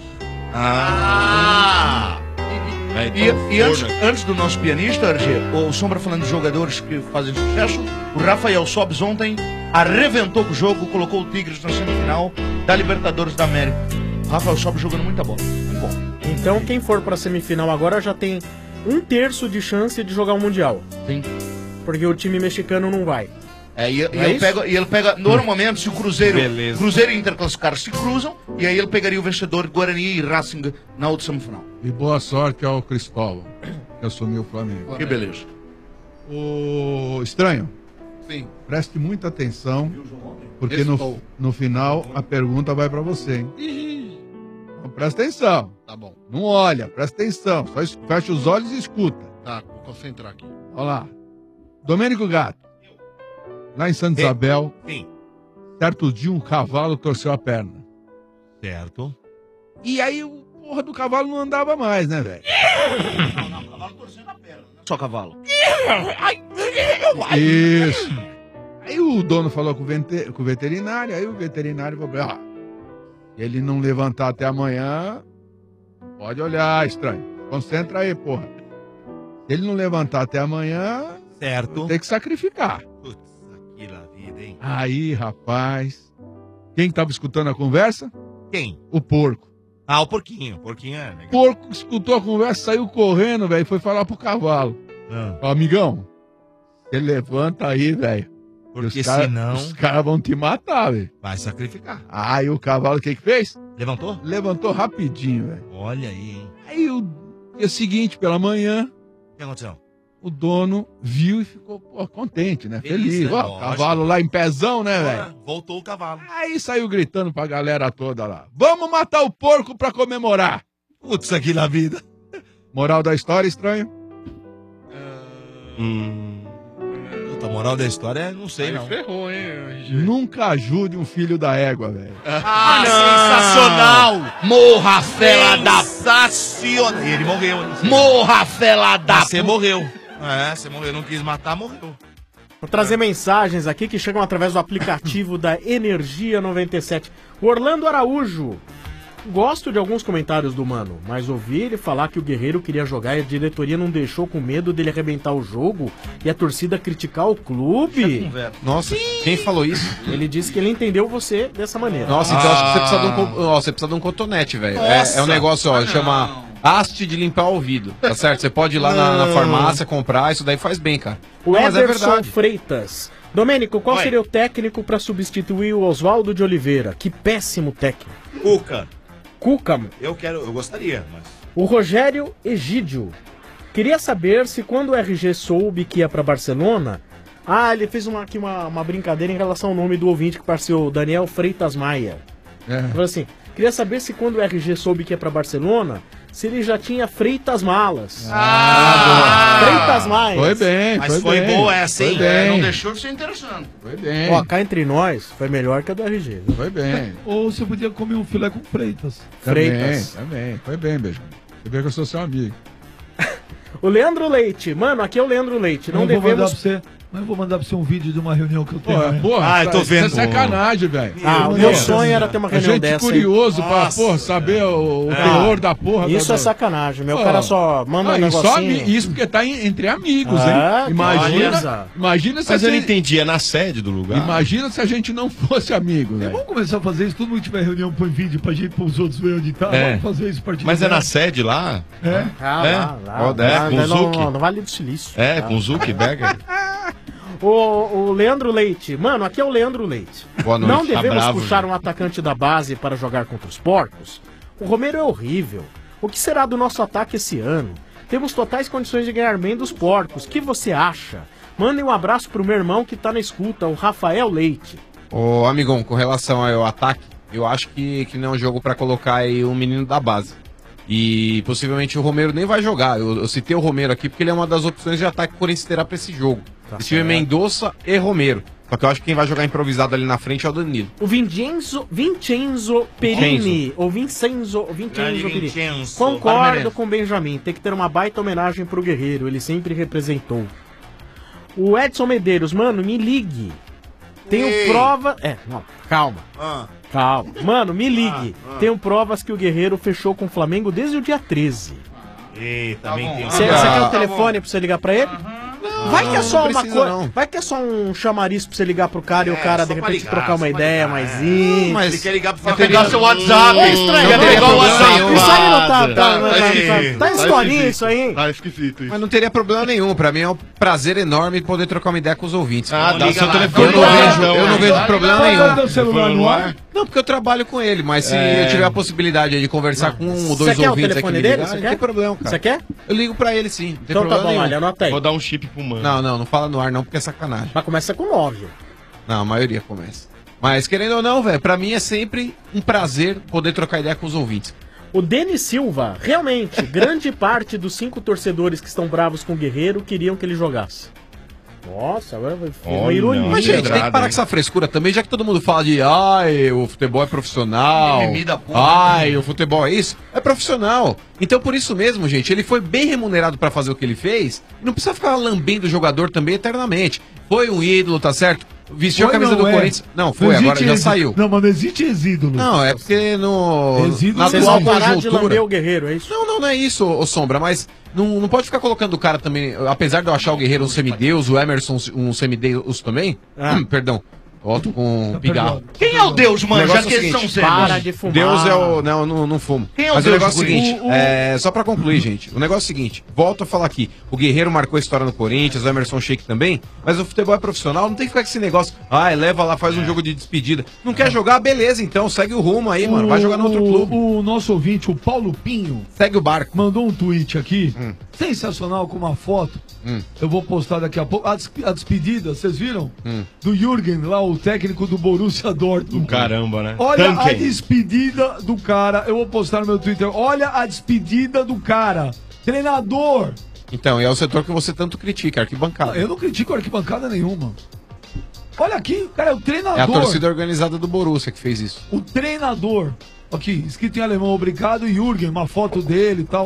Ah! É, E, então, e antes, forno. antes do nosso pianista, R G, o Sombra falando de jogadores que fazem sucesso, o Rafael Sobes ontem arrebentou com o jogo, colocou o Tigres na semifinal da Libertadores da América. O Rafael Sobes jogando muita bola. Muito bom. Então quem for pra semifinal agora já tem um terço de chance de jogar o Mundial. Sim. Porque o time mexicano não vai. É, e, e É ele isso? pega, e ele pega, normalmente, se o Cruzeiro, Beleza. Cruzeiro e Inter classificaram, se cruzam, e aí ele pegaria o vencedor Guarani e Racing na outra semifinal. E boa sorte ao Cristóvão, que assumiu o Flamengo. Que beleza. O estranho, Sim. preste muita atenção, porque Estou. no, no final a pergunta vai pra você, hein? Então presta atenção. Tá bom. Não olha, presta atenção. Só es- fecha os olhos e escuta. Tá, vou concentrar aqui. Olha lá. Domênico Gato. Lá em Santa Isabel, Sim. certo dia um cavalo torceu a perna. Certo. E aí o porra do cavalo não andava mais, né, velho? Só cavalo. Isso. Aí o dono falou com o, vente- com o veterinário, aí o veterinário falou, ah, se ele não levantar até amanhã, pode olhar, estranho. Concentra aí, porra. Se ele não levantar até amanhã, Certo. tem que sacrificar. Putz, aquela vida, hein? Aí, rapaz, quem tava escutando a conversa? Quem? O porco. Ah, o porquinho. O porquinho é legal. O porco escutou a conversa, saiu correndo, velho, e foi falar pro cavalo. Ah, Ó, amigão, você levanta aí, velho. Porque Os cara- senão Os caras vão te matar, velho. vai sacrificar. Aí o cavalo, o que que fez? Levantou? Levantou rapidinho, velho. Olha aí, hein? Aí o dia seguinte, pela manhã, O que aconteceu? o dono viu e ficou pô, contente, né? Feliz, Feliz. né? Ó, o Lógico. cavalo lá em pezão, né, velho? Ah, voltou o cavalo. Aí saiu gritando pra galera toda lá. Vamos matar o porco pra comemorar. Putz, aqui na vida. Moral da história, estranho? Hum, Puta, a moral da história é não sei, Aí não. ferrou, hein, R G? Nunca ajude um filho da égua, velho. Ah, sensacional! Morra, fela da... Sensacional! E ele morreu, hein? Morra, fela da... Você morreu. É, você morreu. Não quis matar, morreu. Vou trazer mensagens aqui que chegam através do aplicativo da Energia noventa e sete. O Orlando Araújo. Gosto de alguns comentários do mano, mas ouvi ele falar que o Guerreiro queria jogar e a diretoria não deixou com medo dele arrebentar o jogo e a torcida criticar o clube. Nossa, quem falou isso? Ele disse que ele entendeu você dessa maneira. Nossa, então acho que você precisa de um, co- ó, você precisa de um cotonete, velho. É, Nossa! é um negócio, ó, Ah, chama haste de limpar o ouvido, tá certo? Você pode ir lá na, na Não. farmácia comprar, isso daí faz bem, cara. O Não, mas é Ederson verdade. Freitas. Domênico, qual Oi. seria o técnico para substituir o Oswaldo de Oliveira? Que péssimo técnico. Cuca. Cuca. Eu quero, eu gostaria, mas. O Rogério Egídio. Queria saber se quando o R G soube que ia para Barcelona... Ah, ele fez uma, aqui uma, uma brincadeira em relação ao nome do ouvinte que participou, Daniel Freitas Maia. É. Ele falou assim, queria saber se quando o R G soube que ia para Barcelona, se ele já tinha Freitas Malas. Ah, Freitas Malas. Foi bem, Mas foi, foi bem. boa essa, hein? Foi bem. Não deixou de ser interessante. Foi bem. Ó, cá entre nós, foi melhor que a do R G. Viu? Foi bem. Ou você podia comer um filé com Freitas. Freitas. Também, também. Foi bem, beijo. Você vê que eu sou seu amigo. O Leandro Leite. Mano, aqui é o Leandro Leite. Não Eu vou mandar devemos... pra você, mas eu vou mandar pra você um vídeo de uma reunião que eu tenho. Porra, né? porra, Ah, eu tô isso vendo. é sacanagem, velho. Ah, o meu sonho era ter uma A reunião gente dessa. curioso hein? pra, Nossa, porra, saber o, o É. teor da porra. Isso da, é sacanagem. Meu Ó, cara só manda ah, um e negocinho. só ami- isso porque tá em- entre amigos, Ah, hein? que beleza. Imagina, imagina se Mas a eu não gente... entendi, é na sede do lugar? Imagina se a gente não fosse amigo, velho. Vamos começar a fazer isso. Todo mundo que tiver reunião põe vídeo pra gente, pros outros verem onde tá. É. Vamos fazer isso a partir Mas de é na agora. sede lá? É. Ah, É? lá, lá. Ó, é, lá, com no, Zuc? no, no Vale do Silício. É, Tá. com Zuckerberg. O, o Leandro Leite. Mano, aqui é o Leandro Leite. Boa noite. Não devemos Tá bravo, puxar gente. um atacante da base para jogar contra os porcos? O Romero é horrível. O que será do nosso ataque esse ano? Temos totais condições de ganhar bem dos porcos. O que você acha? Mandem um abraço pro meu irmão que tá na escuta, o Rafael Leite. Ô, amigão, com relação ao ataque, eu acho que, que não é um jogo pra colocar aí um menino da base. E possivelmente o Romero nem vai jogar. Eu, eu citei o Romero aqui porque ele é uma das opções de ataque que o Corinthians terá pra esse jogo. Tá Esse time é certo. Mendonça e Romero. Só que eu acho que quem vai jogar improvisado ali na frente é o Danilo. O Vincenzo, Vincenzo Perini, ou Vincenzo, Vincenzo Grande Perini. Vincenzo, Concordo Palmeirense. com o Benjamin, tem que ter uma baita homenagem pro Guerreiro, ele sempre representou. O Edson Medeiros, mano, me ligue. Tenho Ei. prova... É, não, calma, Ah. calma. Mano, me ligue. Ah, ah. Tenho provas que o Guerreiro fechou com o Flamengo desde o dia treze. Eita, Tá bem bom. tem. Você Ah, quer o tá telefone pra você ligar pra ele? Vai que é só não uma precisa, coisa. não. Vai que é só um chamariz pra você ligar pro cara e o É, cara de só pra repente ligar, trocar uma só pra ideia ligar, mais é. íntima. Mas Ele quer ligar pra eu pegar teria- seu WhatsApp. É estranho, Quer né? pegar o Não, WhatsApp. não, Isso aí não tá. tá, Tá, tá, tá tá, esquisito, tá tá historinha esquisito. isso aí. Tá esquisito isso. Mas não teria problema nenhum. Pra mim é um prazer enorme poder trocar uma ideia com os ouvintes. Ah, dá liga seu lá. telefone. Eu não lá, vejo, então. eu não vejo problema Qual é o nenhum. teu celular no ar? Não, porque eu trabalho com ele, mas se É. eu tiver a possibilidade aí de conversar com um ou Você dois quer o ouvintes aqui telefone me dele? ligarem, Você não quer? tem problema, cara. Você quer? Eu ligo pra ele sim, não tem Então tá problema bom, nenhum. olha, anota aí. Vou dar um chip pro mano. Não, não, não fala no ar não, porque é sacanagem. Mas começa com nove. Não, a maioria começa. Mas querendo ou não, velho, pra mim é sempre um prazer poder trocar ideia com os ouvintes. O Denis Silva, realmente, grande parte dos cinco torcedores que estão bravos com o Guerreiro queriam que ele jogasse. Nossa, agora foi uma Olha, ironia. Mas, gente, tem que pedrada, parar hein? com essa frescura também, já que todo mundo fala de ai, o futebol é profissional. Mimimi da porra. Ai, o futebol é isso. É profissional. Então, por isso mesmo, gente, ele foi bem remunerado pra fazer o que ele fez. E não precisa ficar lambendo o jogador também eternamente. Foi um ídolo, tá certo? Vestiu a Foi, camisa não do é. Corinthians. Não, foi, Não agora existe já exí- saiu. Não, mas não existe exídolo. Não, é porque no. Exíduo na Vocês atual vão parar de conjuntura. lamber o Guerreiro, é isso? Não, não, não é isso, ô Sombra, mas não, não pode ficar colocando o cara também. Apesar de eu achar o Guerreiro um semideus, o Emerson um semideus também. Ah. Hum, perdão. Volto com um pigarro. Quem é o Deus, O mano? Já negócio que é o eles são seguinte, sérios. Para de fumar. Deus é o. Não, não, não fumo. Quem é o Mas Deus o negócio é o do seguinte, Corinthians? é, só pra concluir, gente. O negócio é o seguinte, volto a falar aqui. O Guerreiro marcou a história no Corinthians, o Emerson Sheik também, mas o futebol é profissional, não tem que ficar com esse negócio. Ah, leva lá, faz um jogo de despedida. Não quer jogar? Beleza, então, segue o rumo aí, mano. Vai jogar no outro clube. O, o nosso ouvinte, o Paulo Pinho, Segue o barco. mandou um tweet aqui, Hum. sensacional, com uma foto. Hum. Eu vou postar daqui a pouco. A, des- a despedida, vocês viram? Hum. Do Jürgen, lá, o técnico do Borussia Dortmund. Caramba, né? Olha a Tanquem. despedida do cara. Eu vou postar no meu Twitter. Olha a despedida do cara. Treinador. Então, e é o setor que você tanto critica, arquibancada. Eu não critico arquibancada nenhuma. Olha aqui, cara, é o treinador. É a torcida organizada do Borussia que fez isso. O treinador. Aqui, escrito em alemão, obrigado, Jürgen, uma foto dele e tal.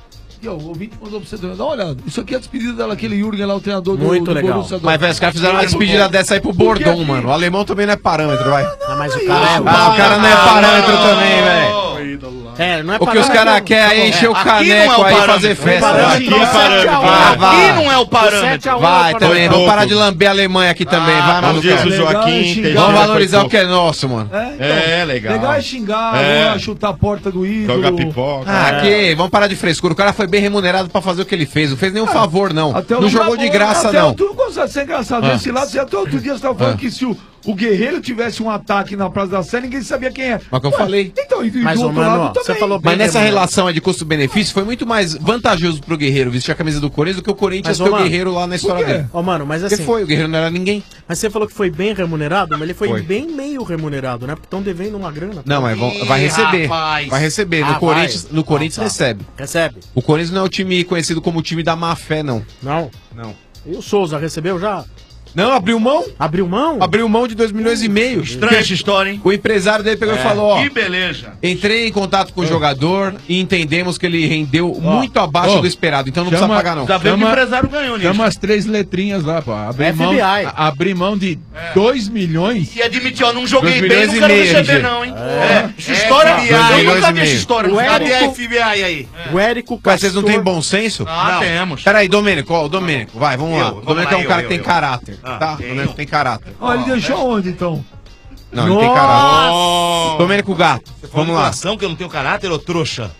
E ó, o ouvinte mandou pra você, dá uma olhada. Isso aqui é a despedida daquele Jürgen lá, o treinador do, Muito do legal. Borussia Mas, velho, os caras fizeram uma despedida dessa aí pro Bordão, mano. O alemão também não é parâmetro, vai. Não, mas o cara é. Ah, o cara não é parâmetro também, velho. É, não é O que os caras querem é encher o Aqui caneco não é o aí e parâmetro. fazer festa. Parâmetro, Vai. é sete a um. Ah, vai. Aqui não é o parâmetro. sete a um Vai é o também, parâmetro. vamos parar de lamber a Alemanha aqui também, vai, Como maluco. diz o Legal é Joaquim, xingar. tem Vamos gente valorizar foi o que é nosso, mano. É, então, É, legal. legal é xingar, É. agora chutar a porta do ídolo. Joga pipoca. Ah, que? Vamos parar de frescura. O cara foi bem remunerado pra fazer o que ele fez. Não fez nenhum favor, não. Até o- Não jogou de graça, até não. o- Tu não consegue ser engraçado. Ah. Esse lado, você até outro dia você tava falando Ah. que se o, o Guerreiro tivesse um ataque na Praça da Sé, ninguém sabia quem é. Mas que eu Ué, falei. Então, e, e Mas, do ô, outro mano, lado ó, também. Mas nessa relação aí de custo-benefício foi muito mais vantajoso pro Guerreiro vestir a camisa do Corinthians do que o Corinthians Mas, ô, ter o mano, Guerreiro lá na história dele. Ó, mano, mas assim... Porque foi, o Guerreiro não era ninguém. Mas você falou que foi bem remunerado, mas ele foi, Foi. bem meio remunerado, né? Porque estão devendo uma grana. Não, mas vão- vai receber. Vai receber. No Ah, Corinthians, vai. no Corinthians Ah, tá. recebe. Recebe. O Corinthians não é o time conhecido como o time da má fé, não. Não? Não. E o Souza recebeu já? Não, abriu mão. Abriu mão? Abriu mão de dois milhões e meio. Estranha essa história, hein? O empresário dele pegou É, e falou, ó... que beleza. Entrei em contato com o jogador e entendemos que ele rendeu muito abaixo Ó, do esperado, então não chama- precisa pagar não. chama- Chama as três letrinhas lá, pô. Abrir F B mão, I. a- abrir mão de dois milhões. E admitir, ó, não joguei Dois bem, não milhões e quero meio, receber R G. não, hein? É. É. Essa história, Dois eu milhões nunca e vi essa meio. história. O Cadê a Érico- F B I aí? O Érico Mas vocês não Castor- têm bom senso? Ah, temos. Peraí, Domênico, ó, o Domênico, vai, vamos Eu, lá. vamos O Domênico lá, é um eu, cara eu, que tem eu. caráter, Ah, tá? O tem. Domênico tem caráter. Ó, ele deixou onde, então? Não, ele tem caráter. Domênico Gato, vamos lá. que eu não tenho caráter, ô trouxa?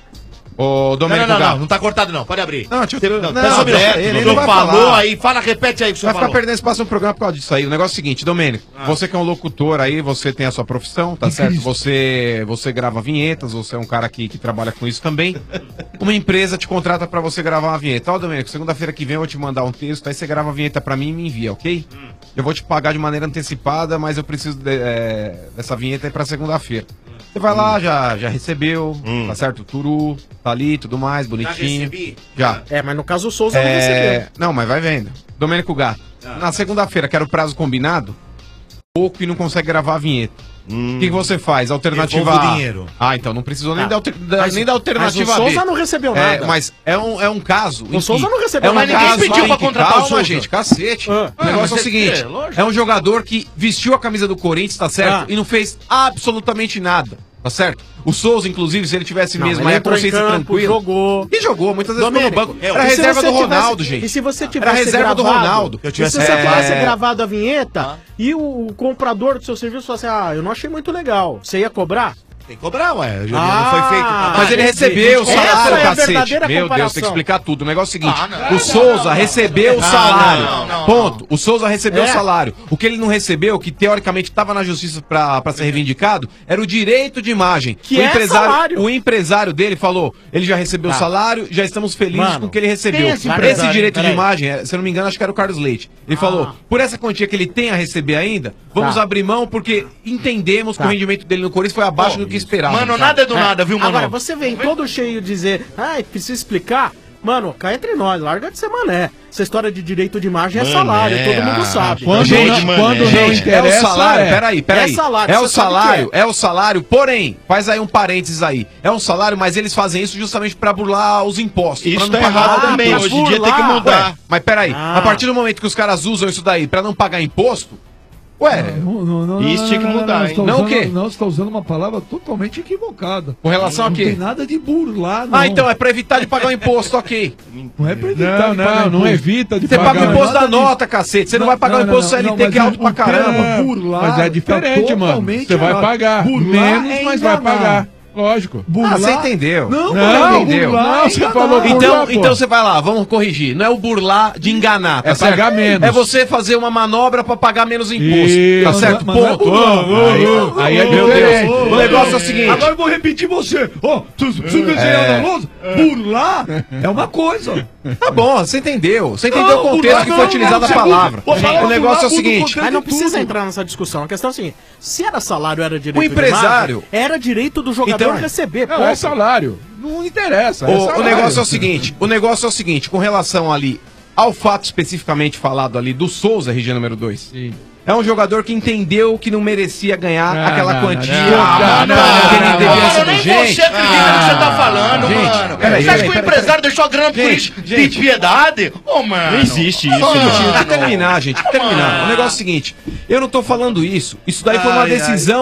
Ô, Não, Domênico não, não, Gato. não, não tá cortado não, pode abrir. Não, deixa eu... Você- Não, não, não, tá só um minuto. ele, ele O não senhor vai falou falar. aí, fala, repete aí o que o senhor Vai ficar falou. perdendo espaço no programa por causa disso aí. O negócio é o seguinte, Domênico, Ah. você que é um locutor aí, você tem a sua profissão, tá certo? Você, você grava vinhetas, você é um cara que, que trabalha com isso também. Uma empresa te contrata pra você gravar uma vinheta. Ó, Domênico, segunda-feira que vem eu vou te mandar um texto, aí você grava a vinheta pra mim e me envia, ok? Hum. Eu vou te pagar de maneira antecipada, mas eu preciso de- é, dessa vinheta aí pra segunda-feira. Você vai lá, já, já recebeu, tá certo? O Turu, tá ali, tudo mais, bonitinho. recebi? Já. É, mas no caso o Souza não É, recebeu. não, mas vai vendo. Domênico Gato. Na segunda-feira, que era o prazo combinado, pouco e não consegue gravar a vinheta. O que, que você faz? Alternativa Devolvo o A. dinheiro. Ah, então não precisou nem, Ah, da, alter- da- mas- nem da alternativa mas o B. Souza não recebeu É, nada. mas é um, é um caso. O Souza não recebeu é um nada. Ninguém caso pediu em pra que- contratar o calma, Souza. gente, cacete. Ah. o Ah, negócio mas é o é- seguinte: é, lógico. é um jogador que vestiu a camisa do Corinthians, tá certo? Ah. E não fez absolutamente nada. Tá certo? O Souza, inclusive, se ele tivesse Não, mesmo ele aí a entrou em consciência campo, tranquila. jogou. E jogou, muitas vezes ficou no Domênico, banco. é, Era a e se reserva você do tivesse- Ronaldo, gente. E se você Era tivesse a reserva do gravado, Ronaldo. E se você tivesse É. gravado a vinheta e o, o comprador do seu serviço falasse, ah, eu não achei muito legal, você ia cobrar? Tem que cobrar, ué. Ah, não foi feito. Mas ele recebeu o Essa salário, é a cacete. verdadeira Meu Deus, comparação. tem que explicar tudo. O negócio é o seguinte: Ah, não. o Souza recebeu o Não, salário. não, não, não, Ponto. O Souza recebeu É. o salário. O que ele não recebeu, que teoricamente estava na justiça pra, pra ser reivindicado, era o direito de imagem. Que o é empresário, salário. o empresário dele falou: ele já recebeu o Tá. salário, já estamos felizes Mano, com o que ele recebeu. quem é esse Esse, empresário? direito de Peraí. imagem, é, se eu não me engano, acho que era o Carlos Leite. Ele falou: por essa quantia que ele tem a receber ainda, vamos Tá. abrir mão porque entendemos que Tá. o rendimento dele no Corinthians foi abaixo do que esperava. Mano, nada é do É. nada, viu, mano? Agora, você vem todo cheio de dizer, ai, precisa explicar. Mano, cá entre nós, larga de ser mané. Essa história de direito de imagem é Mané, salário, todo mundo ah, sabe. Quando gente, não- quando não gente, interessa, é o salário, é. peraí, peraí. É salário, É você o sabe salário, que é o salário, porém, faz aí um parênteses aí. É um salário, mas eles fazem isso justamente pra burlar os impostos. Isso pra tá não pagar errado nada. também, Pra hoje em dia tem que burlar. mudar. Ué, mas peraí, Ah. a partir do momento que os caras usam isso daí pra não pagar imposto, ué, Não, não, não, Isso tinha que não, não, mudar, não, hein? você tá Não o usando- quê? Não, você está usando uma palavra totalmente equivocada. com relação a Não tem quê? nada de burlar, não. Ah, então é pra evitar de pagar o imposto, ok. Não é pra evitar Não, de pagar não, não imposto. evita de Você pagar. paga o imposto nada da disso. nota, cacete. Você não, vai pagar o não, imposto não, C L T não, que é mas alto pra o termo caramba. burlar Mas é diferente, tá mano. totalmente Você vai errado. pagar. Burlar Menos, é mas vai enganar. pagar. Lógico. Burlar... Ah, você entendeu. Não, Não, não, entendeu. burlar Não, é você enganar. falou burlar, Então, pô. então você vai lá, vamos corrigir. Não é o burlar de enganar, tá É certo? pagar menos. É você fazer uma manobra pra pagar menos imposto. Isso. Tá certo? Mas não é Ponto. burlar. Aí, aí é Meu diferente. Deus. O negócio é o seguinte. Agora eu vou repetir você. Ó, tu tu desenhar É. na lousa, burlar é uma coisa. Tá bom, você entendeu. Você entendeu Não, o contexto burlar que não, foi utilizada a não, palavra. vou falar O negócio é o burlar, seguinte. tudo Mas não tudo. precisa entrar nessa discussão. A questão é assim: se era salário, era direito O empresário- de imagem, era direito do jogador Então, receber. Não, ponto. é salário. Não interessa. é O, o salário. negócio é o seguinte, o negócio é o seguinte, com relação ali ao fato especificamente falado ali do Souza, R G número dois. Sim. É um jogador que entendeu que não merecia ganhar Não, aquela não, quantia. não, não, Ah, não, que ele não, devia não, ser Mano, do nem gente. você acredita no que você tá falando, gente, mano. peraí, Você acha peraí, que o peraí, empresário deixou a grana por Gente, isso gente. de piedade? Ô, mano. Não existe isso, Mano. Gente, mano. pra terminar, gente, pra terminar. O negócio é o seguinte, eu não tô falando isso. Isso daí foi uma Ai, ai. decisão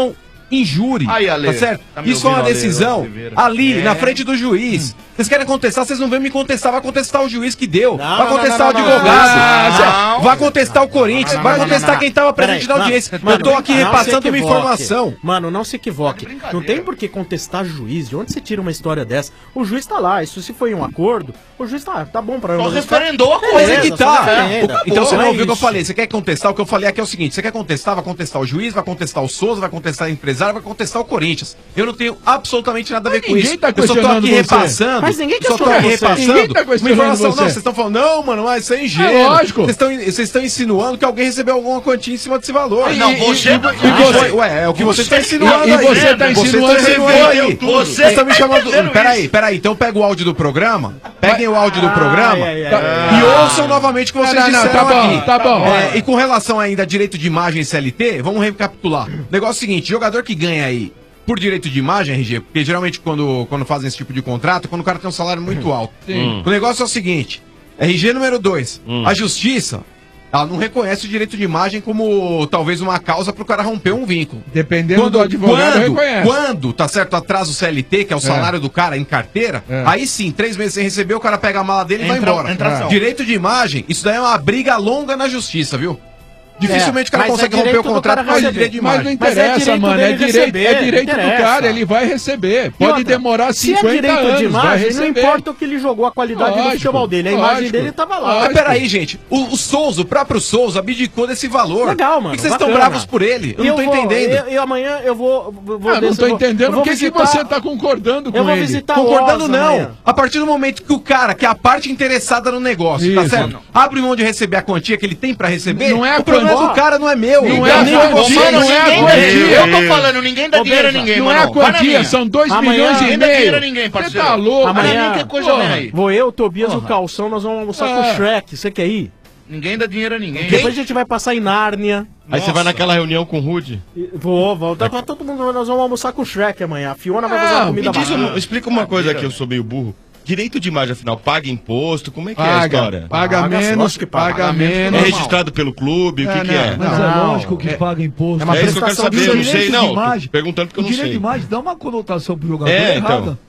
injure. Aí, Ale, tá certo? tá me Isso é uma ouvindo, Ale, decisão Oliveira? ali, É. na frente do juiz. Vocês querem contestar, vocês não vêm me contestar, vai contestar o juiz que deu, vai não, contestar não, o não, advogado, não, não. vai contestar o Corinthians, Não, não, vai não, não, contestar não, não. quem tava Peraí, presente na mano, audiência. mano, Eu tô aqui não se repassando uma equivoque. informação. Mano, não se equivoque. Não tem por que contestar juiz. De onde você tira uma história dessa? O juiz tá lá. Isso se foi um acordo, o juiz tá, tá bom pra Só nós. referendou a Mas é que Beleza, tá. só referenda. Então você Pô, não é ouviu o que eu isso. falei. Você quer contestar? O que eu falei aqui é o seguinte: você quer contestar, vai contestar o juiz, vai contestar o Souza, vai contestar o empresário, vai contestar o Corinthians. Eu não tenho absolutamente nada a ver com ninguém isso. tá eu só tô questionando aqui você. repassando. Mas ninguém só tô questionou aqui você. repassando. Ninguém tá uma questionando informação. você. Não, vocês estão falando, não, mano, mas isso é ingênuo. É lógico. Vocês estão vocês estão insinuando que alguém recebeu alguma quantia em cima desse valor. Não, você- E, você, ué, é o que você está insinuando E aí. você tá insinuando Você que tá ele aí. Você Vocês estão me tá chamando. entendendo Peraí, isso? peraí. Então pega o áudio do programa. Peguem o áudio do Ai, programa ai, ai, tá, ai. e ouçam novamente o que vocês Não, não, não, disseram tá bom, aqui. tá bom. É, e com relação ainda a direito de imagem e C L T, vamos recapitular. O negócio é o seguinte: jogador que ganha aí por direito de imagem, R G, porque geralmente quando, quando fazem esse tipo de contrato, é quando o cara tem um salário muito alto. Sim. O negócio é o seguinte: R G número dois, a justiça, ela não reconhece o direito de imagem como talvez uma causa pro cara romper um vínculo. Dependendo do advogado, quando, reconhece. quando, tá certo, atrasa o C L T, que é o salário do cara em carteira, É. aí sim, três meses sem receber, o cara pega a mala dele e vai Entra- embora. entra ação. Direito de imagem, isso daí é uma briga longa na justiça, viu? Dificilmente o cara mas é consegue romper direito o do contrato cara por causa de receber. direito de Mas não imagem. Mas é interessa, direito mano. É dele direito, receber, é direito do interessa. cara, ele vai receber. E Pode outra, demorar se é cinquenta direito anos, de vai imagem, receber. não importa o que ele jogou, a qualidade do Lógico, futebol dele. A imagem lógico. dele tava lá. Mas peraí, gente. O, o Souza, o próprio Souza, abdicou desse valor. Legal, mano. Por que vocês estão bacana. bravos por ele? Eu E não tô vou- entendendo. Eu, eu amanhã eu vou. vou Ah, não desse- tô eu vou- entendendo eu vou por que que visitar- você tá concordando com Eu vou ele. visitar Concordando o Oz não. amanhã. A partir do momento que o cara, que é a parte interessada no negócio, tá Isso. certo? Abre mão de receber a quantia que ele tem pra receber. Não é a o problema quantia. do cara não é meu. Não Então, é a nem quantia, você, não é a ninguém quantia. dá dinheiro. Eu tô falando, ninguém dá Ô, dinheiro a Beija, ninguém, Não mano. é a Vai na quantia, minha. são dois Amanhã- milhões e Ninguém dá dinheiro a meio. ninguém, Você parceiro. tá louco? Amanhã- Olha nem que coisa vem aí. Vou eu, Tobias e o Calção, nós vamos almoçar com o Shrek. Você quer ir? Ninguém dá dinheiro a ninguém. Depois a gente vai passar em Nárnia. Aí você vai naquela reunião com o Rude? E- Vou, vou. Tá, tá todo mundo, nós vamos almoçar com o Shrek amanhã. A Fiona vai fazer uma Me comida diz, bacana. uma- explica uma coisa que eu sou meio burro. Direito de imagem, afinal, paga imposto? Como é que é a Paga, história? paga Paga, menos, lógico que paga. paga É menos. registrado pelo clube? O que, É, que é? não, Mas não. é lógico que paga imposto. É uma É isso que eu quero prestação saber, de eu não direito sei, de não. imagem. Tô perguntando porque eu O não direito sei. de imagem dá uma conotação pro jogador É, errada. então.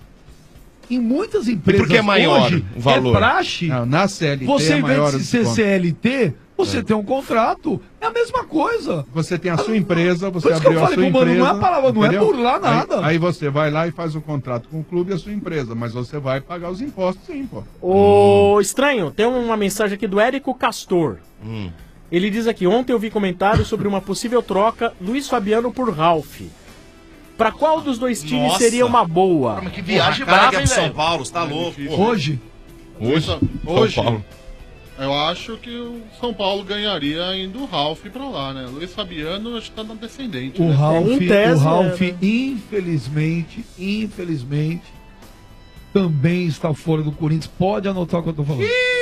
Em muitas E empresas por que é maior hoje o valor? é praxe. Não, na C L T Você, é em maior vez o de ser desconto. C L T, você tem um contrato. É a mesma coisa. Você tem a sua empresa, você Por isso que eu abriu a falei sua pro mano, empresa. não é palavra, não é entendeu? burlar nada. Aí, aí você vai lá e faz o contrato com o clube e a sua empresa, mas você vai pagar os impostos sim, pô. Ô, estranho, tem uma mensagem aqui do Érico Castor. Hum. Ele diz aqui: ontem eu vi comentários sobre uma possível troca Luiz Fabiano por Ralf. Pra qual dos dois times Nossa. seria uma boa? Que viagem Porra, cara brava, que é hein, pro São velho? Paulo, você tá louco. Hoje, Hoje? São Hoje, Paulo. eu acho que o São Paulo ganharia indo o Ralf pra lá, né? Luiz Fabiano acho que tá na descendente. o né? Ralf, em tese, o Ralf, é, né? infelizmente, infelizmente, também está fora do Corinthians. Pode anotar o que eu tô falando.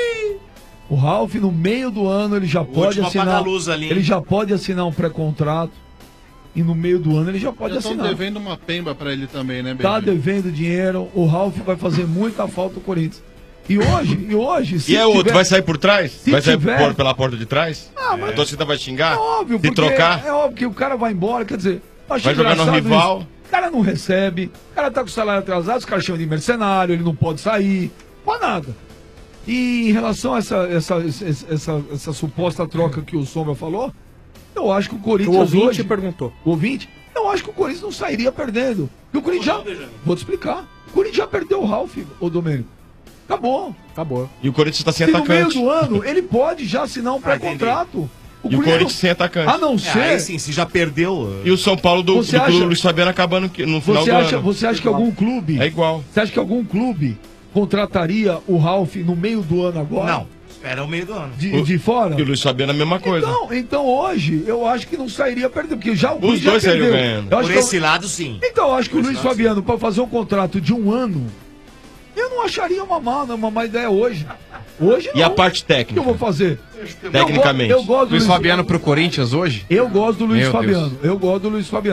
O Ralf, no meio do ano, ele já pode último assinar. apaga-luz ali, hein? Ele já pode assinar um pré-contrato. E no meio do ano ele já pode Já estão assinar. devendo uma pemba pra ele também, né, Tá Benji? devendo dinheiro. O Ralf vai fazer muita falta ao Corinthians. E hoje, e hoje, E é outro, tiver- vai sair por trás? se Vai sair tiver- por- pela porta de trás? Ah, mas- A torcida vai xingar? É óbvio, Se porque trocar? é óbvio que o cara vai embora, quer dizer, eu achei Vai jogar no engraçado rival. isso. O cara não recebe, o cara tá com o salário atrasado, os caras chamam de mercenário, ele não pode sair, não faz nada. E em relação a essa, essa, essa, essa, essa suposta troca que o Sombra falou, eu acho que o Corinthians O ouvinte hoje... perguntou. O ouvinte? Eu acho que o Corinthians não sairia perdendo. Porque o Corinthians já... Vou te explicar. O Corinthians já perdeu o Ralf, ô Domênico. Acabou. Acabou. E o Corinthians tá sem Se no meio atacante. do ano, ele pode já assinar um pré-contrato. E o Corinthians sem atacante. A não ser... É, aí sim, se já perdeu. E o São Paulo do, Você do acha- Luiz Fabiano acabando que- no final Você do acha, ano. você acha que algum clube... É igual. Você acha que algum clube contrataria o Ralf no meio do ano agora? Não, espera o meio do ano. De, de fora? E o Luiz Fabiano é a mesma coisa. Então, então hoje, eu acho que não sairia perdendo, porque já o Os Corinthians já dois sairiam perdeu. ganhando. Eu acho Por que esse eu- lado, sim. Então, eu acho que o Por Luiz esse lado, Fabiano, para fazer um contrato de um ano, eu não acharia uma má, uma má ideia hoje. Hoje E a não. parte O que eu técnica? vou fazer? Tecnicamente. Eu, go- eu gosto do Luiz Fabiano pro Corinthians hoje? Eu gosto do Luiz Meu Fabiano. Eu gosto do Luiz Fabiano.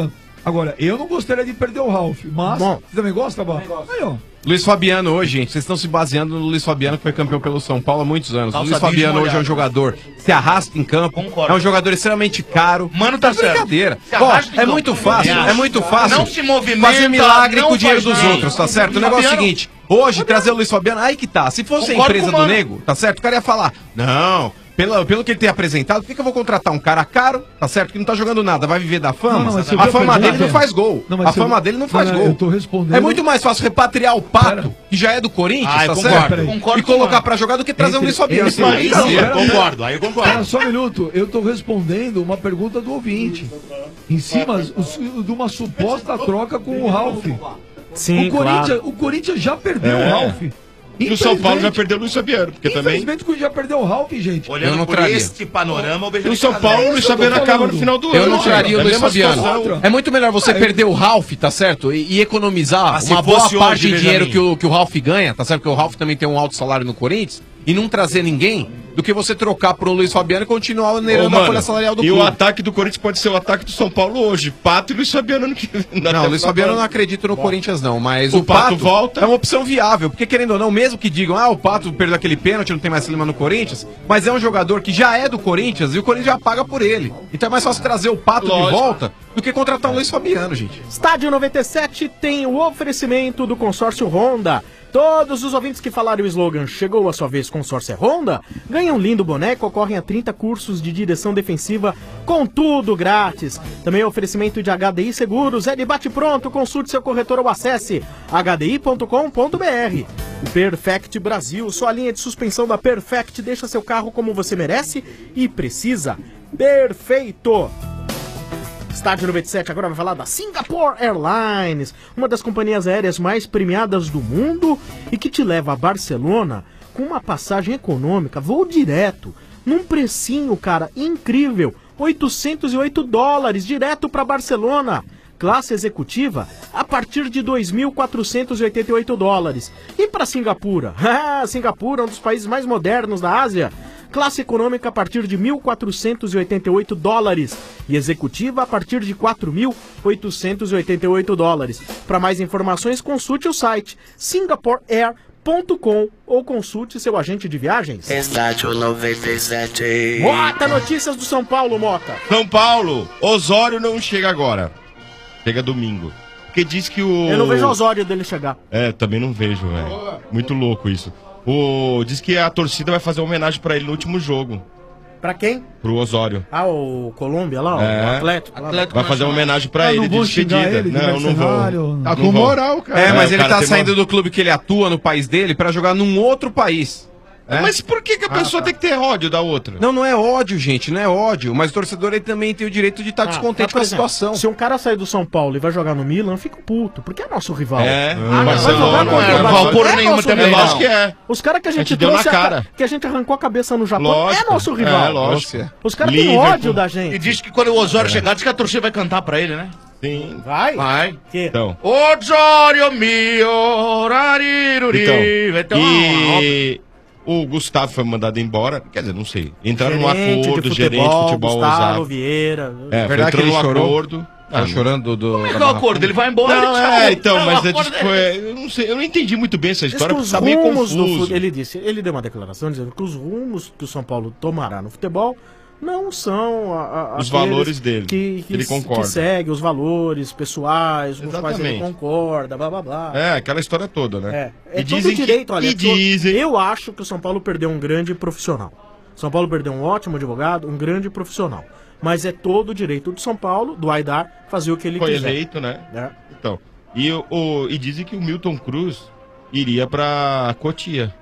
Agora, eu não gostaria de perder o Ralf, mas Bom. você também gosta, Bá? Aí, ó. Luiz Fabiano hoje, gente, vocês estão se baseando no Luiz Fabiano que foi campeão pelo São Paulo há muitos anos. O Calça Luiz Fabiano jeans hoje é um molhado. jogador que se arrasta em campo, Concordo. é um jogador extremamente caro. Mano, tá é certo. brincadeira. Se Ó, arrasta em é campo. muito fácil, Não é muito fácil. Não se movimenta, fazer milagre não com o dinheiro faz dos nada. outros, tá certo? O Fabiano- negócio é o seguinte, hoje trazer o Luiz Fabiano, aí que tá. Se fosse a Concordo empresa com o do Mano. Nego, tá certo? O cara ia falar, não... Pelo, pelo que ele tem apresentado, por que, que eu vou contratar um cara caro, tá certo? Que não tá jogando nada, vai viver da fama? Não, não, mas você a viu fama a dele pergunta? não faz gol. Não, mas a você fama viu- dele não faz Não, não, gol. eu tô respondendo- É muito mais fácil repatriar o Pato, que já é do Corinthians, Ah, eu tá concordo, certo? concordo e com o colocar Mano. pra jogar do que trazer o Entre- Luiz Fabiano. entre- Aí Não, sim. pera- concordo, aí eu concordo. Espera só um minuto, eu tô respondendo uma pergunta do ouvinte. Em cima o- de uma suposta troca com o Ralf. Sim, o, Corinthians, claro. o Corinthians já perdeu É. o Ralf. E o São Paulo já perdeu o Luiz Fabiano, porque também... Infelizmente o Corinthians já perdeu o Ralf, gente. Eu Olhando não por traria. este panorama, eu vejo E o ele São casado. Paulo, o Luiz isso que eu tô Fabiano acaba falando. no final do ano. Eu não traria É o a Luiz mesma Fabiano. situação. É muito melhor você Ah, eu- perder o Ralf, tá certo? E, e economizar Ah, se uma boa fosse parte hoje, de dinheiro Benjamin. que o, que o Ralf ganha, tá certo? Porque o Ralf também tem um alto salário no Corinthians. E não trazer ninguém do que você trocar pro Luiz Fabiano e continuar Ô, onerando a mano, folha salarial do e clube. o ataque do Corinthians pode ser o ataque do São Paulo hoje. Pato e Luiz Fabiano no que Não, o Luiz Fabiano eu não acredito no Corinthians, não. Mas O o, Pato Pato, volta. é uma opção viável. Porque, querendo ou não, mesmo que digam, ah, o Pato perdeu aquele pênalti, não tem mais clima no Corinthians, mas é um jogador que já é do Corinthians e o Corinthians já paga por ele. Então é mais fácil trazer o Pato Lógico. de volta do que contratar o Luiz Fabiano, gente. Estádio noventa e sete tem o oferecimento do consórcio Honda. Todos os ouvintes que falaram o slogan "Chegou a sua vez, consórcio é Honda", ganham um lindo boneco, ocorrem a trinta cursos de direção defensiva, com tudo grátis. Também oferecimento de H D I Seguros, é de bate pronto, consulte seu corretor ou acesse h d i ponto com ponto b r. O Perfect Brasil, sua linha de suspensão da Perfect deixa seu carro como você merece e precisa. Perfeito! Estádio noventa e sete agora vai falar da Singapore Airlines, uma das companhias aéreas mais premiadas do mundo e que te leva a Barcelona com uma passagem econômica, voo direto, num precinho, cara, incrível, oitocentos e oito dólares direto para Barcelona. Classe executiva a partir de dois mil quatrocentos e oitenta e oito dólares. E para Singapura? Ah, Singapura é um dos países mais modernos da Ásia. Classe econômica a partir de mil quatrocentos e oitenta e oito dólares e executiva a partir de quatro mil oitocentos e oitenta e oito dólares. Para mais informações, consulte o site singapore air ponto com ou consulte seu agente de viagens. Estádio noventa e sete. Mota, notícias do São Paulo, Mota. São Paulo, Osório não chega agora. Chega domingo. Porque diz que o... Eu não vejo o Osório dele chegar. É, também não vejo, velho. Muito louco isso. O... Diz que a torcida vai fazer uma homenagem pra ele no último jogo. Pra quem? Pro Osório. Ah, o Colômbia lá, É. o Atlético. lá. Vai fazer uma homenagem pra Ah, ele não de vou xingar despedida. ele de não, não mercenário, vou. não. Tá Não com vou. moral, cara. É, mas o ele cara tá tem saindo uma- do clube que ele atua no país dele pra jogar num outro país. É? Mas por que, que a pessoa tem que ter ódio da outra? Não, não é ódio, gente, não é ódio. Mas o torcedor ele também tem o direito de estar Ah, descontente mas, por com a exemplo, situação. Se um cara sair do São Paulo e vai jogar no Milan, eu fico puto, porque é nosso rival. É, Ah, o vai Barcelona jogar não contra é o rival Barcelona. por É nenhuma nosso também, rival. Lógico que é. Os caras que a A gente gente deu trouxe, na a- cara. que a gente arrancou a cabeça no Japão, Lógico. é nosso rival. É, lógico. Os caras têm Liverpool. ódio da gente. E diz que quando o Osório chegar, diz que a torcida vai cantar pra ele, né? Sim. Vai? Vai. Que? Então. Osório mio, rariruri. Então. Vai ter uma- E o Gustavo foi mandado embora. Quer dizer, não sei. Entraram num Gerente de acordo, gerente de futebol Gustavo usado. Vieira. É, É foi verdade que entrando ele num chorou? acordo. Tá Ah, chorando do. Como é da que é o Barra acordo? Funda? Ele vai embora, Não, ele é, tchau. então, Não, mas o é, acordo diz que dele- foi, eu não sei, eu não entendi muito bem essa Diz história, que porque os tá meio rumos do confuso. fu- ele disse, ele deu uma declaração dizendo que os rumos que o São Paulo tomará no futebol não são a, a, Os aqueles valores dele, que, que, ele concorda. que segue os valores pessoais com os quais ele Exatamente. concorda, blá blá blá. É, aquela história toda, né? É, é E todo dizem que- direito, olha. e é to- dizem- Eu acho que o São Paulo perdeu um grande profissional. São Paulo perdeu um ótimo advogado, um grande profissional. Mas é todo o direito do São Paulo, do Aidar, fazer o que ele Foi quiser. eleito, né? É. Então, e, o, o- e dizem que o Milton Cruz iria pra Cotia.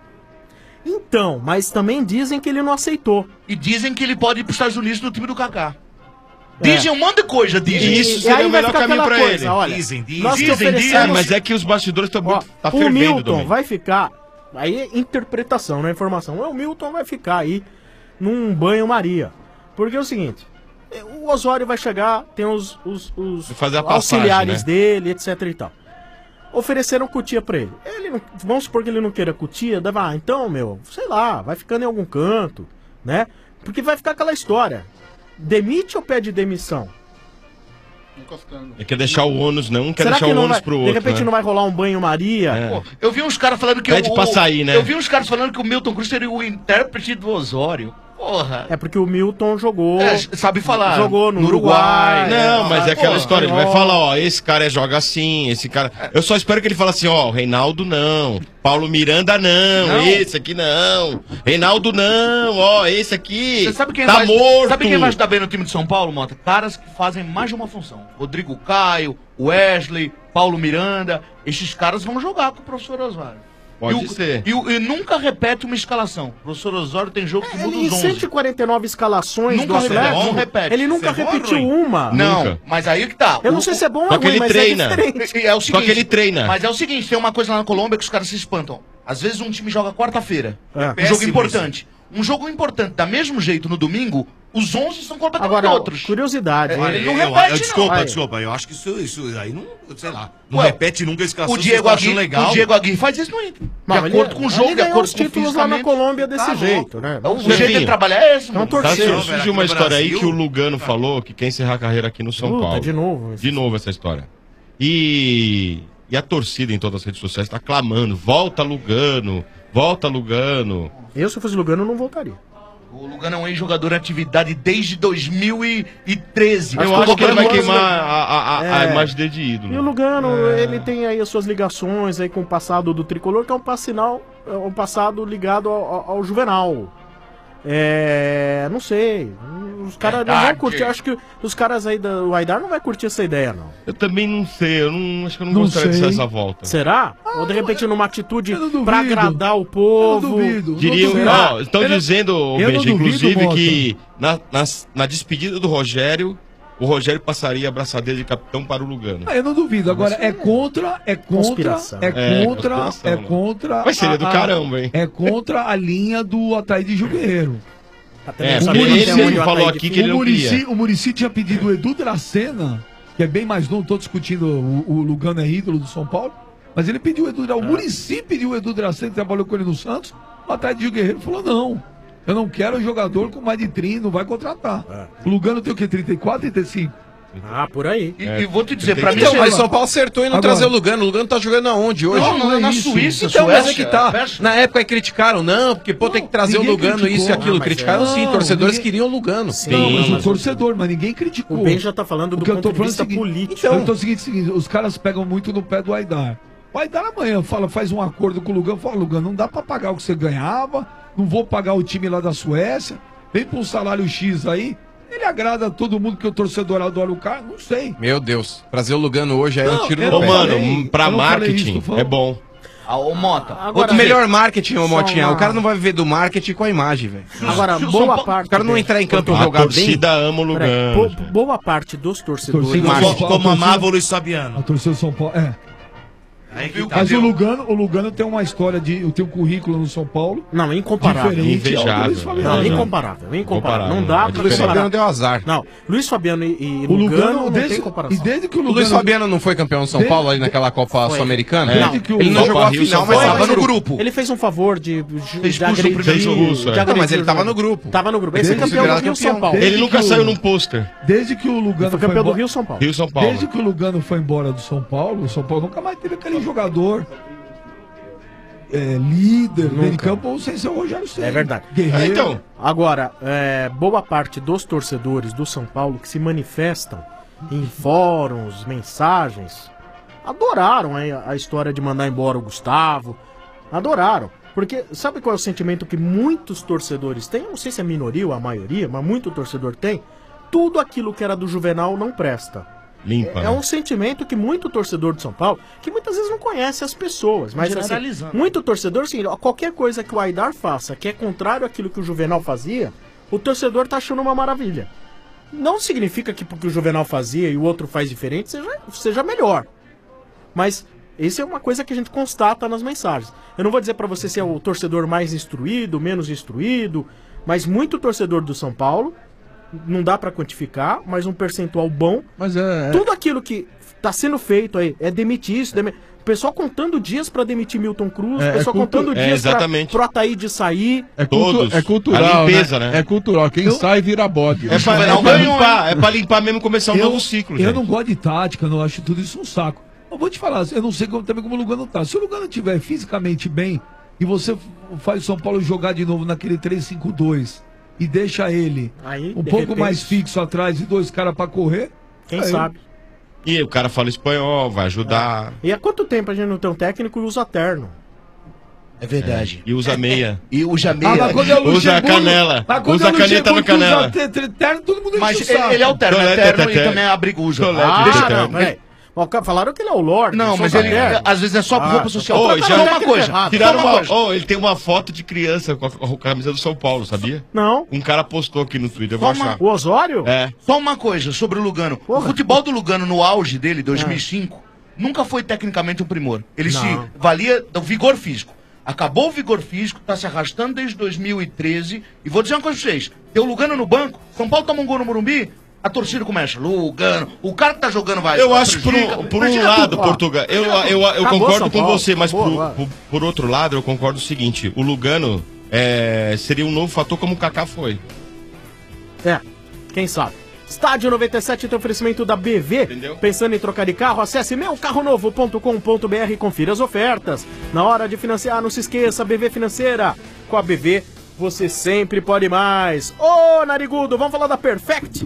Então, mas também dizem que ele não aceitou. E dizem que ele pode ir pros Estados Unidos no time do Kaká. É. Dizem um monte de coisa, dizem. Isso E seria aí o vai melhor ficar caminho aquela pra coisa, ele. olha, Dizem, dizem. nós que Dizem, É, oferecemos- mas é que os bastidores estão Ó, muito. Tá o fervendo Milton também. vai ficar. Aí é interpretação, não é informação. O Milton vai ficar aí num banho-maria. Porque é o seguinte: o Osório vai chegar, tem os, os, os Fazer a passagem, auxiliares né? dele, etc e tal. Ofereceram cutia pra ele. ele não- vamos supor que ele não queira cutia, deve, ah, então, meu, sei lá, vai ficando em algum canto, né? Porque vai ficar aquela história: demite ou pede demissão? encostando. É quer deixar o ônus, não quer Será deixar que o não ônus vai, pro de outro. repente né? não vai rolar um banho-maria? É. Pô, eu vi uns caras falando que Pede o, pra sair, né? Eu vi uns caras falando que o Milton Cruz seria o intérprete do Osório. Porra. É porque o Milton jogou. É, sabe falar. Jogou no, No Uruguai. Uruguai. Não, mas é aquela pô, história, ele vai ó. falar, ó, esse cara joga assim, esse cara... Eu só espero que ele fale assim, ó, o Reinaldo não, Paulo Miranda não, Não. esse aqui não, Reinaldo não, ó, esse aqui Você sabe quem, tá vai, morto. sabe quem vai ajudar bem no time de São Paulo, Mota? Caras que fazem mais de uma função. Rodrigo Caio, Wesley, Paulo Miranda. Esses caras vão jogar com o professor Osório. Pode e o, ser. E, o- e nunca repete uma escalação. O professor Osório tem jogo que muda Ele, em os onze. cento e quarenta e nove escalações Nunca do Atlético, repete, não repete. ele nunca Isso é bom ou repetiu ruim? uma. Não, Nunca. mas aí que tá. Eu não O- sei se é bom ou Só é que ruim, ele mas treina. é diferente. E é o Só que ele treina. Mas é o seguinte, tem uma coisa lá na Colômbia que os caras se espantam. Às vezes um time joga quarta-feira. É. Um jogo Péssimo importante. Um jogo importante, da mesmo jeito no domingo, os onze são completamente Agora, outros. curiosidade. É, ele não Eu- eu- repete, desculpa, não. desculpa. Eu acho que isso, isso aí não, sei lá, não Ué, repete nunca a escalação. O Diego, vocês acham Aguirre, legal. o Diego Aguirre faz isso no Inter. De Mas ele- acordo com o ele jogo, de ganhou acordo os com títulos lá na fisicamente. Colômbia desse Tá jeito, louco. né? O Você jeito viu? de trabalhar é esse, Então, mano. torcer. Sabe, surgiu uma no história aí Brasil. que o Lugano falou que quer encerrar a carreira aqui no São Puta, Paulo. de novo. De novo essa história. E, e a torcida em todas as redes sociais está clamando, volta Lugano, volta Lugano. Eu, se eu fosse Lugano, não voltaria. O Lugano é um ex-jogador em atividade desde dois mil e treze. Eu acho que ele vai queimar a, a, a, a É. imagem dele de ídolo. E o Lugano, ele tem aí as suas ligações aí com o passado do Tricolor, que é um passinal, é um passado ligado ao, ao- ao Juvenal. É. Não sei. Os caras não vão Verdade. curtir. Acho que os caras aí do Aidar não vai curtir essa ideia, não. Eu também não sei, eu não, acho que eu não, Não gostaria sei. de essa volta. Será? Ou de repente numa atitude pra agradar o povo. Diriam, Será? ó, estão Eu não- dizendo, eu não Benja, duvido, inclusive, Mota. que na, nas- na despedida do Rogério, o Rogério passaria a braçadeira de capitão para o Lugano. Ah, eu não duvido. Agora, é contra, é contra, Conspiração. é É, contra, conspiração, é né? contra. Mas seria do a- caramba, hein? É contra a linha do Ataíde Gil Guerreiro. É, o porque ele Muricy- mesmo falou aqui que ele o não Muricy, queria. o Muricy tinha pedido o Edu Dracena, que é bem mais novo, tô discutindo, o, o Lugano é ídolo do São Paulo, mas ele pediu o Edu Dracena. O Muricy pediu o Edu Dracena, que trabalhou com ele no Santos, o Ataíde Gil Guerreiro falou, não, eu não quero jogador com mais de trinta, não vai contratar. O Lugano tem o quê? trinta e quatro, trinta e cinco? Ah, por aí. E, e vou te dizer, pra mim... Então, você- mas São Paulo acertou em não Agora- trazer o Lugano. O Lugano tá jogando aonde hoje? Não, não, na Suíça, Então, mas é Suécia, que tá. Suécia. Na época aí criticaram, não, porque pô, tem que trazer o ninguém Lugano, criticou. isso e aquilo. Ah, mas criticaram é. sim, Não, torcedores ninguém- queriam o Lugano. Não, mas o torcedor, mas ninguém criticou. O Ben já tá falando do O que eu ponto tô de falando é o vista seguinte, político. Então, eu tô seguinte, seguinte, os caras pegam muito no pé do Aidar. O Aidar amanhã fala, faz um acordo com o Lugano, fala, Lugano, não dá pra pagar o que você ganhava, não vou pagar o time lá da Suécia, vem pra um salário X aí. Ele agrada todo mundo que o torcedor adora o cara, não sei. Meu Deus, trazer o Lugano hoje aí é um Não, tiro eu no não pé. falei, Mano, pra eu não falei marketing isso, tô falando. é bom. Ah, ô Mota. O melhor marketing, ô Só Motinha, uma- o cara não vai viver do marketing com a imagem, velho. Agora, Se o boa São Pa- parte. O cara não Ben, entrar em campo e A jogar bem. torcida ama o peraí, Lugano. bo- boa parte dos torcedores. Torcida- marketing. a Como torcida- amava o Luiz Fabiano. A torcida do São Paulo, é. Aí que tá, Mas o viu? Lugano, o Lugano tem uma história de. Tem um currículo no São Paulo. Não, incomparável. Diferente ao do Invejável. Luiz Fabiano. Não, Não, incomparável, incomparável. Não Incomparável. dá É pra Luiz diferente. comparar. Fabiano deu azar. Não, Luiz Fabiano e, e O Lugano, Lugano, não desde, tem comparação. e desde que o O Lugano. Luiz Fabiano não foi campeão de São Desde- Paulo ali naquela Copa Foi. Sul-Americana? Desde que o- Ele não Copa jogou a Rio, final, São mas Paulo. tava no Foi. grupo. Ele fez um favor de, de, Fez de expulso agredir. no primeiro jogo, é. de Não, agredir mas ele o tava jogador. no grupo. Tava no grupo. Esse é Desde campeão do considerado Rio São campeão. Paulo. Desde Ele nunca que o- saiu num pôster. Desde que o Lugano Foi campeão do embora- Rio São Paulo. Rio São Paulo. Desde que o Lugano foi embora do São Paulo, o São Paulo nunca mais teve aquele jogador é, líder, meio de campo, sem ser o Rogério Ceni. É verdade. Guerreiro. É, então. Agora, é, boa parte dos torcedores do São Paulo que se manifestam em fóruns, mensagens, adoraram aí a, a história de mandar embora o Gustavo. Adoraram. Porque sabe qual é o sentimento que muitos torcedores têm? Eu não sei se é a minoria ou a maioria, mas muito torcedor tem. Tudo aquilo que era do Juvenal não presta. Limpa. É né? um sentimento que muito torcedor de São Paulo, que muitas vezes não conhece as pessoas, mas assim, Generalizando. muito torcedor, assim, ó, qualquer coisa que o Aidar faça que é contrário àquilo que o Juvenal fazia, o torcedor tá achando uma maravilha. Não significa que porque o Juvenal fazia e o outro faz diferente seja, seja melhor. Mas isso é uma coisa que a gente constata nas mensagens. Eu não vou dizer pra você se é o torcedor mais instruído, menos instruído, mas muito torcedor do São Paulo, não dá pra quantificar, mas um percentual bom. Mas é. Tudo aquilo que tá sendo feito aí é demitir isso. demi- O pessoal contando dias pra demitir Milton Cruz, É, o pessoal é cultu- contando é, dias pra, exatamente. pro Ataíde sair. É, cultu é cultural, né? É cultural. Quem Eu- sai vira bode. É pra, é pra limpar, é pra limpar mesmo, começar um Eu- É novo ciclo, Eu gente. não gosto de tática, não acho tudo isso um saco. Eu vou te falar, eu não sei como, também como o Lugano tá. Se o Lugano estiver fisicamente bem e você f- faz o São Paulo jogar de novo naquele três cinco dois e deixa ele Aí, um de pouco repente- mais fixo atrás e dois caras pra correr, Quem aí- sabe? E o cara fala espanhol, vai ajudar. E há quanto tempo a gente não tem um técnico e usa terno? É verdade. E usa meia. E usa Ah, meia. mas quando é o Usa a Luxemburgo- canela. mas quando Usa é a o caneta no Luxemburgo que usa canela. te- te- terno, todo mundo Mas enche o ele, saco. ele é o terno, é Tolete, terno tete. e também a abrigusa. Tolete, Ah, tete. não, peraí. Ó, cara, falaram que ele é o Lorde. Não, só mas usa ele terno. às vezes é só Ah, roupa social. Ô, Troca já só uma coisa. Tiraram Só uma uma, coisa. ó, ele tem uma foto de criança com a, com a camisa do São Paulo, sabia? Não. Um cara postou aqui no Twitter, eu vou Só uma- achar. O Osório? É. Só uma coisa sobre o Lugano. O futebol do Lugano no auge dele, dois mil e cinco, nunca foi tecnicamente um primor. Ele Não. se valia do vigor físico. Acabou o vigor físico, tá se arrastando desde dois mil e treze. E vou dizer uma coisa pra vocês. Tem o Lugano no banco, São Paulo toma um gol no Morumbi, a torcida começa, Lugano. O cara que tá jogando vai... Eu acho por um, por um lado, Portugal, eu, eu, eu, eu Acabou concordo São com Paulo, você, mas acabou, por, vai. por, por outro lado, eu concordo o seguinte: o Lugano é, seria um novo fator como o Kaká foi. É, quem sabe? Estádio noventa e sete tem oferecimento da B V. Pensando em trocar de carro, acesse meu carro novo ponto com ponto b r e confira as ofertas. Na hora de financiar, não se esqueça, B V Financeira. Com a B V, você sempre pode mais. Ô, Narigudo, vamos falar da Perfect?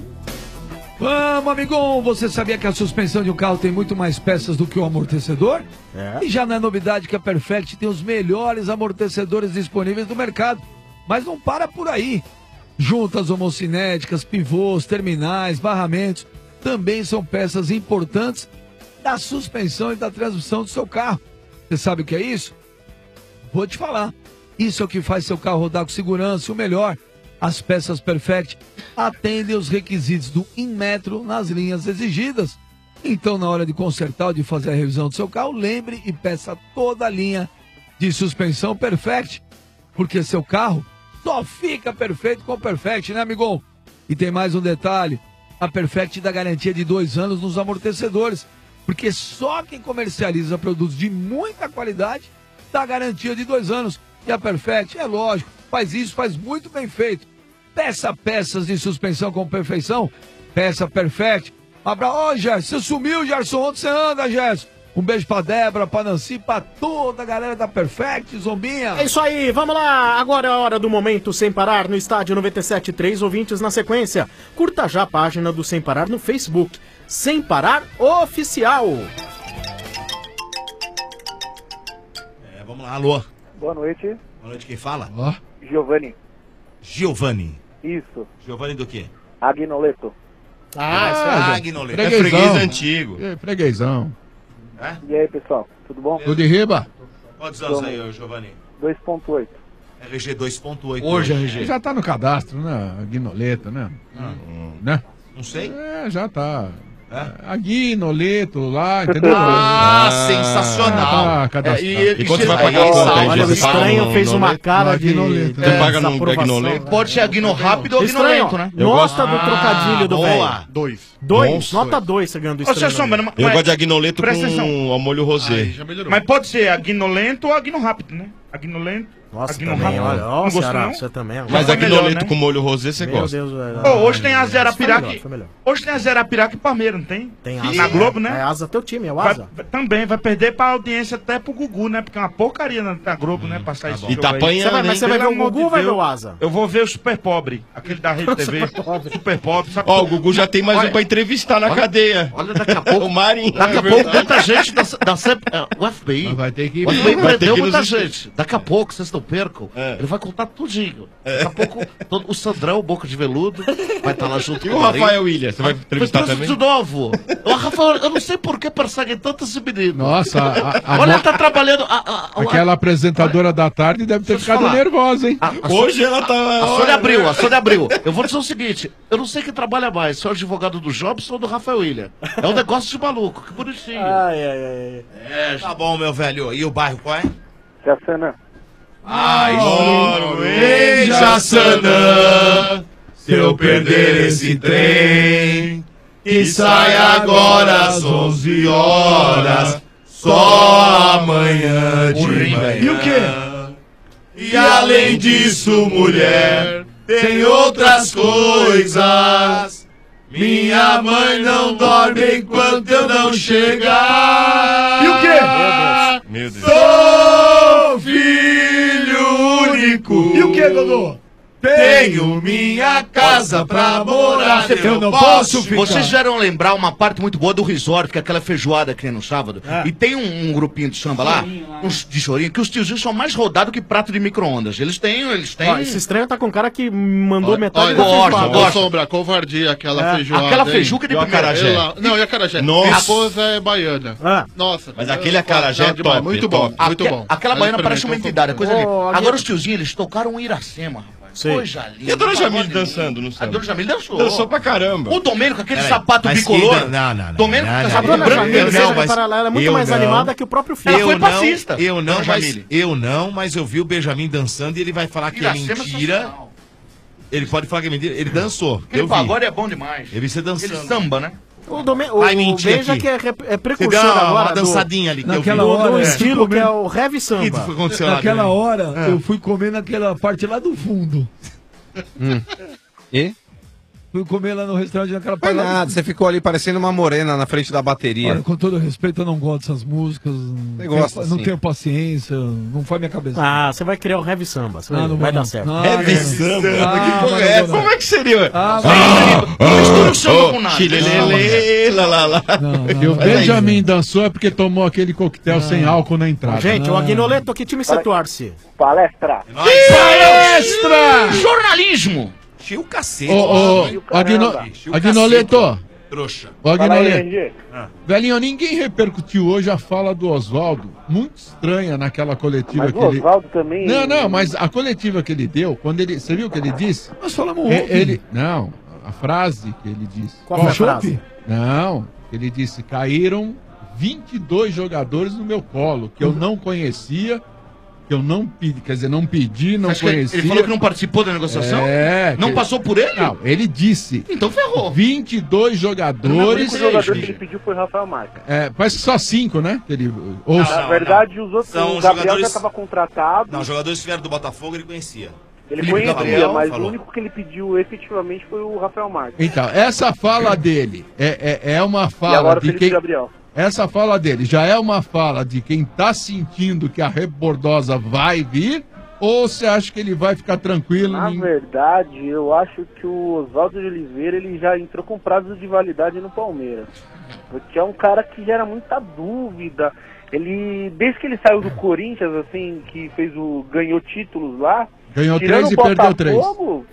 Vamos, amigão! Você sabia que a suspensão de um carro tem muito mais peças do que o amortecedor? É. E já não é novidade que a Perfect tem os melhores amortecedores disponíveis do mercado. Mas não para por aí. Juntas homocinéticas, pivôs, terminais, barramentos também são peças importantes da suspensão e da transmissão do seu carro. Você sabe o que é isso? Vou te falar. Isso é o que faz seu carro rodar com segurança e o melhor. As peças Perfect atendem os requisitos do Inmetro nas linhas exigidas. Então, na hora de consertar ou de fazer a revisão do seu carro, lembre e peça toda a linha de suspensão Perfect. Porque seu carro só fica perfeito com Perfect, né, amigão? E tem mais um detalhe. A Perfect dá garantia de dois anos nos amortecedores. Porque só quem comercializa produtos de muita qualidade dá garantia de dois anos. E a Perfect, é lógico, faz isso, faz muito bem feito. Peça peças de suspensão com perfeição. Peça Perfect. Abra... Ô, Gerson, você sumiu, Gerson. Onde você anda, Gerson? Um beijo pra Débora, pra Nancy, pra toda a galera da Perfect, Zombinha. É isso aí, vamos lá! Agora é a hora do momento Sem Parar no Estádio noventa e sete, três ouvintes na sequência. Curta já a página do Sem Parar no Facebook. Sem Parar Oficial. É, vamos lá, alô. Boa noite, Boa noite, quem fala? Giovanni. Giovanni. Isso, Giovanni do quê? Agnoleto. Ah, Ah, ah Guinoleto. freguesão. É freguês antigo. É, freguesão. É? E aí, pessoal, tudo bom? Tudo de riba? Quantos anos aí, ô, Giovanni? dois ponto oito. R G dois ponto oito. Hoje, R G. Já tá no cadastro, né? Guinoleto, né? Né? Não sei. É, já tá. Aqui, Noleto, lá, entendeu? Ah, sensacional. Ah, cadastrado. É, e- E quando você vai Aí, pagar a conta, salva, aí, olha, você o paga estranho no- fez no uma leto? cara No de Agnoleto. Você paga no desaprovação. Agnoleto? Pode ser Aguino rápido ou Aguino Estranho, lento, né? Eu Nota gosto- do trocadilho do boa. velho. Dois. Dois, Bom, nota dois você ganhando Ô, seu estranho. Sombra, mas- Eu gosto de agnoleto com Presta atenção. ao molho rosé. Já melhorou. Mas pode ser Aguino lento ou Aguino rápido, né? Aguino lento. Nossa, Aguino também, rápido. olha, Não ó, gostou, Ceará, não? você também. Mas foi melhor, agnoleto né? com molho rosé você Meu gosta. Deus, velho. Ô, hoje tem a Zero Isso foi melhor, Apiraca. foi melhor. Hoje tem a Zero Apiraca e Palmeiras, não tem? Tem Sim. asa. Na Globo, né? É asa teu time, é o Vai- asa. vai- também, vai perder pra audiência até pro Gugu, né? Porque é uma porcaria na, na Globo, né? Passar esse E jogo tá aí. apanhando, Você vai, mas hein? você vai ver Pelo o amor Gugu de ou vai ver Deus. o asa? Eu vou ver o Super Pobre, aquele da Rede T V. Super Pobre. Sabe Ó, o Gugu já tem mais Olha- um pra entrevistar na olha- cadeia. Olha, daqui a pouco. O Marinho. Daqui a pouco muita gente da, da C- é, o F B I. Mas vai ter que ir. O F B I Vai ter prendeu que muita nos- gente. Daqui a pouco, vocês não percam. É. Ele vai contar tudinho. Daqui a pouco, todo- o Sandrão, Boca de Veludo, vai estar lá junto E com o Marinho. Rafael William, você vai Foi entrevistar preso também? de novo. O Rafael, eu não sei por que perseguem tanto esse menino. Nossa, a, a, Olha, mo- ele tá trabalhando. a- a- a- aquela apresentadora da tarde deve ter Deixa eu ficado falar. nervosa, hein? a- a Hoje Sônia- ela tá... A Sônia abriu, a Sônia abriu. Eu vou dizer o seguinte: eu não sei quem trabalha mais, se é o advogado do Jobson ou do Rafael William. É um negócio de maluco, que bonitinho. Ai, ai, ai. É, Tá bom, meu velho. E o bairro qual é? Jaçanã. Ai, Ei, Jaçanã, se eu perder esse trem, que sai agora às onze horas, Só amanhã de manhã. E o quê? E além disso, mulher, tem outras coisas. Minha mãe não dorme enquanto eu não chegar. E o quê? Meu Deus. Sou filho único. E o quê, Dodô? Tenho minha casa pra morar. Eu não posso ficar. Vocês fizeram lembrar uma parte muito boa do resort, que é aquela feijoada que tem no sábado. É. E tem um, um grupinho de samba lá, uns de chorinho, que os tiozinhos são mais rodados que prato de micro-ondas. Eles têm, eles têm. Ó, esse estranho tá com um cara que mandou metade Olha, da gosto, feijoada. gosto. Sombra, covardia, aquela É. feijoada. Aquela hein? feijuca de E o primeira. acarajé. Ela- Não, e a acarajé. Nossa. Minha esposa é baiana. Ah. Nossa. Mas aquele acarajé é Não, demais. top, Muito é bom, top. muito Aque- bom. Aquela Mas baiana parece uma experimentou entidade, é coisa Ô, linda. Aguinaldo. Agora os tiozinhos, eles tocaram um Iracema, rapaz. Sei. Coisa linda. E a Dona um Jamile pagode dançando no lindo. A samba? Dona Jamile dançou. Dançou pra caramba. O Domênico, aquele Peraí, sapato mas bicolor. que- não, não, não, Domênico não, com não, A sapato não, dona branco. Jamile, não, seja mas para lá, ela é muito eu mais não. animada que o próprio filho. Ela foi não, passista. Eu não, Dona mas, Jamile. eu não, mas eu vi o Benjamin dançando e ele vai falar que é Iracema mentira. sensacional. Ele pode falar que é mentira. Ele dançou. Aquele Eu vi. pagode é bom demais. Eu vi você dançando. Aquele samba, né? O, Dome... o, Vai o mentir Benja aqui. que é, rep- é Você precursor deu uma, agora uma dançadinha ali que Naquela eu vi. do, do hora, é. estilo que é Comendo- o heavy O que samba. que aconteceu lá? Naquela Benjamin? hora, Ah. eu fui comer naquela parte lá do fundo. E? Fui comer lá no restaurante naquela Foi parte lá do nada, fundo. você ficou ali parecendo uma morena na frente da bateria. Olha, com todo respeito, eu não gosto dessas músicas. Não, tenho, gosta, não sim. tenho paciência, não faz minha cabeça. Ah, você vai criar o heavy samba. Você vai, Ah, não vai vou, dar não. certo. Não, Heavy não, não. samba? Ah, Que porra não, é essa? não, não. Como é que seria? Ah, Mistura o samba com nada. Xilelele, lá, lá, lá. não, não, E o não. Benjamin dançou é porque tomou aquele coquetel sem álcool na entrada. Gente, o Aguinoleto, que time você torce? Palestra. Palestra! Jornalismo. Tio cacete. Ô, ô, Tio Aguino- caramba. Tio Aguinoleto, cacete, Trouxa. ô, Fala aí, Aguinoleto. R G. Velhinho, ninguém repercutiu hoje a fala do Oswaldo, muito estranha naquela coletiva Mas que o ele... Oswaldo também... Não, não, mas a coletiva que ele deu, quando ele... Você viu o que ele disse? Nós falamos É, ontem. ele... Não, a frase que ele disse. Qual foi a Chopp? frase? Não, ele disse, caíram vinte e dois jogadores no meu colo, que eu não conhecia, que eu não pedi, quer dizer, não pedi, não Acho que ele, conhecia. ele falou que não participou da negociação? É, Não que- passou por ele? Não, ele disse Então ferrou. vinte e dois O jogadores, único jogador que ele pediu foi o Rafael Marques. é, parece que só cinco, né? Que ele, ou, Na não, verdade, os outros, São o Gabriel jogadores- já estava contratado. Não, os jogadores que vieram do Botafogo ele conhecia. Ele Felipe conhecia, Gabriel mas falou. o único que ele pediu efetivamente foi o Rafael Marques. Então, essa fala dele é, é, é uma E fala agora o de Felipe quem... Gabriel. Essa fala dele já é uma fala de quem tá sentindo que a rebordosa vai vir, ou você acha que ele vai ficar tranquilo? Na em- verdade, eu acho que o Oswaldo de Oliveira ele já entrou com prazo de validade no Palmeiras. Porque é um cara que gera muita dúvida. Ele, desde que ele saiu do Corinthians, assim, que fez o ganhou títulos lá, Ganhou tirando três e o perdeu três. Botafogo,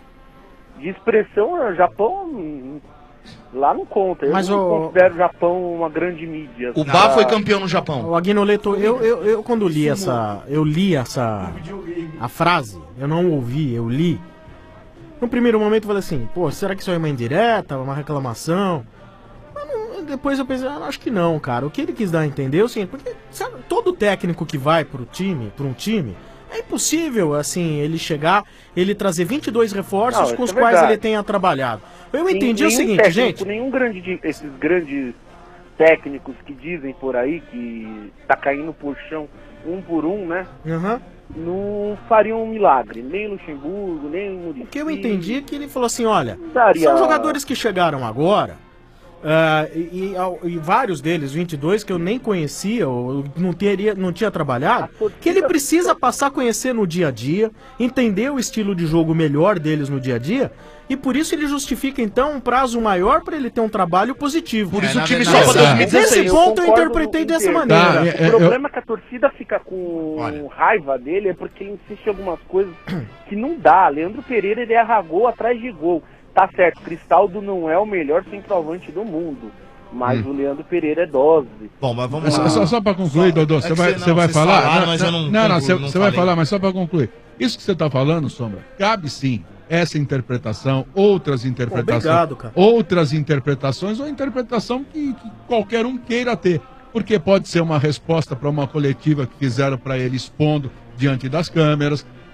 de expressão, o Japão hum, lá não conta. Eu Mas não o- considero o Japão uma grande mídia. O Pra- Bá foi campeão no Japão. O Aguinoleto, eu, eu, eu quando li essa. Eu li essa. A frase, eu não ouvi, eu li. No primeiro momento eu falei assim, pô, será que isso é uma indireta, uma reclamação? Mas não- depois eu pensei, ah, acho que não, cara. O que ele quis dar a entender é o seguinte, porque sabe, todo técnico que vai pro time, pra um time, é impossível, assim, ele chegar, ele trazer vinte e dois reforços Não, com os isso é quais verdade. ele tenha trabalhado. Eu entendi Nenhum o seguinte, técnico, gente. Nenhum grande, de- esses grandes técnicos que dizem por aí que tá caindo por chão um por um, né? Aham. Não fariam um milagre. Nem o Luxemburgo, nem o Muricy. O que eu entendi é que ele falou assim, olha, Daria- são jogadores que chegaram agora, ah, e, e ao- e vários deles, vinte e dois, que eu nem conhecia, ou não, teria, não tinha trabalhado, que ele precisa passar a conhecer no dia a dia, entender o estilo de jogo melhor deles no dia a dia, e por isso ele justifica então um prazo maior para ele ter um trabalho positivo. Por isso É, o time na só verdade, pra dois mil e dezesseis. Nesse ponto eu concordo interpretei no dessa inteiro. maneira. Tá, é, O problema é que a torcida fica com raiva dele é porque ele insiste em algumas coisas que não dá. Leandro Pereira, ele erra gol atrás de gol. Tá certo, Cristaldo não é o melhor centroavante do mundo, mas Hum. o Leandro Pereira é dose. Bom, mas vamos Só, lá. só, só para concluir, Dodô, é você que vai, você- você não, vai vocês falar? falaram, mas eu não- não, não- não, você, não você vai falei. falar, mas só para concluir. Isso que você está falando, Sombra, cabe sim essa interpretação, outras interpretações, Obrigado, cara. outras interpretações ou interpretação que, que qualquer um queira ter, porque pode ser uma resposta para uma coletiva que fizeram para ele expondo diante das câmeras,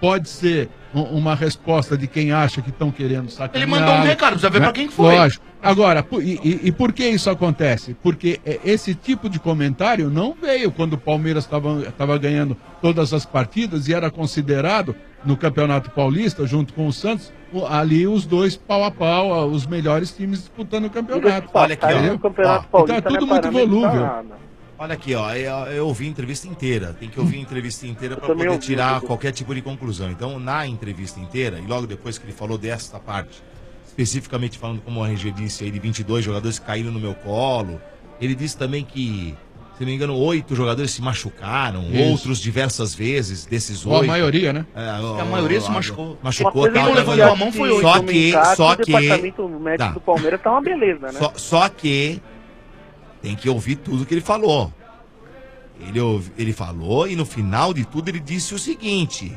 pode ser um- uma resposta de quem acha que estão querendo sacanear. Ele mandou um recado, precisa ver pra quem que foi. Lógico. Agora, pu- e, e- e por que isso acontece? Porque é, esse tipo de comentário não veio quando o Palmeiras estava ganhando todas as partidas e era considerado, no Campeonato Paulista, junto com o Santos, o- ali os dois pau a pau, a- os melhores times disputando o campeonato. Olha aqui, ó. Entendeu? O Campeonato Ó, Paulista então é tudo não é muito parâmetro pra volúvel. nada. Olha aqui, ó, eu, eu ouvi a entrevista inteira. Tem que ouvir a entrevista inteira para também poder ouvi, tirar Dudu. qualquer tipo de conclusão. Então, na entrevista inteira, e logo depois que ele falou desta parte, especificamente falando, como o R G disse aí, de vinte e dois jogadores que caíram no meu colo, ele disse também que, se não me engano, oito jogadores se machucaram, Isso. outros diversas vezes, desses Ou a oito. maioria, né? É, Acho ó, que a maioria se ó, machucou. Machucou, Uma coisa tal, que levantou levantou a mão, foi oito. Só que, só o que... departamento médico Tá. do Palmeiras tá uma beleza, né? Só, só que tem que ouvir tudo que ele falou. Ele, ouvi- ele falou e no final de tudo ele disse o seguinte: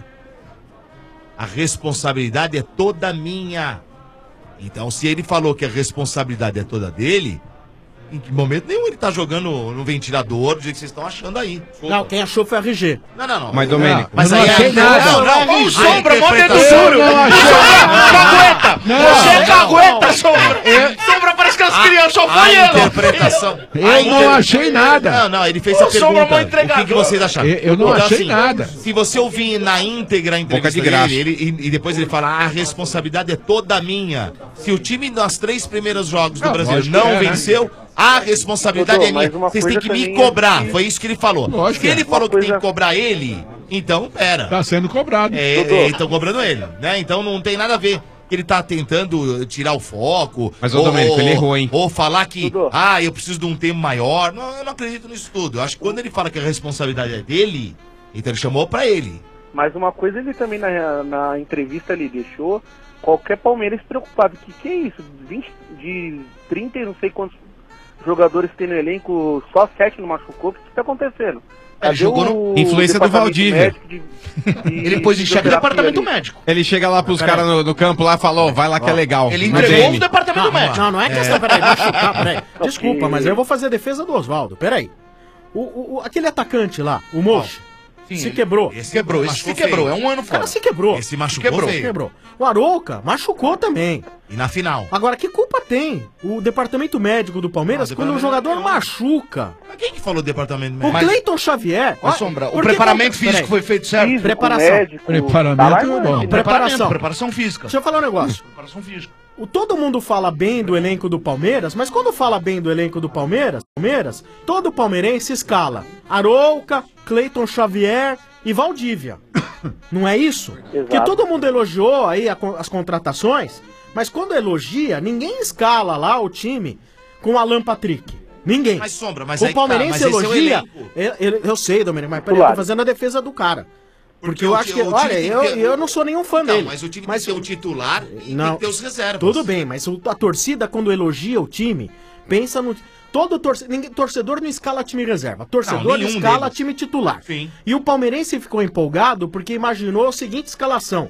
a responsabilidade é toda minha. Então, se ele falou que a responsabilidade é toda dele, em que momento nenhum ele tá jogando no ventilador do jeito que vocês estão achando aí. Não, quem achou foi a R G. Não, não, não. Mas, Domênico, Mas eu aí não achei é- nada. Não, não, Ô, a Sombra, mó dedo interpretação- duro. Não, não achei- Cagueta! Não, Você é não, cagueta, Sombra! Sombra parece que as crianças só A foi ele! interpretação. Eu a não achei nada. Não, não, ele fez Ô, a Sombra, pergunta. mó O que, que entregador. vocês acharam? Eu- eu não Então, achei nada. Se você ouvir na íntegra a entrevista de graça. dele, ele, e, e depois ele fala, ah, a responsabilidade é toda minha. Se o time nas três primeiros jogos do Não, Brasil lógico não que é, né? venceu, a responsabilidade Doutor, é minha. mas uma Vocês têm coisa que me também cobrar. é que- Foi isso que ele falou. Lógico Se que é. ele falou que Uma tem que coisa- cobrar ele, então pera. Tá sendo cobrado. É, Doutor. estão cobrando ele, né? Então não tem nada a ver que ele tá tentando tirar o foco. Mas, ô, Domênico, ele errou, hein? Ou falar que, Doutor. ah, eu preciso de um tempo maior. Não, eu não acredito nisso tudo. Eu acho que quando ele fala que a responsabilidade é dele, então ele chamou pra ele. Mas uma coisa ele também na, na entrevista ele deixou qualquer palmeirense preocupado. Que que é isso? vinte, de trinta e não sei quantos jogadores tem no elenco, só sete não machucou. O que que tá acontecendo? Ele jogou no- o Influência do departamento Valdívia. médico de- de Ele pôs em xeque o fisioterapia departamento ali? médico. Ele chega lá pros caras no, no campo lá e falou, vai lá que é legal. Ele Não entregou tem. o departamento Não, médico. não, não é questão, peraí, machucar, peraí. Desculpa, mas eu vou fazer a defesa do Oswaldo, peraí. O, o, o- aquele atacante lá, o Mocho, Sim, se ele- quebrou. Esse Quebrou, esse machucou se quebrou, feio. é um ano O cara fora. se quebrou. Esse machucou Quebrou. feio. Quebrou. O Arouca machucou também. E na final. Agora, que culpa tem o departamento médico do Palmeiras Não, o quando o departamento jogador médico- machuca? Mas quem que falou do departamento O médico? Cleiton Xavier. Ô, ó, Sombra, o por que preparamento conta- físico peraí. foi feito certo? Físico, Preparação. médico, Preparamento tá lá, é mano. bom. Preparação. Preparação física. Deixa eu falar um negócio. Preparação física. O, todo mundo fala bem do elenco do Palmeiras, mas quando fala bem do elenco do Palmeiras, Palmeiras, todo palmeirense escala Arouca, Cleiton Xavier e Valdívia. Não é isso? Exato. Que todo mundo elogiou aí a con- as contratações, mas quando elogia, ninguém escala lá o time com Alan Patrick. Ninguém. Mas, Sombra, mas o aí que tá, palmeirense mas esse é o elogia. elenco. eu, eu- eu sei, Domênico, mas peraí, eu tô fazendo a defesa do cara. Porque, Porque eu o acho ti- que. o time Olha, tem que eu, ter- eu não sou nenhum fã Não, dele. mas o time mas tem que ter o titular e tem não, que ter os reservas. Tudo bem, mas o- a torcida, quando elogia o time, pensa no. Todo torce, ninguém, torcedor não escala time reserva. Torcedor Não, nenhum escala deles. time titular. Sim. E o palmeirense ficou empolgado porque imaginou a seguinte escalação: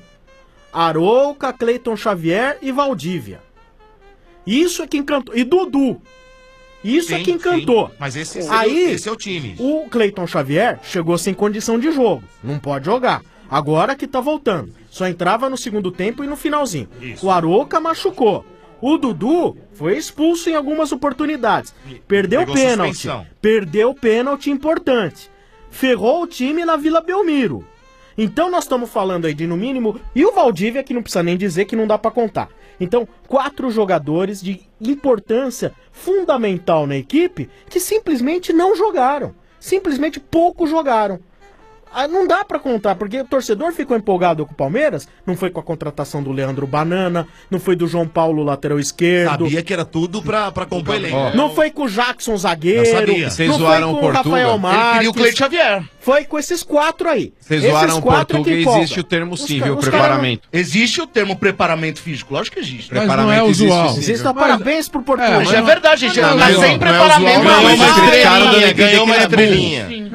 Arouca, Cleiton Xavier e Valdívia. Isso é que encantou. E Dudu. Isso é Sim, que encantou. sim. Mas esse, esse, Aí, é o, esse é o time. O Cleiton Xavier chegou sem condição de jogo. Não pode jogar. Agora que tá voltando. Só entrava no segundo tempo e no finalzinho. Isso. O Arouca machucou. O Dudu foi expulso em algumas oportunidades. Perdeu o Pegou pênalti. suspensão. Perdeu o pênalti importante. Ferrou o time na Vila Belmiro. Então nós estamos falando aí de no mínimo... E o Valdívia, que não precisa nem dizer que não dá pra contar. Então, quatro jogadores de importância fundamental na equipe que simplesmente não jogaram. Simplesmente pouco jogaram. Ah, não dá pra contar, porque o torcedor ficou empolgado com o Palmeiras, não foi com a contratação do Leandro Banana, não foi do João Paulo, lateral esquerdo. Sabia que era tudo pra, pra compor elenco. Ó, não foi com o Jackson zagueiro, Eu sabia. Vocês não zoaram foi o com o Portuga? Rafael Ele Marques. queria o Cleiton Xavier. Foi com esses quatro aí. Vocês Esses zoaram o quatro Portuga que e empolgam. existe o termo Os sim, ca- viu? os Preparamento. Existe o termo preparamento físico, lógico que existe. Mas não Preparamento é existe, usual. sim. Existe Mas- parabéns pro Portuga. É, Mas é verdade, gente. não, Mas não, sem não é preparamento. usual, não, Não, mas mas esse estrelinha, cara do- ganhou uma que ele é estrelinha. burro.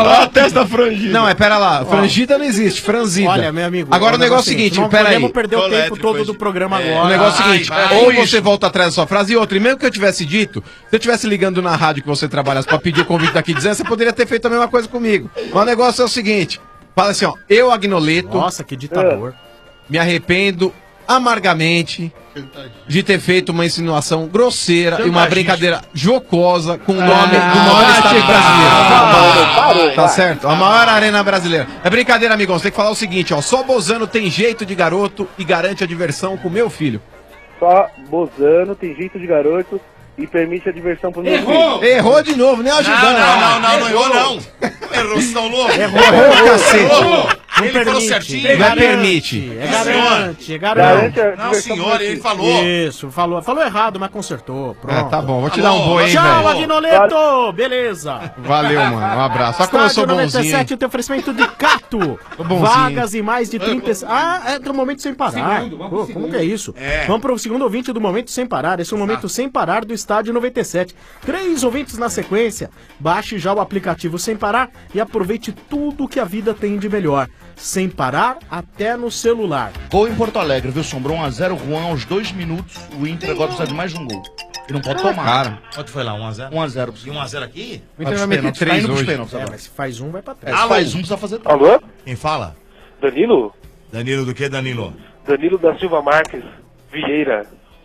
falar. A testa frangida. Não, é, pera lá. Frangida não existe, franzida. Olha, meu amigo. Agora o negócio é o seguinte, não pera aí. podemos perder o tempo todo do programa agora. O negócio é o seguinte, Ai, vai. ou Isso. você volta atrás da sua frase e outra. E mesmo que eu tivesse dito, se eu tivesse ligando na rádio que você trabalhasse pra pedir o convite daqui dizendo, você poderia ter feito a mesma coisa comigo. Mas o negócio é o seguinte, fala assim, ó, eu, Agnoleto... Nossa, que ditador. Me arrependo amargamente de ter feito uma insinuação grosseira e uma Chantagista. brincadeira jocosa com o Ah, nome do maior vai estado te brasileiro. catar. Parou, Tá vai. certo? A maior arena brasileira. É brincadeira, amigão. Você tem que falar o seguinte, ó. Só Bozano tem jeito de garoto e garante a diversão com meu filho. Só Bozano tem jeito de garoto e permite a diversão pro meu filho. Errou de novo, nem ajudando. Não, não, não, não, não errou não. Errou, vocês estão loucos? Errou, errou, cacete. Errou. Não Ele falou permite. certinho. Não é permite. É garante, é garante. Garante a Não, diversão senhor, pro meu ele filho. falou. Isso, falou, falou errado, mas consertou. Pronto. Ah, tá bom. Vou te dar um boi, hein, Tchau, velho. Agnoleto! Beleza. Valeu, mano. Um abraço. Só como eu sou Estádio bonzinho. noventa e sete tem oferecimento de Cato. Tô bonzinho. Vagas em mais de trinta... Ah, é do Momento Sem Parar. Segundo, vamos pro Pô, como segundo. que é isso? É. Vamos pro segundo ouvinte do Momento Sem Parar. Esse é o Momento Sem Parar do Estádio noventa e sete. Três ouvintes na sequência. Baixe já o aplicativo Sem Parar e aproveite tudo que a vida tem de melhor. Sem parar até no celular. Gol em Porto Alegre, viu? Sombrou um a zero, Juan aos dois minutos. O Inter agora precisa de mais de um gol. E não pode tomar. Cara. Quanto foi lá? um a zero? um a zero. E um a zero aqui? O Inter vai meter três hoje. É, mas se faz um, vai pra trás. É, se Alô? faz um, precisa fazer três. Alô? Quem fala? Danilo? Danilo do que, Danilo? Danilo da Silva Marques Vieira,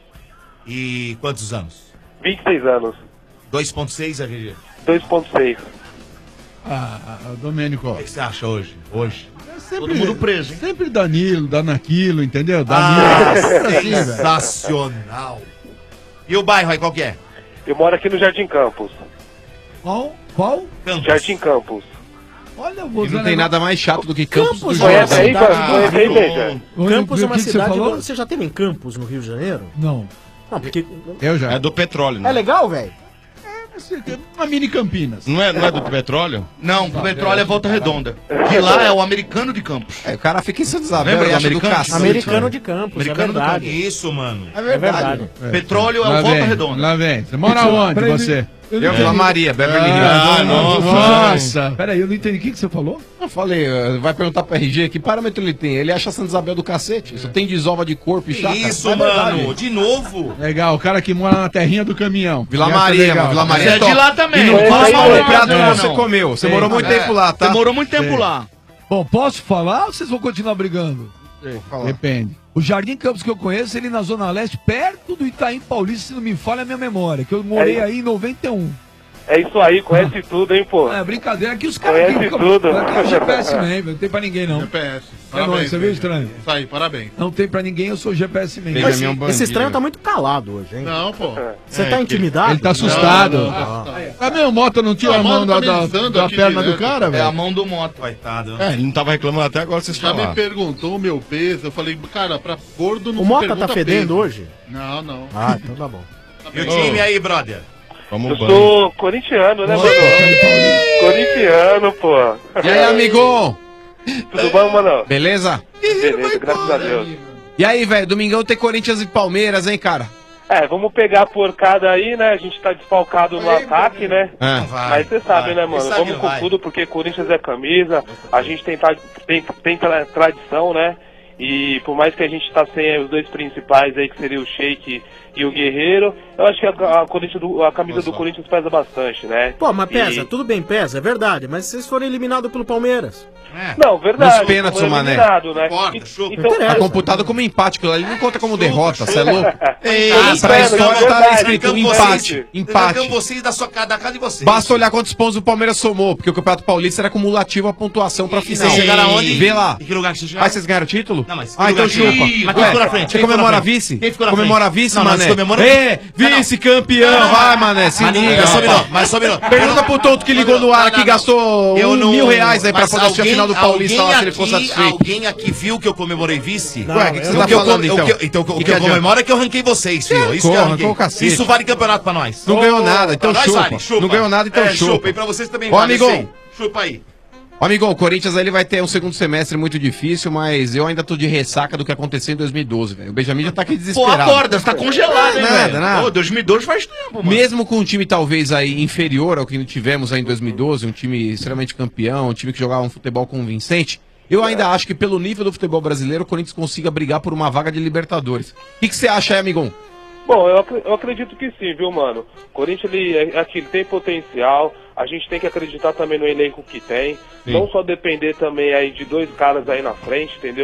E quantos anos? vinte e seis anos, dois ponto seis, R G. dois ponto seis. Ah, ah, Domênico, O que você acha hoje? Hoje? sempre, Todo mundo preso, hein? sempre Danilo, dá naquilo, entendeu? Danilo. Ah, assim, velho. sensacional. E o bairro aí, qual que é? Eu moro aqui no Jardim Campos. Qual? Qual? Campos. Jardim Campos. Olha, eu E vou não dizer tem um nada mais chato do que Campos, Campos, do Conhece Jordão. aí, cidade conhece aí, Beija? negócio. Campos é uma O que que você cidade... falou? Você já teve em Campos, no Rio de Janeiro? Não. Não, porque... Eu já. É do petróleo, né? É legal, velho? Uma mini Campinas. Não é, não é do petróleo? Não, o petróleo é Volta Redonda. De lá é o americano de Campos. É, o cara fica em Santa Isabel Lembra e do acha do americano? cacete. Americano de Campos, Americano é do verdade. Isso, mano. É É verdade. Petróleo é Lá o Volta vem, Redonda. Lá vem. Você mora onde, Peraí, você? Eu Eu, não Vila entendi. Maria, Beverly Hills. Ah, nossa. Peraí, eu não entendi. O que, que você falou? Eu falei, eh, vai perguntar pro R G que parâmetro ele tem. Ele acha Santa Isabel do cacete. Só tem desova de corpo e chata. Isso, É verdade. mano. De novo. Legal, o cara que mora na terrinha do caminhão. Vila Essa é Maria, legal. mano. Vila Maria Você é de top. lá também. E não É, fala é, mal é, do prato não, que você não. comeu. Você Sim. morou muito É. tempo lá, tá? Você morou muito tempo lá. Bom, posso falar ou vocês vão continuar brigando? Depende. O Jardim Campos que eu conheço, ele na Zona Leste, perto do Itaim Paulista, se não me falha a minha memória, que eu morei É. aí em noventa e um. É isso aí, conhece tudo, hein, pô? É brincadeira, aqui os caras Conhece ficam- tudo. Aqui é o G P S man, não tem pra ninguém não. G P S. É nóis, você viu, estranho? Isso aí, parabéns. Não tem pra ninguém, eu sou G P S man. Benjamin Esse, é um bandido. esse estranho tá muito calado hoje, hein? Não, pô. Você É, tá que- intimidado? Ele tá assustado. Não, não, não. Ah, meu, Mota não tira Não, a mão Mota da, tá me da, avisando da aqui perna do direto. cara, É a velho? mão do moto. Coitado. É, ele não tava reclamando até agora vocês Já me falaram. perguntou o meu peso. Eu falei, cara, pra gordo não O se Mota pergunta tá fedendo peso. hoje? Não, não. Ah, então tá bom. E o time aí, brother? Vamos Eu banho. sou corintiano, né, mano? Corintiano, pô. E aí, amigo? Tudo bom, mano? Beleza? Beleza, graças a Deus. E aí, velho? Domingão tem Corinthians e Palmeiras, hein, cara? É, vamos pegar a porcada aí, né? A gente tá desfalcado no ataque, né? É. Vai, Mas você sabe, vai. né, mano? Quem sabe Vamos com vai. tudo, porque Corinthians é camisa, a gente tem, tra- tem, tem tra- tradição, né? E por mais que a gente tá sem os dois principais aí, que seria o Sheik e o Guerreiro, eu acho que a, a, Corinthians do- a camisa do Corinthians pesa bastante, né? Pô, mas pesa, E- tudo bem, pesa, é verdade. Mas vocês foram eliminados pelo Palmeiras. Não, verdade. Nos pênaltis, foi o Mané. eliminado, né? Concorda, E- chupa. então, Interessa. Tá computado como empate, aquilo ali não conta como derrota, você é louco? Ei, Foi Ah, um pra pênalti, história é tá verdade. escrito Trancamos empate, vocês. empate. Trancamos vocês da, sua, ca- da casa de vocês. Basta olhar quantos pontos o Palmeiras somou, porque o Campeonato Paulista era cumulativo a pontuação pra E final. vocês chegaram aonde? Vê lá. Em que lugar que vocês chegaram? Ah, vocês ganharam o título? Não, mas que ah, então lugar que- chupa. Ih, mas quem Ué, ficou na frente? Você Quem ficou na comemora frente? vice? Quem ficou na Comemora frente? vice, Não, não, mané. você comemora- Ê, vice-campeão, vai, mané, se Mas não, liga. mas só um rapaz. minuto, mas só um minuto. Pergunta pro tonto que ligou no ar Não, aqui, não, gastou eu um não- mil reais aí pra mas poder assistir a alguém- final do Paulista lá, alguém se ele for aqui- satisfeito. Alguém aqui viu que eu comemorei vice? Não, Ué, o que que você O tá eu falando, com- o então? que eu- Então, o Que que que eu adianta? comemoro é que eu ranquei vocês, filho. Isso que eu Corra, ranquei. arrancou o cacete. Isso vale campeonato pra nós. Não ganhou nada, então Pra nós chupa. vale, chupa. Não ganhou nada, então É, chupa. E pra vocês também Ô, vale, amigão. sei. Chupa aí. Ô, amigão, o Corinthians aí ele vai ter um segundo semestre muito difícil, mas eu ainda tô de ressaca do que aconteceu em dois mil e doze, velho. O Benjamin já tá aqui Pô, desesperado. acorda, você tá congelado, hein, Nada, velho? nada. Pô, dois mil e doze faz tempo, mano. Mesmo com um time talvez aí inferior ao que tivemos aí em dois mil e doze, um time extremamente campeão, um time que jogava um futebol convincente, eu ainda acho que pelo nível do futebol brasileiro o Corinthians consiga brigar por uma vaga de Libertadores. O que que você acha aí, amigão? Bom, eu, acre- eu acredito que sim, viu, mano? O Corinthians, ele, é, aqui, ele tem potencial, a gente tem que acreditar também no elenco que tem, Sim. não só depender também aí de dois caras aí na frente, entendeu?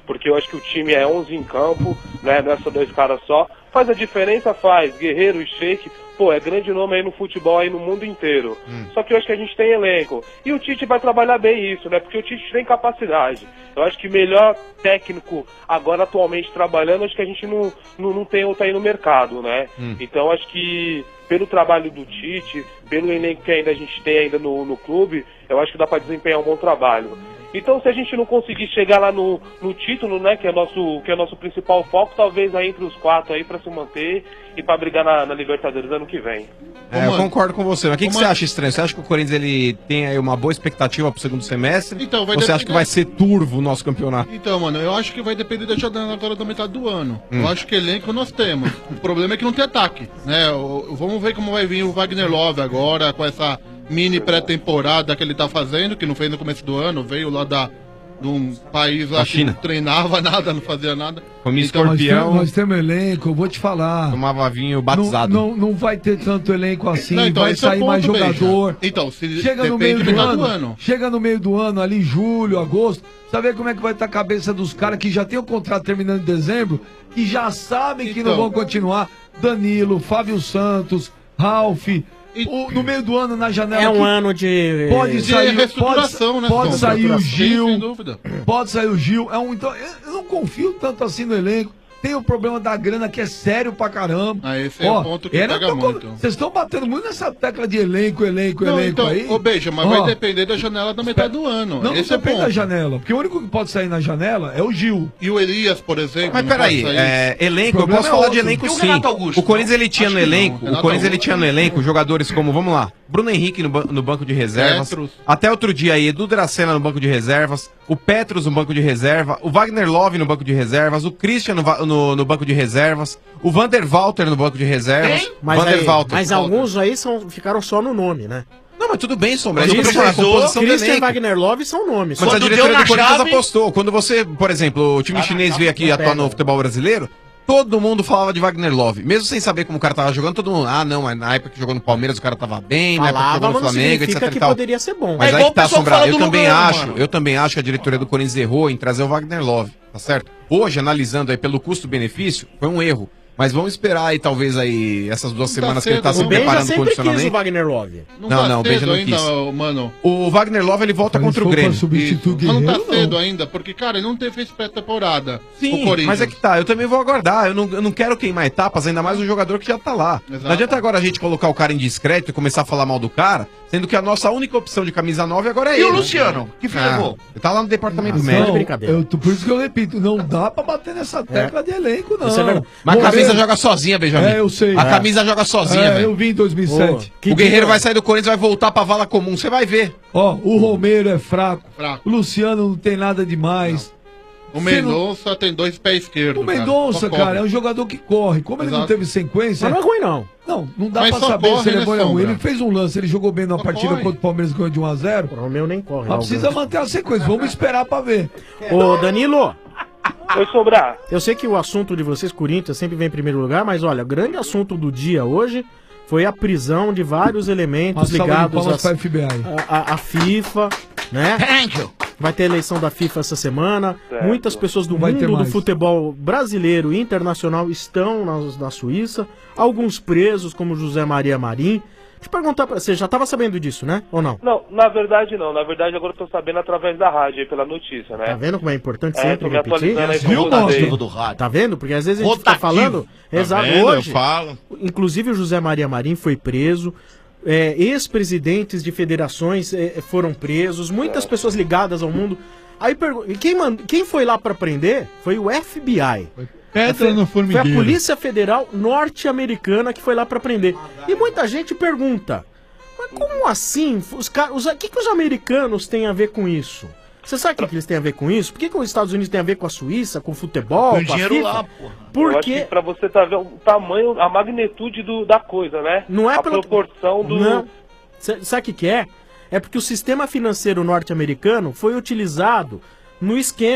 porque eu acho que o time é onze em campo, né? Não é só dois caras só. Faz a diferença, faz. Guerreiro e Sheik, pô, é grande nome aí no futebol aí no mundo inteiro. Hum. Só que eu acho que a gente tem elenco. E o Tite vai trabalhar bem isso, né? Porque o Tite tem capacidade. Eu acho que melhor técnico agora atualmente trabalhando, acho que a gente não, não, não tem outro aí no mercado, né? Hum. Então acho que pelo trabalho do Tite, pelo elenco que ainda a gente tem ainda no, no clube, eu acho que dá para desempenhar um bom trabalho. Então, se a gente não conseguir chegar lá no, no título, né, que é nosso que é nosso principal foco, talvez aí entre os quatro aí para se manter e para brigar na, na Libertadores ano que vem. É, eu concordo com você. Mas o que, que você acha estranho? Você acha que o Corinthians ele tem aí uma boa expectativa pro segundo semestre? Então, vai Ou você acha depender- que vai ser turvo o nosso campeonato? Então, mano, eu acho que vai depender da janela agora da metade do ano. Hum. Eu acho que elenco nós temos. O problema é que não tem ataque, né? O- Vamos ver como vai vir o Wagner Love agora, com essa mini pré-temporada que ele tá fazendo, que não fez no começo do ano, veio lá da, de um país lá Da que China. não treinava nada, não fazia nada. Comia Então, Nós escorpião, temos, nós temos elenco, eu vou te falar. tomava vinho batizado. Não, não, não vai ter tanto elenco assim, Não, então, vai esse é o sair mais ponto, jogador. Beija. Então, se chega no depende meio do metade ano, do ano. chega no meio do ano, ali julho, agosto, precisa ver como é que vai estar a cabeça dos caras que já tem o contrato terminando em dezembro, que já sabem que não Então. vão continuar. Danilo, Fábio Santos, Ralf. O- no meio do ano, na janela. É um aqui, ano de- Pode de sair, reestruturação, pode, né, pode Tom? sair o Reestruturação, Gil. sem dúvida. Pode sair o Gil. É um, então, eu não confio tanto assim no elenco. Tem o problema da grana que é sério pra caramba. Ah, esse é o ponto que eu não pega tô- muito. Vocês estão batendo muito nessa tecla de elenco, elenco, Não, elenco então, aí. ô Beija, mas Ó, vai depender da janela da metade do ano. Não, Esse não é o depende da ponto. janela. Porque o único que pode sair na janela é o Gil. E o Elias, por exemplo. Mas não peraí, pode sair? é, elenco, eu problema posso é falar outro. de elenco E o sim. Renato Augusto? O Corinthians ele tinha Acho no que não. elenco, o Renato Corinthians ele Augusto. tinha no elenco jogadores como, vamos lá, Bruno Henrique no, ban- no banco de reservas, Petros. até outro dia aí, Edu Dracena no banco de reservas, o Petros no banco de reserva, o Wagner Love no banco de reservas, o Christian no, va- no, no banco de reservas, o Vander Walter no banco de reservas, Mas, Vander aí, Walter. mas alguns aí são, ficaram só no nome, né? Não, mas tudo bem, Sombra. Quando a gente tá falando, a precisou, composição do Christian e elenco. Wagner Love são nomes. Mas Quando a deu diretoria na do Corinthians chave- apostou. Quando você, por exemplo, o time chinês veio aqui atuar no futebol brasileiro, todo mundo falava de Wagner Love. Mesmo sem saber como o cara tava jogando, todo mundo, ah, não, mas na época que jogou no Palmeiras o cara tava bem, na época que Falava, jogou no mas não Flamengo, significa etc e que tal. poderia ser bom. Mas É aí igual que tá, o pessoal Sombra, fala eu do também Lugano, acho, mano. eu também acho que a diretoria do Corinthians errou em trazer o Wagner Love, tá certo? Hoje, analisando aí pelo custo-benefício, foi um erro. Mas vamos esperar aí, talvez, aí, essas duas semanas que ele tá se O Benja preparando sempre quis o condicionalmente. Wagner Love. Não, não, não, o Benja não ainda, quis. mano. O Wagner Love, ele volta contra o Grêmio. Isso. Mas não tá cedo ainda, porque, cara, ele não teve esse pré-temporada. o Sim, Corinthians. mas é que tá, eu também vou aguardar. Eu não, eu não quero queimar etapas, ainda mais um jogador que já tá lá. Exato. Não adianta agora a gente colocar o cara em discreto e começar a falar mal do cara, sendo que a nossa única opção de camisa nove agora é E ele. o Luciano? Que Ah, levou? ele tá lá no departamento Não, médico. eu, tô- por isso que eu repito, não dá pra bater nessa tecla de elenco, não. Isso é verdade. Mas a Vamos camisa ver. joga sozinha, Benjamin. É, eu sei. A camisa joga sozinha, É, velho. eu vi em dois mil e sete. O Guerreiro vai sair do Corinthians e vai voltar pra vala comum, você vai ver. Ó, o Romero é fraco. Fraco. O Luciano não tem nada demais. O Você não- Mendonça tem dois pés esquerdos. O Mendonça, cara, é um jogador que corre. Como ele não Exato. teve sequência. Mas não é ruim, não. Não, não dá Mas pra só saber corre, se ele é né, bom ou não. Sombra? Ele fez um lance, ele jogou bem numa Só partida corre. contra o Palmeiras ganhou de um a zero. O meu nem corre. Mas precisa manter a sequência. Vamos esperar pra ver. Ô, Danilo. Oi, Sobrar. Eu sei que o assunto de vocês, Corinthians, sempre vem em primeiro lugar, mas olha, o grande assunto do dia hoje foi a prisão de vários elementos Uma salva de ligados palmas às- pra F B I. a, a- a FIFA, né? Thank you. Vai ter eleição da FIFA essa semana. Certo. Muitas pessoas do Não vai ter mundo do mais. futebol brasileiro e internacional estão na, na Suíça. Alguns presos, como José Maria Marim. Deixa eu perguntar pra você, já estava sabendo disso, né? Ou não? Não, na verdade não. Na verdade agora eu tô sabendo através da rádio aí, pela notícia, né? Tá vendo como é importante É, sempre tô me repetir? atualizando aí pra Viu, vocês. Mostra? do rádio. Tá vendo? Porque às vezes a gente fica Rotativo. falando. Tá Exato, vendo? hoje. Eu falo. Inclusive o José Maria Marim foi preso. É, ex-presidentes de federações é, foram presos. Muitas pessoas ligadas ao mundo. Aí pergu- e quem, mand... quem foi lá pra prender foi o F B I. Pedra Foi- no Foi a formigueiro. Polícia Federal norte-americana que foi lá pra prender. E muita gente pergunta: mas como assim? Os car... os... O que, que os americanos têm a ver com isso? Você sabe o que, que eles têm a ver com isso? Por que, que os Estados Unidos têm a ver com a Suíça, com o futebol, Põe com a dinheiro FIFA? lá, porra. Por Eu acho quê? que pra você tá vendo o tamanho, a magnitude do, da coisa, né? Não é a pela proporção do... Não. Cê- Sabe o que, que é? É porque o sistema financeiro norte-americano foi utilizado no esquema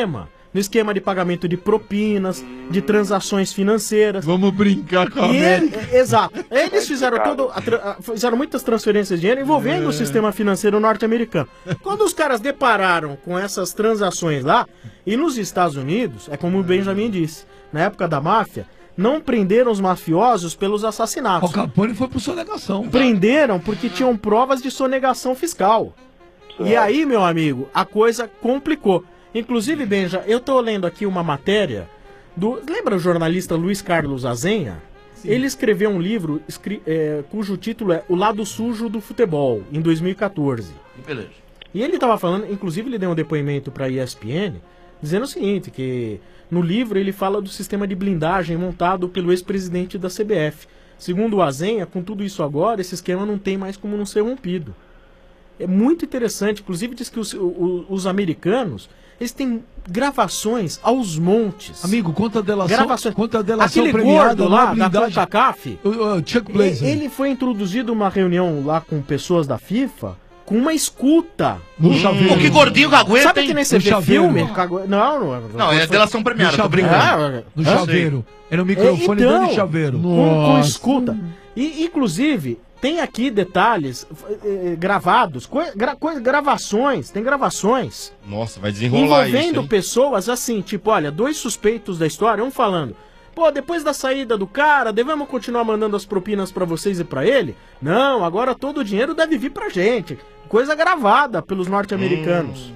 no esquema de pagamento de propinas, de transações financeiras. Vamos brincar com a E América. ele- exato. Eles fizeram todo, a tra- a- fizeram muitas transferências de dinheiro envolvendo É. o sistema financeiro norte-americano. Quando os caras depararam com essas transações lá, e nos Estados Unidos, é como o Benjamin disse, na época da máfia, não prenderam os mafiosos pelos assassinatos. Al Capone foi por sonegação. Prenderam porque tinham provas de sonegação fiscal. E aí, meu amigo, a coisa complicou. Inclusive, Benja, eu tô lendo aqui uma matéria do... Lembra o jornalista Luiz Carlos Azenha? Ele escreveu um livro escri- é, cujo título é O Lado Sujo do Futebol, em dois mil e quatorze. Beleza. E ele tava falando, inclusive ele deu um depoimento pra E S P N, dizendo o seguinte, que no livro ele fala do sistema de blindagem montado pelo ex-presidente da C B F. Segundo o Azenha, com tudo isso agora, esse esquema não tem mais como não ser rompido. É muito interessante, inclusive diz que os, o- os americanos, eles têm gravações aos montes. Amigo, quanta delação, Gravações. quanta delação Aquele premiada gordo na lá da blindagem. CONCACAF, O- o Chuck Blazer. ele foi introduzido numa reunião lá com pessoas da FIFA com uma escuta. No chaveiro. Pô, que gordinho cagueta, Sabe hein? que nem você No vê chaveiro. filme? Cagu- Não, não. Não, é delação premiada, tô chaveiro. brincando. No Hã? chaveiro. Era o microfone É, então, dando chaveiro. Com, com escuta. E, inclusive, tem aqui detalhes eh, eh, gravados, coi- gra- coi- gravações, tem gravações. Nossa, vai desenrolar isso, Envolvendo hein? pessoas assim, tipo, olha, dois suspeitos da história, um falando, pô, depois da saída do cara, devemos continuar mandando as propinas pra vocês e pra ele? Não, agora todo o dinheiro deve vir pra gente. Coisa gravada pelos norte-americanos.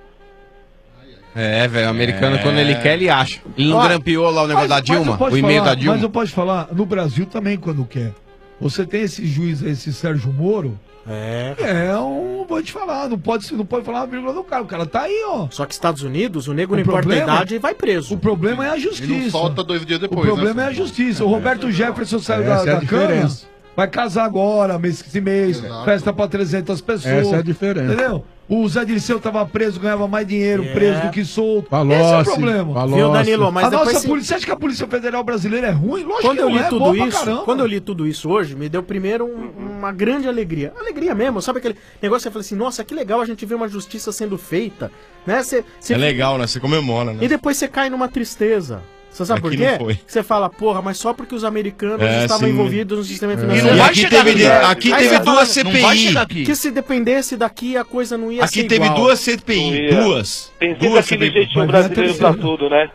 É, velho, o americano, É. quando ele quer, ele acha. Ele não Olha, grampeou lá o negócio da mas- mas Dilma, eu posso o e-mail falar- da Dilma. Mas eu posso falar, no Brasil também, quando quer. Você tem esse juiz, esse Sérgio Moro. É. É um. Vou te falar, não pode, não pode falar uma vírgula do cara. O cara tá aí, ó. Só que Estados Unidos, o nego O não importa a problema- idade e vai preso. O problema é a justiça. E não solta dois dias depois, O problema né? é a justiça. O Roberto Jefferson saiu da, Essa é a da cana, diferença. vai casar agora, mês esse mês, festa pra trezentas pessoas. Essa é a diferença. Entendeu? O Zé Dirceu tava preso, ganhava mais dinheiro É. preso do que solto. Palocci, Esse é o problema. Palocci. Viu, Danilo? Mas a depois nossa se- polícia, você acha que a Polícia Federal Brasileira é ruim? Lógico Quando que eu não li é, tudo boa pra isso, caramba. quando eu li tudo isso hoje, me deu primeiro um- uma grande alegria. Alegria mesmo, sabe aquele negócio que eu falei assim, nossa, que legal a gente ver uma justiça sendo feita, né? Cê, cê- É legal, né? Você comemora, né? E depois você cai numa tristeza. Você sabe Aqui por quê? não foi. Você fala, porra, mas só porque os americanos É, estavam sim. envolvidos no sistema É. financeiro. E não vai Aqui chegar teve- aqui. aqui Aí teve você duas fala, C P I. não vai chegar aqui. Que se dependesse daqui, a coisa não ia Aqui ser teve igual. duas C P I, Não ia. duas. Tem sempre Duas aquele C P I. jeitinho Vai vir a brasileiro pra terceira. tudo, né?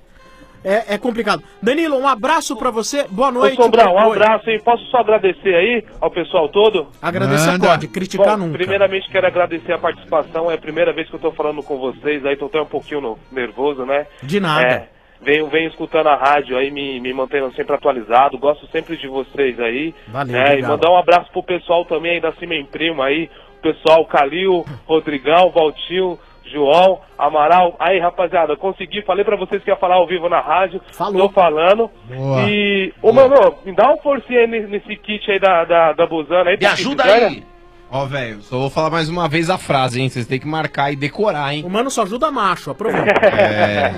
É, é complicado. Danilo, um abraço pra você, boa noite. Ô, Sombral, um Oi. abraço, hein? Posso só agradecer aí ao pessoal todo? Agradecer Manda. pode, criticar Bom, nunca. Primeiramente, quero agradecer a participação. É a primeira vez que eu tô falando com vocês aí, tô até um pouquinho no- nervoso, né? De nada. É, venho, venho escutando a rádio aí, me, me mantendo sempre atualizado. Gosto sempre de vocês aí. Valeu, né? E obrigado. mandar um abraço pro pessoal também aí da Cima Imprimo aí. O pessoal, Calil, Rodrigão, Valtinho, João, Amaral. Aí, rapaziada, consegui. Falei pra vocês que ia falar ao vivo na rádio. Falou. Tô falando. Boa. E, ô, mano, me dá uma forcinha aí nesse, nesse kit aí da, da, da Buzana aí. Me ajuda aí. Ó, velho, só vou falar mais uma vez a frase, hein? Vocês têm que marcar e decorar, hein? O mano só ajuda macho, aproveita. É.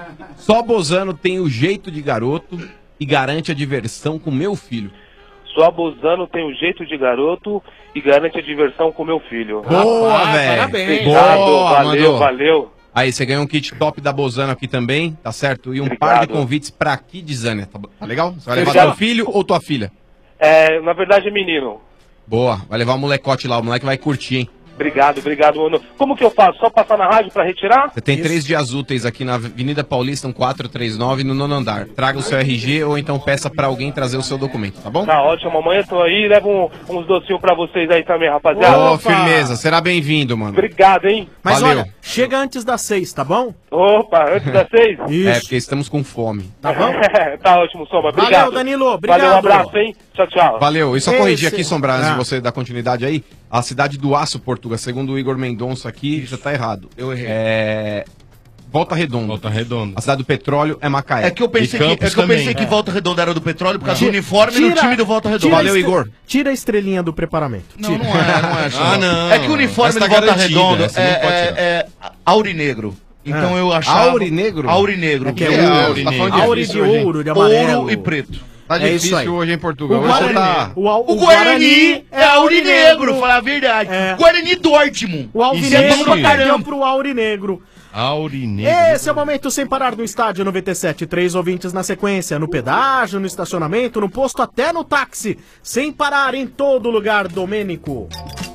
Só Bozano tem o jeito de garoto e garante a diversão com meu filho. Só Bozano tem o jeito de garoto e garante a diversão com meu filho. Boa, velho. parabéns. Obrigado, Boa, valeu, mandou. valeu. Aí, você ganhou um kit top da Bozano aqui também, tá certo? E um Obrigado. par de convites pra Kidzania, tá, tá legal? Você vai levar Obrigado. teu filho ou tua filha? É, na verdade é menino. Boa, vai levar o molecote lá, o moleque vai curtir, hein? Obrigado, obrigado, mano. Como que eu faço? Só passar na rádio pra retirar? Você tem três dias úteis aqui na Avenida Paulista, um quatrocentos e trinta e nove, no nono andar. Traga o seu R G ou então peça pra alguém trazer o seu documento, tá bom? Tá ótimo, amanhã eu tô aí, levo um- uns docinhos pra vocês aí também, rapaziada. Ô, firmeza, será bem-vindo, mano. Obrigado, hein? Mas Valeu. olha, chega antes das seis, tá bom? Opa, antes das seis? É, porque estamos com fome. Tá bom? Tá ótimo, Soma, obrigado. Valeu, Danilo, obrigado. Valeu, um abraço, hein? Tchau, tchau. Valeu. E só Esse- corrigir aqui, Sombra, antes Ah. de você dar continuidade aí, a cidade do Aço, Portugal, segundo o Igor Mendonça aqui, já tá errado. Eu errei. É... Volta Redonda. Volta Redonda. A cidade do petróleo é Macaé. É que eu pensei, E que, é Campos que, eu também. pensei que É. Volta Redonda era do petróleo por causa Tira- do uniforme tira- no time do Volta Redonda. tira a Valeu, estre- Igor. Tira a estrelinha do preparamento. Não, Tira. não é, não é. Ah, não. É que o uniforme Essa do tá Volta garantida, Redonda essa não é, pode é, tirar. é aurinegro. Então Ah. eu achava... Aurinegro? Aurinegro. É que é que ouro, é aurinegro. Tá falando de Aure difícil de hoje, hein? ouro, de amarelo. ouro e preto. Tá É difícil isso aí. hoje em Portugal. O Hoje você Guarani, tá... o, Al- O, Guarani é aurinegro, falar a verdade. É. Guarani Dortmund. O Isso é bom Alvinegro pra perdeu caramba. pro Aurinegro. Aurinegro. Esse é o momento sem parar no estádio noventa e sete. Três ouvintes na sequência, no pedágio, no estacionamento, no posto, até no táxi. Sem parar em todo lugar, Domênico.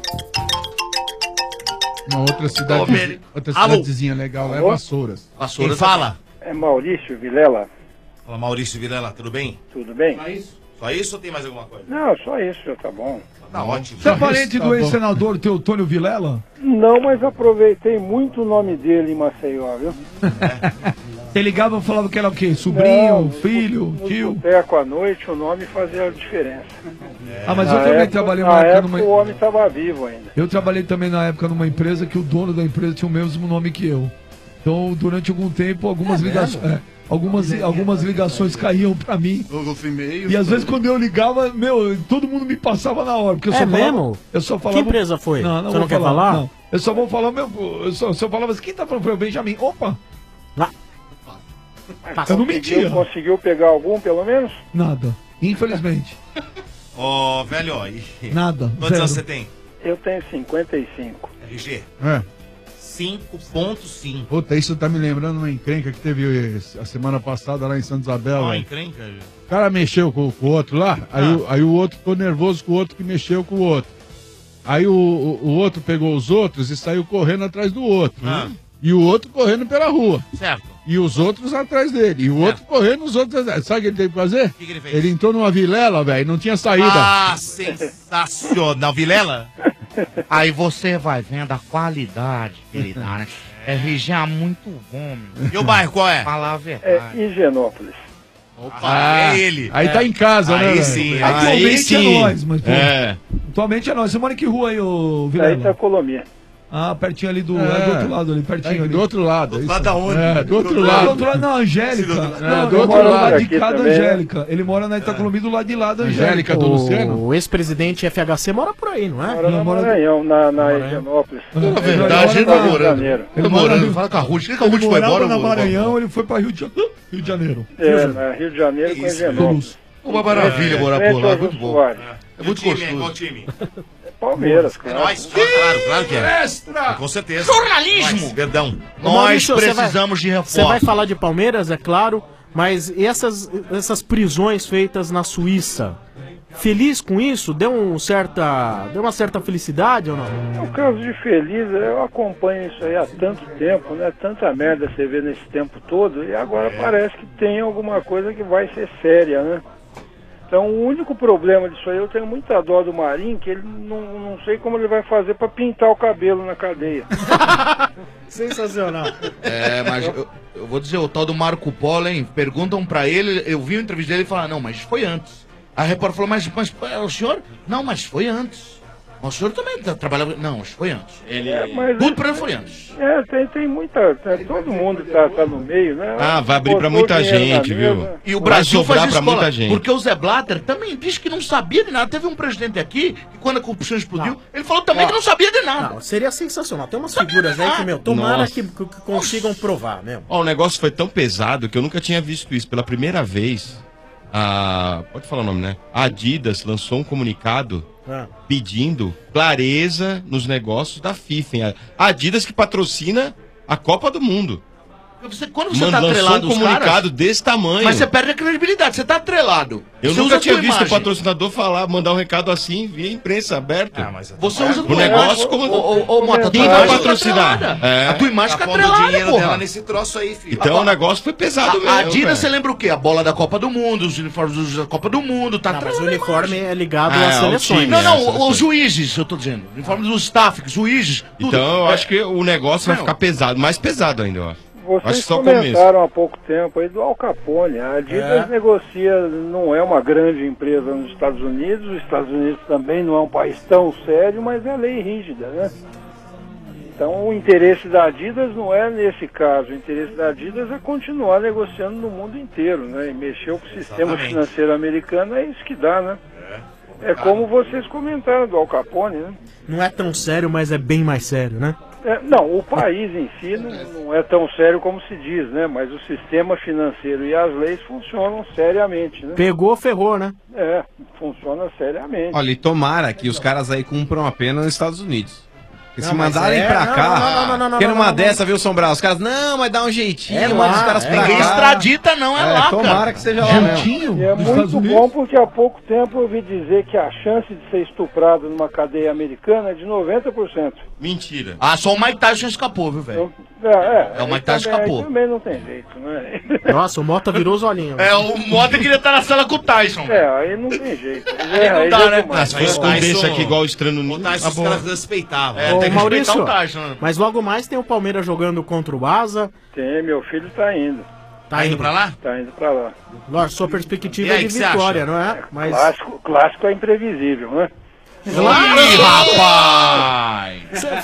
Uma outra cidade, outra Alô. cidadezinha legal é Alô? Vassouras. Quem fala? É Maurício Vilela. Fala, Maurício Vilela, tudo bem? Tudo bem? Só isso? Só isso ou tem mais alguma coisa? Não, só isso já tá bom. Tá ótimo. Você é parente do ex-senador Teotônio Vilela? Não, mas aproveitei muito o nome dele em Maceió, viu? Você ligava e falava que era o quê? Sobrinho, Não, filho, no tio? boteco à noite, o nome fazia a diferença. Ah, mas Na eu também época- trabalhei na uma época época numa... o homem estava vivo ainda. Eu trabalhei também na época numa empresa que o dono da empresa tinha o mesmo nome que eu. Então, durante algum tempo, algumas É ligações... mesmo? é, algumas, algumas ligações caíam pra mim. Os e-mails. E às vezes quando eu ligava, meu, todo mundo me passava na hora. Porque eu É só falava, mesmo? Eu só falava, Que empresa foi? Não, não Você vou não quer falar? falar? Não. Eu só vou falar, meu, eu só, se eu falava assim, quem tá falando? Foi o Benjamin. Opa! Eu não mentia. Conseguiu, conseguiu pegar algum, pelo menos? Nada. Infelizmente. Ô, velho, ó, e- Nada. Quantos Zero. anos você tem? Eu tenho cinquenta e cinco. R G? É. cinco ponto cinco. Puta, isso tá me lembrando uma encrenca que teve a semana passada lá em Santa Isabel. Ó, velho. encrenca, Gê. O cara mexeu com, com o outro lá, aí, o- aí o outro ficou nervoso com o outro que mexeu com o outro. Aí o, o, o outro pegou os outros e saiu correndo atrás do outro. Ah. E o outro correndo pela rua. Certo. E os outros atrás dele. E o outro correndo, os outros atrás. Sabe o que ele teve que fazer? O que, que ele fez? Ele entrou numa vilela, velho, não tinha saída. Ah, sensacional. Vilela? Aí você vai vendo a qualidade que ele dá, né? R G é muito bom, meu. E o bairro qual é? Falar a É verdade. Higienópolis. Opa, Ah, é ele. Aí tá em casa, né? Aí velho? sim. Atualmente Aí sim. é nós, mas pô, É. atualmente é nós. Você mora em que rua aí, ô Daí Vilela? tá Colomia. Ah, pertinho ali do, É. é do outro lado ali, pertinho É, ali. do outro lado. Do isso. lado da onde? É, do outro Não, lado. do outro lado, não, Angélica. É, Não, do ele outro mora lado. lá de Aqui cá da também, né? Angélica. Ele mora na Itacolomi do lado de lá da Angélica. Angélica do Luciano? O ex-presidente F H C mora por aí, não é? Mora no mora- Maranhão, na, na Maranhão. Higienópolis. Na verdade, ele Rio tá de morando. Janeiro. Ele tá morando. Fala com a Ruth. Por que que a Ele Ruth foi morava embora? na ô, Maranhão, ele foi pra Rio de, Rio de Janeiro. É, na Rio de Janeiro com Higienópolis. Uma maravilha morar Frente por lá, ao muito bom. Soares. É muito E o time, gostoso. qual time? Palmeiras, É claro. nóis, claro, claro que é. Extra! Com certeza. Jornalismo! Nós, perdão. Ô, Nós Maurício, você vai- precisamos de Você vai reforço. falar de Palmeiras, é claro, mas e essas, essas prisões feitas na Suíça? Feliz com isso? Deu, um certa, deu uma certa felicidade ou não? É um caso de feliz, eu acompanho isso aí há tanto tempo, né? Tanta merda você vê nesse tempo todo, e agora parece que tem alguma coisa que vai ser séria, né? Então o único problema disso aí, eu tenho muita dó do Marinho, que ele não, não sei como ele vai fazer pra pintar o cabelo na cadeia. Sensacional. É, mas eu, eu vou dizer, o tal do Marco Polo, hein? Perguntam pra ele, eu vi uma entrevista dele e falaram, não, mas foi antes. A repórter falou, mas, mas é, o senhor? Não, mas foi antes. O senhor também tá- trabalhava... Não, mas foi antes. Ele... É, mas Tudo pra ele foi antes. É, tem, tem muita. tem- todo mundo tá, tá no meio, né? Ah, vai abrir pra Botou muita dinheiro na gente, viu? mesa. E o Vai Brasil sobrar faz pra escola, muita gente. porque o Zé Blatter também disse que não sabia de nada. Teve um presidente aqui, que quando a corrupção explodiu, ele falou também que não sabia de nada. Não, seria sensacional. Tem umas figuras aí que, meu, tomara Nossa. que, que- que consigam provar, meu. Ó, o negócio foi tão pesado que eu nunca tinha visto isso. Pela primeira vez, a. Pode falar o nome, né? A Adidas lançou um comunicado Ah. pedindo clareza nos negócios da FIFA. hein? A Adidas que patrocina a Copa do Mundo. Você, quando você Mano, tá lançou atrelado um aos comunicado caras, desse tamanho. mas você perde a credibilidade, você tá atrelado. Eu Você nunca usa tinha a tua visto o imagem. patrocinador falar, mandar um recado assim via imprensa aberta. Ah, mas Você usa a o tua negócio imagem. como. Ô, ô, ô, Mota, Quem tua vai imagem tá patrocinar? atrelada. É. A tua imagem Tá fica pondo o atrelada, dinheiro porra. dela nesse troço aí, filho. Então o negócio foi pesado A, mesmo. a Adidas, velho. você lembra o quê? A bola da Copa do Mundo, os uniformes da Copa do Mundo, tá Não, mas o atrelado à uniforme imagem. é ligado Ah, às ao seleções. time, Não, é, não, seleções. os juízes, eu tô dizendo. Uniformes do staff, juízes, tudo. Então eu É, acho que o negócio vai Não. ficar pesado, mais pesado ainda, eu acho. Acho Vocês que só o começo. comentaram há pouco tempo aí do Al Capone. A Adidas É. negocia, não é uma grande empresa nos Estados Unidos, os Estados Unidos também não é um país tão sério, mas é lei rígida, né? Então o interesse da Adidas não é nesse caso, o interesse da Adidas é continuar negociando no mundo inteiro, né? E mexer com o sistema Exatamente. financeiro americano é isso que dá, né? É como vocês comentaram do Al Capone, né? Não é tão sério, mas é bem mais sério, né? É, não, o país em si não, não é tão sério como se diz, né? Mas o sistema financeiro e as leis funcionam seriamente, né? Pegou, ferrou, né? É, funciona seriamente. Olha, e tomara que os caras aí cumpram a pena nos Estados Unidos. Porque Não, se mas mandarem é- pra não, cá, não, não, não, não, não, porque não, numa não, não. dessa, viu, Sombrar? Os caras, não, mas dá um jeitinho, É manda os lá, caras é. pra Ninguém cá. extradita, não, é lá, Tomara cara. que seja lá mesmo. E é muito bom porque há pouco tempo eu ouvi dizer que a chance de ser estuprado numa cadeia americana é de noventa por cento. Mentira. Ah, só o Mike Tyson escapou, viu, velho? É, é, É, o Mike aí Tyson também- escapou. aí também não tem jeito, né? Nossa, o Mota virou os olhinhos. É, o Mota queria estar na sala com o Tyson. É, aí não tem jeito. Aí não aí dá, já é né? demais. Se fosse um desse aqui igual o Estranho Ninho, Tyson, tá os bom. caras respeitavam. É, Ô, tem que Maurício, respeitar o Tyson, né? mas logo mais tem o Palmeiras jogando contra o Asa. Tem, meu filho tá indo. Tá indo pra lá? Tá indo pra lá. Lógico, sua perspectiva E aí, é de que você vitória, acha? não é? Mas... Clássico, clássico é imprevisível, né? Ih, rapaz!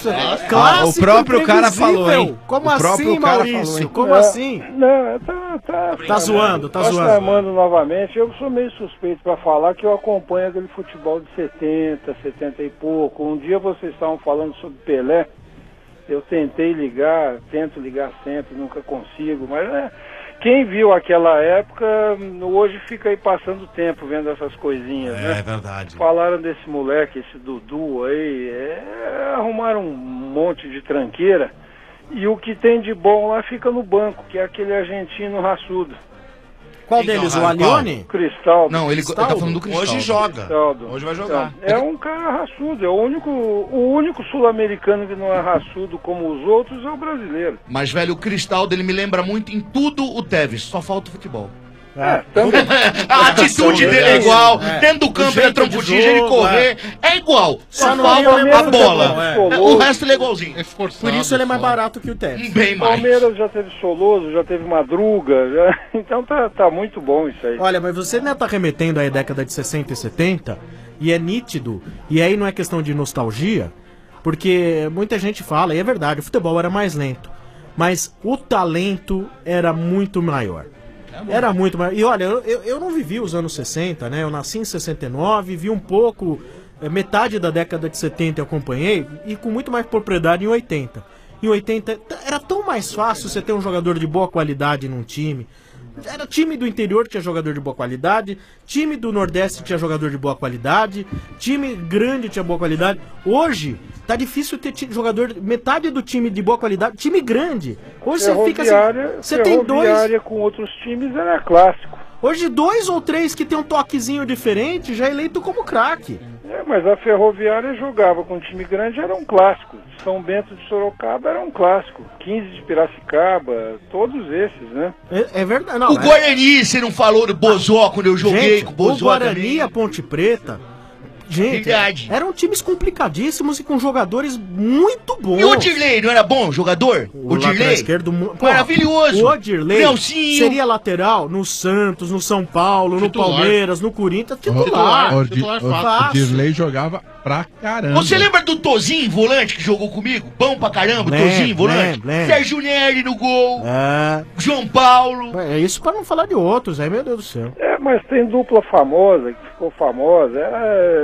Ah, o próprio cara falou, hein? Como O próprio assim, cara Maurício? falou, hein? Como É, assim? Não, tá, tá. Tá zoando, tá Nós zoando. chamando novamente, eu sou meio suspeito pra falar que eu acompanho aquele futebol de setenta, setenta e pouco. Um dia vocês estavam falando sobre Pelé, eu tentei ligar, tento ligar sempre, nunca consigo, mas é, quem viu aquela época, hoje fica aí passando tempo vendo essas coisinhas, né? É verdade. Falaram desse moleque, esse Dudu aí, é, arrumaram um monte de tranqueira e o que tem de bom lá fica no banco, que é aquele argentino raçudo. Qual deles? O Alione? Cristaldo. Não, ele, ele tá falando do Cristaldo. Hoje joga. Cristaldo. Hoje vai jogar. Então, é um cara raçudo, é o único, o único sul-americano que não é raçudo como os outros é o brasileiro. Mas, velho, o Cristaldo, ele me lembra muito em tudo o Tevez, só falta o futebol. É, também. A atitude dele é igual, dentro do campo ele é trompudinho, ele correr, é igual, só Só não falta é a mesmo bola. futebol, é. O resto ele é igualzinho. Por isso ele é mais barato que o Tevez. Bem mais. Palmeiras já teve Soloso, já teve Madruga, já... então tá, tá muito bom isso aí. Olha, mas você ainda tá remetendo aí à década de sessenta e setenta, e é nítido, e aí não é questão de nostalgia, porque muita gente fala, e é verdade, o futebol era mais lento, mas o talento era muito maior. Era muito maior. E olha, eu, eu, eu não vivi os anos sessenta, né? Eu nasci em sessenta e nove, vi um pouco, é, metade da década de setenta eu acompanhei, e com muito mais propriedade em oitenta. Em oitenta era tão mais fácil você ter um jogador de boa qualidade num time. Era time do interior que tinha jogador de boa qualidade, time do Nordeste tinha jogador de boa qualidade, time grande tinha boa qualidade. Hoje tá difícil ter ti- jogador, metade do time de boa qualidade, time grande. Hoje você fica Ferroviária, assim, você tem dois. Ferroviária com outros times era clássico. Hoje dois ou três que tem um toquezinho diferente já é eleito como craque. É, mas a Ferroviária jogava com um time grande, era um clássico. São Bento de Sorocaba era um clássico. quinze de Piracicaba, todos esses, né? É, é verdade. Não, O é- Guarani, você não falou do Bozó quando eu joguei Gente, com o Bozó o Guarani também? e a Ponte Preta, gente, Verdade. eram times complicadíssimos e com jogadores muito bons. E o Odirley, não era bom jogador? O O lateral Odirley? esquerdo, mu- Pô, Maravilhoso. O Odirley Nelsinho. seria lateral no Santos, no São Paulo, Titular. no Palmeiras, no Corinthians, O, titular. o, Di- o, o Fácil. Dirley jogava pra caramba. Você lembra do Tozinho, volante, que jogou comigo? Bom pra caramba, o Lembro, Tozinho, volante? lembro, lembro. Sérgio Neri no gol. É. João Paulo. É isso pra não falar de outros, aí, meu Deus do céu. É, mas tem dupla famosa, que ficou famosa, era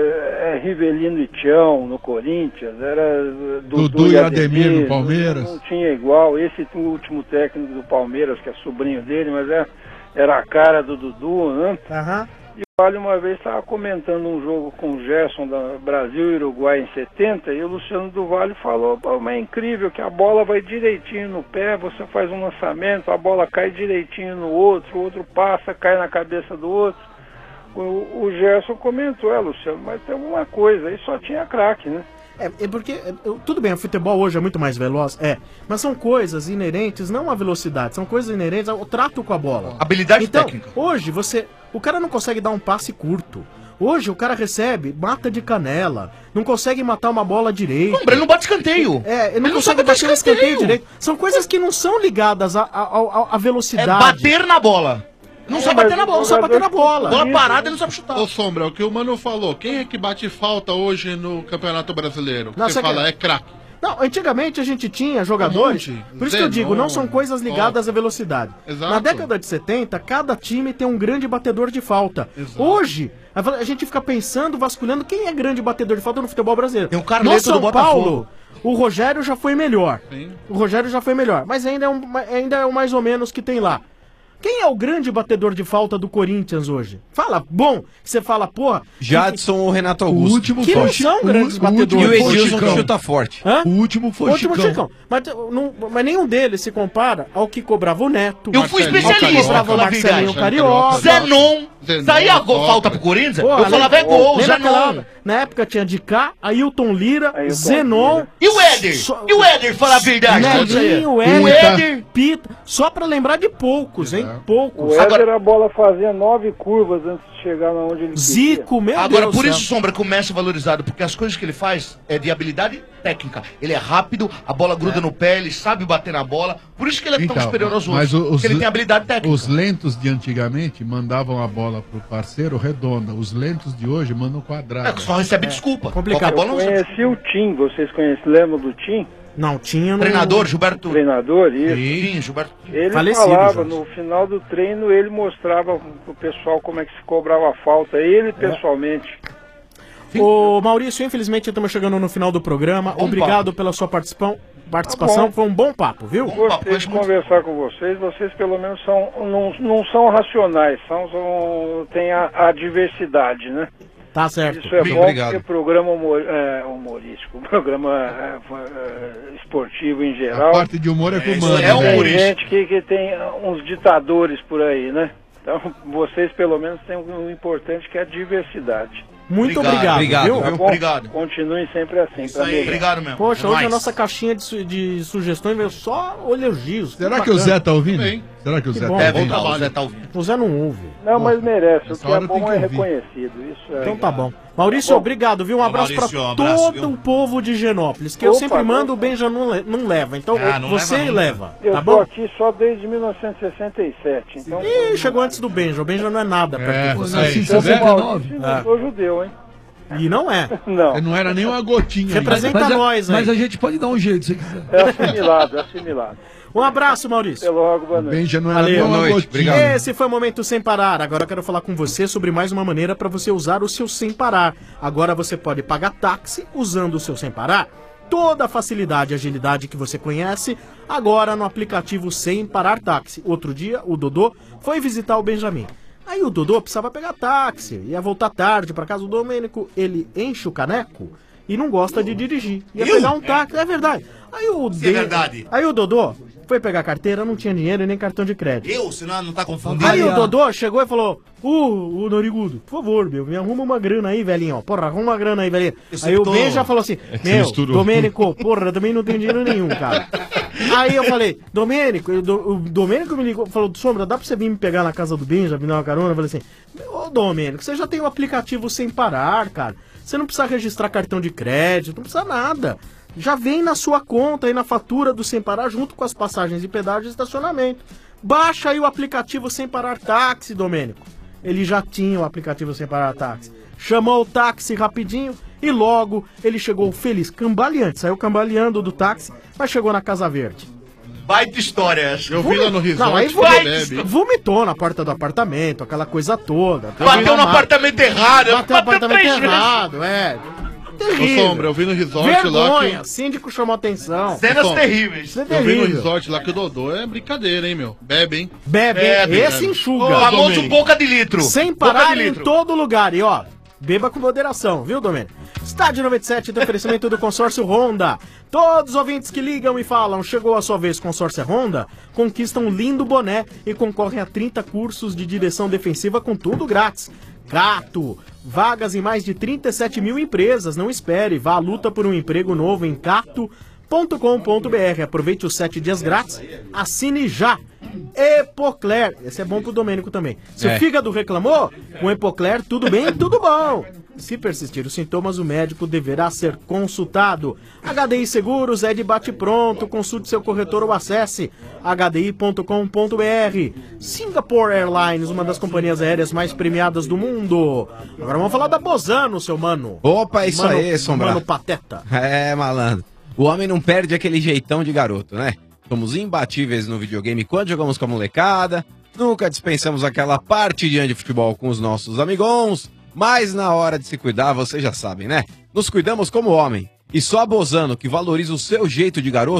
é, Rivelino e Tião no Corinthians, era Dudu, Dudu e Ademir no Palmeiras. Não tinha igual, esse último técnico do Palmeiras, que é sobrinho dele, mas é, era a cara do Dudu, né? Aham. E o Vale uma vez estava comentando um jogo com o Gerson da Brasil e Uruguai em setenta, e o Luciano do Vale falou, pô, mas é incrível que a bola vai direitinho no pé, você faz um lançamento, a bola cai direitinho no outro, o outro passa, cai na cabeça do outro. O, o Gerson comentou, é, Luciano, mas tem alguma coisa, aí só tinha craque, né? É, é porque, é, eu- tudo bem, o futebol hoje é muito mais veloz, é, mas são coisas inerentes não à velocidade, são coisas inerentes ao trato com a bola. Habilidade então, técnica. hoje você, o cara não consegue dar um passe curto. Hoje o cara recebe, mata de canela, não consegue matar uma bola direito. Não, ele não bate escanteio. É, ele não Ele não consegue sabe bater um bater escanteio escanteio. direito. São coisas que não são ligadas à- à à- à É velocidade. bater na bola. Não sabe bater na bola. Não sabe bater na bola. Bola parada, ele não sabe chutar. Ô, Sombra, o que o Mano falou, quem é que bate falta hoje no Campeonato Brasileiro? Não, Você você fala, quer- é craque. Não, antigamente a gente tinha jogadores. Um monte. Por isso que eu digo, não são Zenon, coisas ligadas à velocidade. Exato. Na década de setenta, cada time tem um grande batedor de falta. Hoje, a a gente fica pensando, vasculhando quem é grande batedor de falta no futebol brasileiro. Tem o Carleto no São do Botafogo. Paulo, o Rogério já foi melhor. O Rogério já foi melhor, mas ainda é, um, ainda é o mais ou menos que tem lá. Quem é o grande batedor de falta do Corinthians hoje? Fala, bom, você fala, porra... Jadson ou Renato Augusto. O último que foi não o Chi- são grandes o- o batedores. último E o foi Edilson que Chicão. chuta forte. Hã? O último foi O último Chicão. Chicão. Mas, não, mas nenhum deles se compara ao que cobrava o Neto. Eu fui Marcelinho especialista, cobrava o falar a verdade. Marcelinho Carioca. Zenon. Zenon, Saía gol, Copa. falta pro Corinthians? Pô, eu falava é gol, lembra Zenon. aquela- Na época tinha de cá, Ailton Lira, Ailton Zenon... Lira. E o Éder? Só- E o Éder, falar a verdade? Nelinho, O Éder, Éder. Pita, só pra lembrar de poucos, hein? Poucos. O Éder, a bola fazia nove curvas antes de chegar na onde ele Zico, meu Agora, Deus por do isso, céu. Sombra, que o Messi é valorizado, porque as coisas que ele faz é de habilidade técnica. Ele é rápido, a bola gruda no pé, ele sabe bater na bola. Por isso que ele é tão Então, superior aos mas outros. o- os porque ele le- tem habilidade técnica. Os lentos de antigamente mandavam a bola pro parceiro redonda. Os lentos de hoje mandam quadrada. É, só recebe desculpa. Complicado. Qualquer Eu bola não recebe. conheci o Tim, vocês conhecem, lembram do Tim? Não, tinha no... Treinador, Gilberto. Treinador, isso. Sim, Gilberto. Ele Falecido, falava, Jorge. no final do treino, ele mostrava pro pessoal como é que se cobrava a falta, ele pessoalmente. Ô Maurício, infelizmente estamos chegando no final do programa. Bom Obrigado papo. pela sua participação. Participação, Tá bom. foi um bom papo, viu? Gostei de conversar com vocês, vocês pelo menos são, não, não são racionais, são, são, tem a, a diversidade, né? Tá certo. Isso é Muito bom obrigado. porque programa humor, é, humorístico, programa é, é, esportivo em A geral. parte de humor é com o Mano. é um né? Tem humorístico. gente que, que tem uns ditadores por aí, né? Então, vocês pelo menos têm um importante que é a diversidade. Muito Obrigado, obrigado, obrigado, viu? viu? Tá bom? Obrigado. Continuem sempre assim. Pra mim. Obrigado mesmo. Poxa, É hoje a nóis. nossa caixinha de, su- de sugestões veio só elogios. Será Tudo que o bacana. Zé tá ouvindo? Bem. Será que o Que Zé bom. tá É, ouvindo? vamos lá, o Zé tá ouvindo. O Zé não ouve. Não, mas merece. O Essa que é hora tem bom que é ouvir. reconhecido. Isso é Então tá bom. Maurício, obrigado, viu? Um Ô, abraço Maurício, pra um abraço, todo viu? o povo de Genópolis, que eu Opa, sempre mando, o opa. Benja não, le- não leva. Então Ah, não você leva leva, nunca. Eu tá tô bom? aqui só desde mil novecentos e sessenta e sete. Então, Ih, chegou antes do Benja. O Benja não é nada perto É, de você. é isso. Chama Zé? o Maurício, Ah. não sou judeu, hein? E não é. Não, Não era nem uma gotinha. ainda. Representa Mas, a- nós aí. mas a gente pode dar um jeito, se quiser. é assimilado, é assimilado. Um abraço, Maurício. Até logo, boa noite. Benja não era Valeu. nem uma Boa noite, gotinha. obrigado. Esse foi o Momento Sem Parar. Agora eu quero falar com você sobre mais uma maneira para você usar o seu Sem Parar. Agora você pode pagar táxi usando o seu Sem Parar. Toda a facilidade e agilidade que você conhece, agora no aplicativo Sem Parar Táxi. Outro dia, o Dodô foi visitar o Benjamin. Aí o Dodô precisava pegar táxi, ia voltar tarde para casa do Domênico. Ele enche o caneco e não gosta de dirigir. Ia Eu? pegar um táxi, é verdade. Aí o, Se é verdade. Aí o Dodô foi pegar a carteira, não tinha dinheiro e nem cartão de crédito. Eu? Senão não tá confundindo. Aí o Dodô chegou e falou: Ô, ô Narigudo, por favor, meu, me arruma uma grana aí, velhinho. ó. Porra, arruma uma grana aí, velhinho. Eu sempre Aí o tô- Ben já falou assim: É que você Meu, misturou. Domênico, porra, eu também não tenho dinheiro nenhum, cara. Aí eu falei: Domênico, eu- do- o Domênico me ligou, falou: Sombra, dá pra você vir me pegar na casa do Benja, me dar uma carona? Eu falei assim: Ô, Domênico, você já tem o aplicativo Sem Parar, cara. Você não precisa registrar cartão de crédito, não precisa nada. Já vem na sua conta aí na fatura do Sem Parar junto com as passagens de pedágio e estacionamento. Baixa aí o aplicativo Sem Parar Táxi, Domênico. Ele já tinha o aplicativo Sem Parar Táxi. Chamou o táxi rapidinho e logo ele chegou feliz, cambaleante. Saiu cambaleando do táxi, mas chegou na Casa Verde. Baita história essa. Eu vi lá no Não, aí resort que vai, ele bebe. vomitou na porta do apartamento, aquela coisa toda. Bateu no apartamento errado. Bateu no apartamento três vezes. errado, é. Ô, Terrível. Sombra, eu vi no resort lá Vergonha, que... síndico chamou atenção. Cenas Tom, terríveis. Isso é Eu vi no terrível. resort lá que o Dodô é brincadeira, hein, meu? Bebe, hein? Bebe, Bebe, esse bebe. enxuga. O famoso Domênico. boca de litro. Sem Boca parar de em litro. todo lugar. E ó, beba com moderação, viu, Domênico? Estádio noventa e sete tem oferecimento do consórcio Honda. Todos os ouvintes que ligam e falam, chegou a sua vez, consórcio Honda, conquistam um lindo boné e concorrem a trinta cursos de direção defensiva com tudo grátis. Cato, vagas em mais de trinta e sete mil empresas. Não espere, vá à luta por um emprego novo em cato ponto com ponto br. Aproveite os sete dias grátis, assine já. Epocler, esse é bom pro Domênico também. Se É. o fígado reclamou, com Epocler tudo bem, tudo bom. Se persistir os sintomas, o médico deverá ser consultado. H D I Seguros é de bate-pronto. Consulte seu corretor ou acesse h d i ponto com ponto br. Singapore Airlines, uma das companhias aéreas mais premiadas do mundo. Agora vamos falar da Bozano, seu mano. Opa, isso Mano- aí, Sombra. Mano pateta. É, malandro. O homem não perde aquele jeitão de garoto, né? Somos imbatíveis no videogame quando jogamos com a molecada. Nunca dispensamos aquela partidinha de futebol com os nossos amigões. Mas na hora de se cuidar, vocês já sabem, né? Nos cuidamos como homem. E só a Bozano, que valoriza o seu jeito de garoto,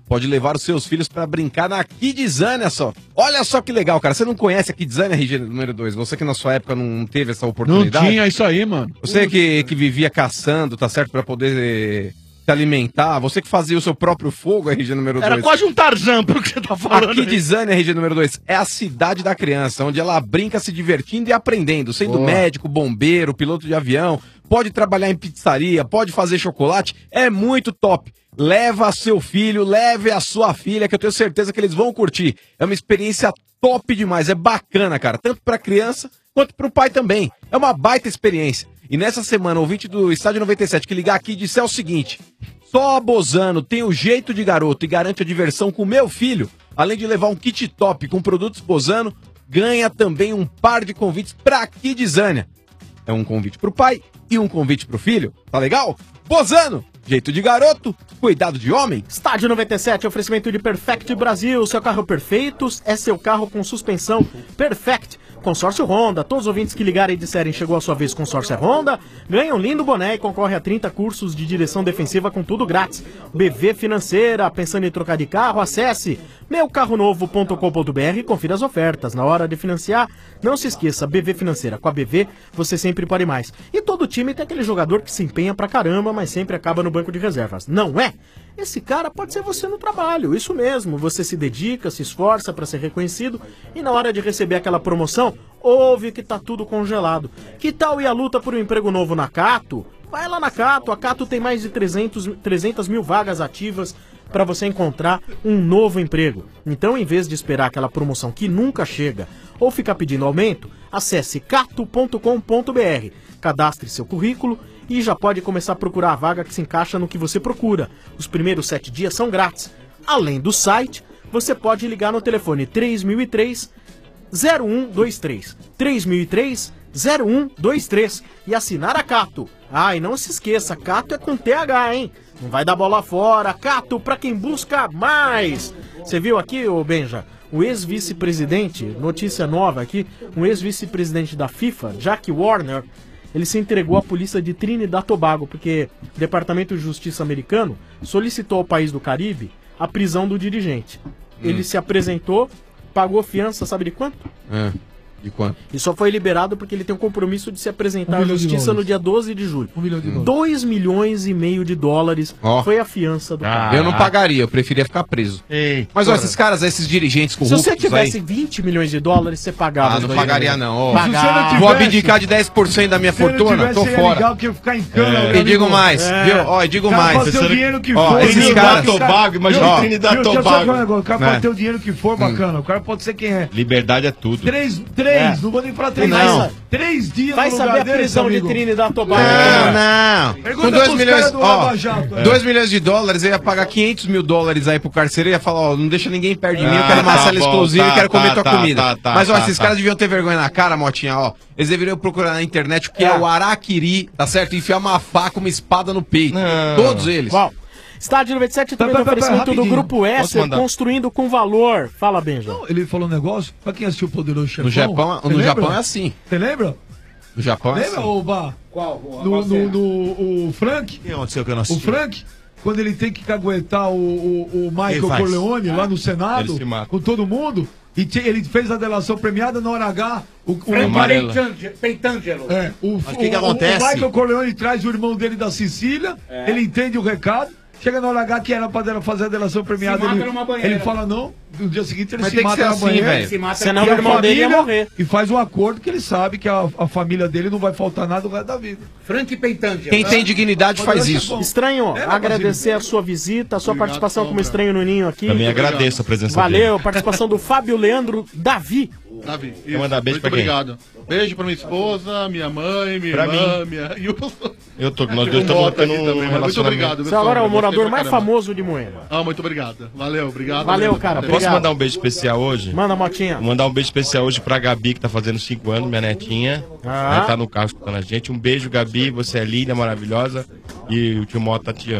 pode levar os seus filhos pra brincar na Kidzania só. Olha só que legal, cara. Você não conhece a Kidzania, R G número dois? Você que na sua época não teve essa Não oportunidade? tinha isso aí, mano. Você que, que vivia caçando, tá certo? Pra poder eh, se alimentar. Você que fazia o seu próprio fogo, R G número dois. Era quase um Tarzan, pelo que você tá falando. A Kidzania, R G número dois, é a cidade da criança, onde ela brinca se divertindo e aprendendo, sendo Boa. médico, bombeiro, piloto de avião, pode trabalhar em pizzaria, pode fazer chocolate, é muito top. Leva seu filho, leve a sua filha, que eu tenho certeza que eles vão curtir. É uma experiência top demais, é bacana, cara, tanto pra criança quanto pro pai também. É uma baita experiência. E nessa semana, o ouvinte do Estádio noventa e sete que ligar aqui disse o seguinte: só a Bozano tem o jeito de garoto e garante a diversão com meu filho, além de levar um kit top com produtos Bozano, ganha também um par de convites pra Kidzania. É um convite pro pai e um convite pro filho. Tá legal? Bozano, jeito de garoto, cuidado de homem. Estádio noventa e sete, oferecimento de Perfect Brasil. Seu carro perfeito é seu carro com suspensão Perfect. Consórcio Honda. Todos os ouvintes que ligarem e disserem chegou a sua vez, consórcio é Honda, ganham um lindo boné e concorre a trinta cursos de direção defensiva com tudo grátis. B V Financeira, pensando em trocar de carro? Acesse meu carro novo ponto com ponto b r e confira as ofertas. Na hora de financiar, não se esqueça, B V Financeira. Com a B V, você sempre pode mais. E todo time tem aquele jogador que se empenha pra caramba, mas sempre acaba no banco de reservas. Não é? Esse cara pode ser você no trabalho, isso mesmo. Você se dedica, se esforça pra ser reconhecido e na hora de receber aquela promoção, ouve que tá tudo congelado. Que tal ir à luta por um emprego novo na Cato? Vai lá na Cato, a Cato tem mais de trezentas mil vagas ativas para você encontrar um novo emprego. Então, em vez de esperar aquela promoção que nunca chega ou ficar pedindo aumento, acesse cato ponto com ponto b r, cadastre seu currículo e já pode começar a procurar a vaga que se encaixa no que você procura. Os primeiros sete dias são grátis. Além do site, você pode ligar no telefone três mil e três, zero um dois três, três mil e três, zero um dois três e assinar a Cato. Ah, e não se esqueça, Cato é com T H, hein? Não vai dar bola fora. Cato pra quem busca mais. Você viu aqui, ô Benja, o ex-vice-presidente, notícia nova aqui, um ex-vice-presidente da FIFA, Jack Warner, ele se entregou à polícia de Trinidad e Tobago, porque o Departamento de Justiça americano solicitou ao país do Caribe a prisão do dirigente. Ele Hum. se apresentou, pagou fiança, sabe de quanto? É. De quanto? E só foi liberado porque ele tem um compromisso de se apresentar Um à milhão de justiça dólares. no dia doze de julho. Um milhão de dólares. dois milhões e meio de dólares Ó. foi a fiança do cara. Eu não pagaria, eu preferia ficar preso. Mas ó, esses caras, esses dirigentes Se corruptos você tivesse aí... vinte milhões de dólares, você pagava. Ah, os não dois pagaria milhões. não. ó. Pagava. Vou abdicar de dez por cento da minha Se ele fortuna, tivesse, tô ia fora. ligar porque ia ficar em cana, É. meu E amigo. digo mais, É. viu? Ó, e digo O cara mais. pode ter o dinheiro que Ó, for. esses viu? caras- Viu? Tobago, imagina Viu? Trinidad Viu? Deixa eu só Tobago. falar um negócio. O cara É. pode ter o dinheiro que for, bacana. O cara pode ser quem é. Liberdade é tudo. Três, três, É. não vou nem falar três, Não. não. Três dias Vai no saber lugar a desse, prisão de amigo. Trinidad e Tobago. Não, não. Pergunta Com dois pros milhões, caras do ó, Lava Jato, é. dois milhões de dólares, eu ia pagar quinhentos mil dólares aí pro carcereiro e ia falar, ó, não deixa ninguém perto de mim, eu Ah, quero uma tá sala bom, exclusiva tá, e quero comer tá, tua tá, comida. tá, tá, Mas ó, tá, esses tá. caras deviam ter vergonha na cara, Motinha, ó. Eles deveriam procurar na internet o que é, o araquiri, tá certo? E enfiar uma faca, uma espada no peito. Todos eles. Bom, Estádio noventa e sete também Pera, do pera, pera, oferecimento do rapidinho. Grupo Posso Esser, mandar? construindo com valor. Fala, Benja. Ele falou um negócio, pra quem assistiu o Poderoso Chefão. No Japão, você no lembra? Japão é assim. Você lembra? No Japão é Lembra, assim. ô Bá? Qual? No, no, no, o Frank? O que aconteceu que eu não O assisti? Frank, quando ele tem que caguetar o, o, o Ele Michael faz. Corleone lá no Ele Senado, se mata. com todo mundo, e te- ele fez a delação premiada na hora H. O, o, Frank Amarelo. Peitangelo. é, o, Mas o que que o- acontece? O Michael Corleone traz o irmão dele da Sicília, É. ele entende o recado. Chega na hora H que era pra dela fazer a delação premiada. Se mata ele, numa banheira. ele fala não, no dia seguinte ele Mas se tem que mata ser na assim, banheira. velho. Se mata Senão E o a irmão dele ia família- morrer. E faz um acordo que ele sabe que a, a família dele não vai faltar nada o resto da vida. Frank Peitangelo. Quem tem dignidade faz isso. Estranho, É, agradecer a sua visita, a sua Obrigado, participação como Sombra. estranho no ninho aqui. Também agradeço a presença Valeu, participação do Fábio Leandro Davi. Davi, Quer mandar beijo muito pra quem? obrigado. Beijo pra minha esposa, minha mãe, minha Pra irmã, mim. minha... E o... Eu tô, nós Tem dois um estamos voto tendo aqui um também, mas muito relacionamento. obrigado. Você agora é o Gostei morador pra mais caramba. famoso de Moema. Ah, muito obrigado. Valeu, obrigado. Valeu, mesmo. cara. Eu posso Obrigado. mandar um beijo especial hoje? Manda, Motinha. Vou mandar um beijo especial hoje pra Gabi, que tá fazendo cinco anos, minha netinha. Ah. Ela tá no carro escutando a gente. Um beijo, Gabi. Você é linda, maravilhosa. E o tio Mota te ama.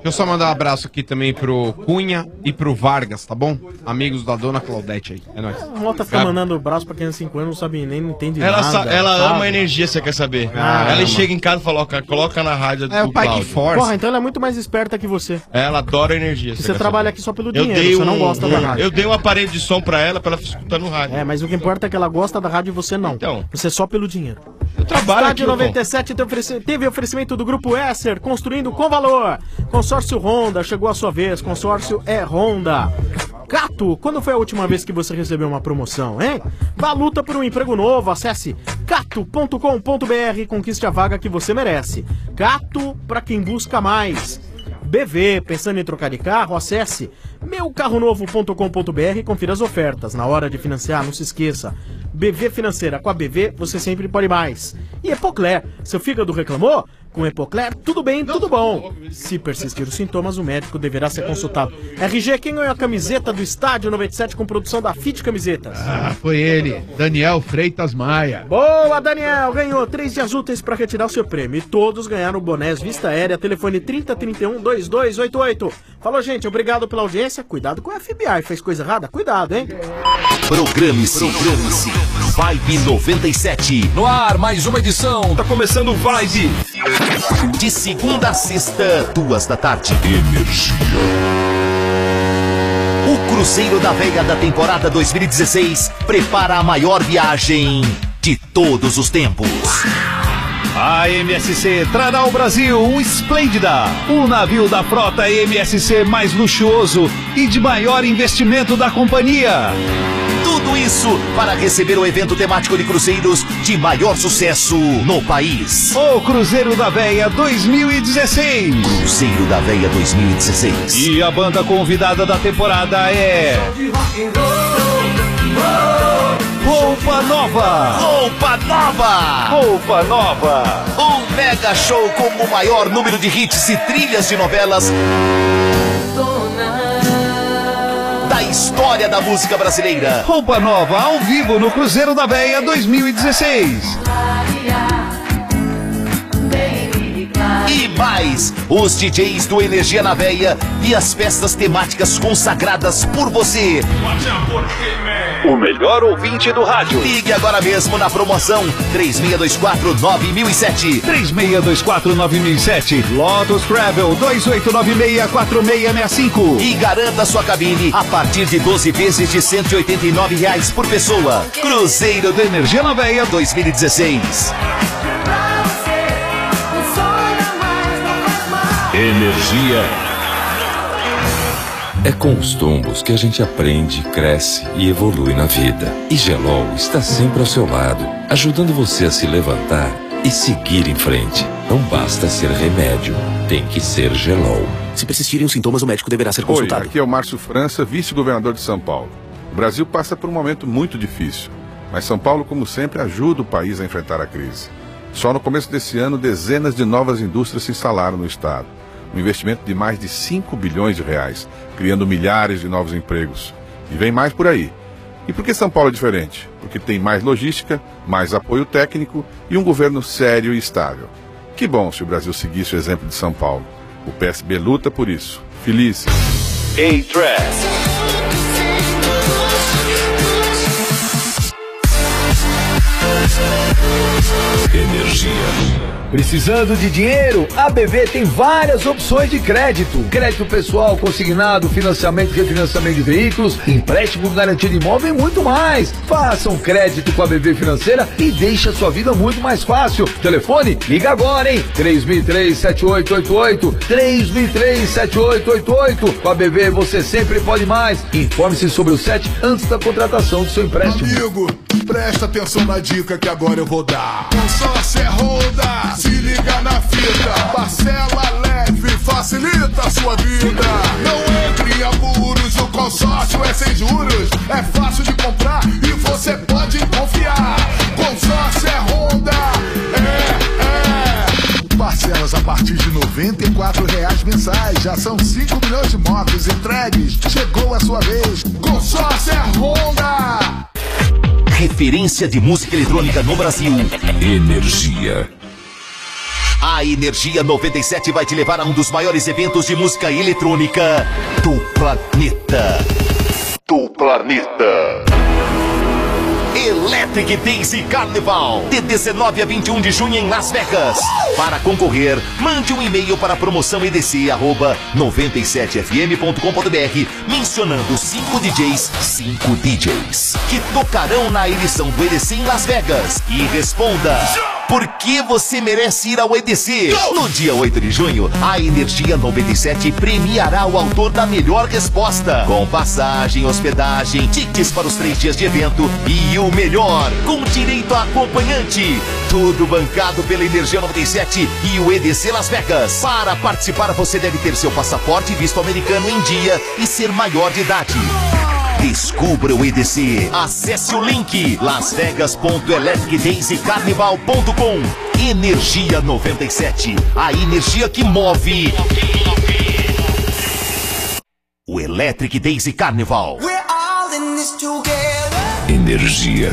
Deixa eu só mandar um abraço aqui também pro Cunha e pro Vargas, tá bom? Amigos da dona Claudete aí. É nóis. A Mota fica Gab- mandando braço pra quem tem cinco anos, não sabe nem, não entende Ela, nada. sa- ela sabe? ama a energia, você quer saber? Ah, ela ama. chega em casa e coloca, coloca na rádio do É o pai que Cláudio. força. Porra, então ela é muito mais esperta que você. Ela adora energia. Você quer trabalha saber? aqui só pelo Eu dinheiro, dei você não um- gosta da um- rádio. Eu dei um aparelho de som pra ela, pra ela escutar no rádio. É, mas o que importa é que ela gosta da rádio e você não. Então. Você é só pelo dinheiro. Eu trabalho Estádio aqui, noventa e sete teve ofereci- teve oferecimento do Grupo Esser, construindo com valor. Consórcio Honda, chegou a sua vez. Consórcio é Honda. Cato, quando foi a última vez que você recebeu uma promoção, hein? Vá luta por um emprego novo, acesse cato ponto com ponto br e conquiste a vaga que você merece. Cato, pra quem busca mais. B V, pensando em trocar de carro, acesse meu carro novo ponto com ponto br e confira as ofertas. Na hora de financiar, não se esqueça. B V Financeira, com a B V você sempre pode mais. E Epocler, seu fígado reclamou? Com Epocler, tudo bem, tudo bom. Se persistir os sintomas, o médico deverá ser consultado. R G, quem ganhou a camiseta do Estádio noventa e sete com produção da Fit Camisetas? Ah, foi ele, Daniel Freitas Maia. Boa, Daniel! Ganhou três dias úteis para retirar o seu prêmio. E todos ganharam bonés Vista Aérea, telefone trinta, trinta e um, vinte e dois oitenta e oito. Falou, gente, obrigado pela audiência. Cuidado com o F B I, fez coisa errada? Cuidado, hein? Programe-se. Programe-se. Vibe noventa e sete. No ar, mais uma edição. Tá começando o Vibe. De segunda a sexta, duas da tarde. Energia. O Cruzeiro da Veia da temporada dois mil e dezesseis prepara a maior viagem de todos os tempos. A M S C trará ao Brasil o Esplêndida, o navio da frota M S C mais luxuoso e de maior investimento da companhia. Tudo isso para receber o evento temático de cruzeiros de maior sucesso no país. O Cruzeiro da Veia dois mil e dezesseis. Cruzeiro da Veia dois mil e dezesseis. E a banda convidada da temporada é... Roupa Nova! Roupa Nova! Roupa Nova! Um mega show com o maior número de hits e trilhas de novelas da história da música brasileira. Roupa Nova ao vivo no Cruzeiro da Veia dois mil e dezesseis. E mais, os D Js do Energia na Veia e as festas temáticas consagradas por você. O melhor ouvinte do rádio. Ligue agora mesmo na promoção três seis dois quatro nove mil e sete. três seis dois quatro nove mil e sete. Lotus Travel dois oito nove seis quatro seis seis cinco. E garanta sua cabine a partir de doze vezes de cento e oitenta e nove reais por pessoa. Cruzeiro do Energia na Veia dois mil e dezesseis. Energia. É com os tombos que a gente aprende, cresce e evolui na vida. E Gelol está sempre ao seu lado, ajudando você a se levantar e seguir em frente. Não basta ser remédio, tem que ser Gelol. Se persistirem os sintomas, o médico deverá ser Oi, consultado. aqui é o Márcio França, vice-governador de São Paulo. O Brasil passa por um momento muito difícil, mas São Paulo, como sempre, ajuda o país a enfrentar a crise. Só no começo desse ano, dezenas de novas indústrias se instalaram no estado. Um investimento de mais de cinco bilhões de reais, criando milhares de novos empregos. E vem mais por aí. E por que São Paulo é diferente? Porque tem mais logística, mais apoio técnico e um governo sério e estável. Que bom se o Brasil seguisse o exemplo de São Paulo. O P S B luta por isso. Feliz. A-Track. Energia. Precisando de dinheiro? A B V tem várias opções de crédito. Crédito pessoal, consignado, financiamento e refinanciamento de veículos, empréstimo com garantia de imóvel e muito mais. Faça um crédito com a B V Financeira e deixe a sua vida muito mais fácil. Telefone? Liga agora, hein? três mil e três, sete oito oito oito. três mil e três, sete oito oito oito. Com a B V você sempre pode mais. Informe-se sobre o S E T antes da contratação do seu empréstimo. Amigo, presta atenção na dica que agora eu vou dar. Consórcio é Honda, se liga na fita. Parcela leve, facilita a sua vida. Não entre em apuros, o consórcio é sem juros. É fácil de comprar e você pode confiar. Consórcio é Honda, é, é. Parcelas a partir de noventa e quatro reais mensais. Já são cinco milhões de motos entregues. Chegou a sua vez. Consórcio é Honda. Referência de música eletrônica no Brasil. Energia. A Energia noventa e sete vai te levar a um dos maiores eventos de música eletrônica do planeta. Do planeta. Electric Daisy Carnival, de dezenove a vinte e um de junho em Las Vegas. Para concorrer, mande um e-mail para promoção e d c arroba noventa e sete f m ponto com ponto b r mencionando cinco D Js, cinco D Js que tocarão na edição do E D C em Las Vegas. E responda: por que você merece ir ao E D C? No dia oito de junho, a Energia noventa e sete premiará o autor da melhor resposta, com passagem, hospedagem, tickets para os três dias de evento e o melhor, com direito a acompanhante. Tudo bancado pela Energia noventa e sete e o E D C Las Vegas. Para participar, você deve ter seu passaporte e visto americano em dia e ser maior de idade. Descubra o E D C. Acesse o link las vegas ponto electric daisy carnival ponto com. Energia noventa e sete. A energia que move o Electric Daisy Carnival. Energia.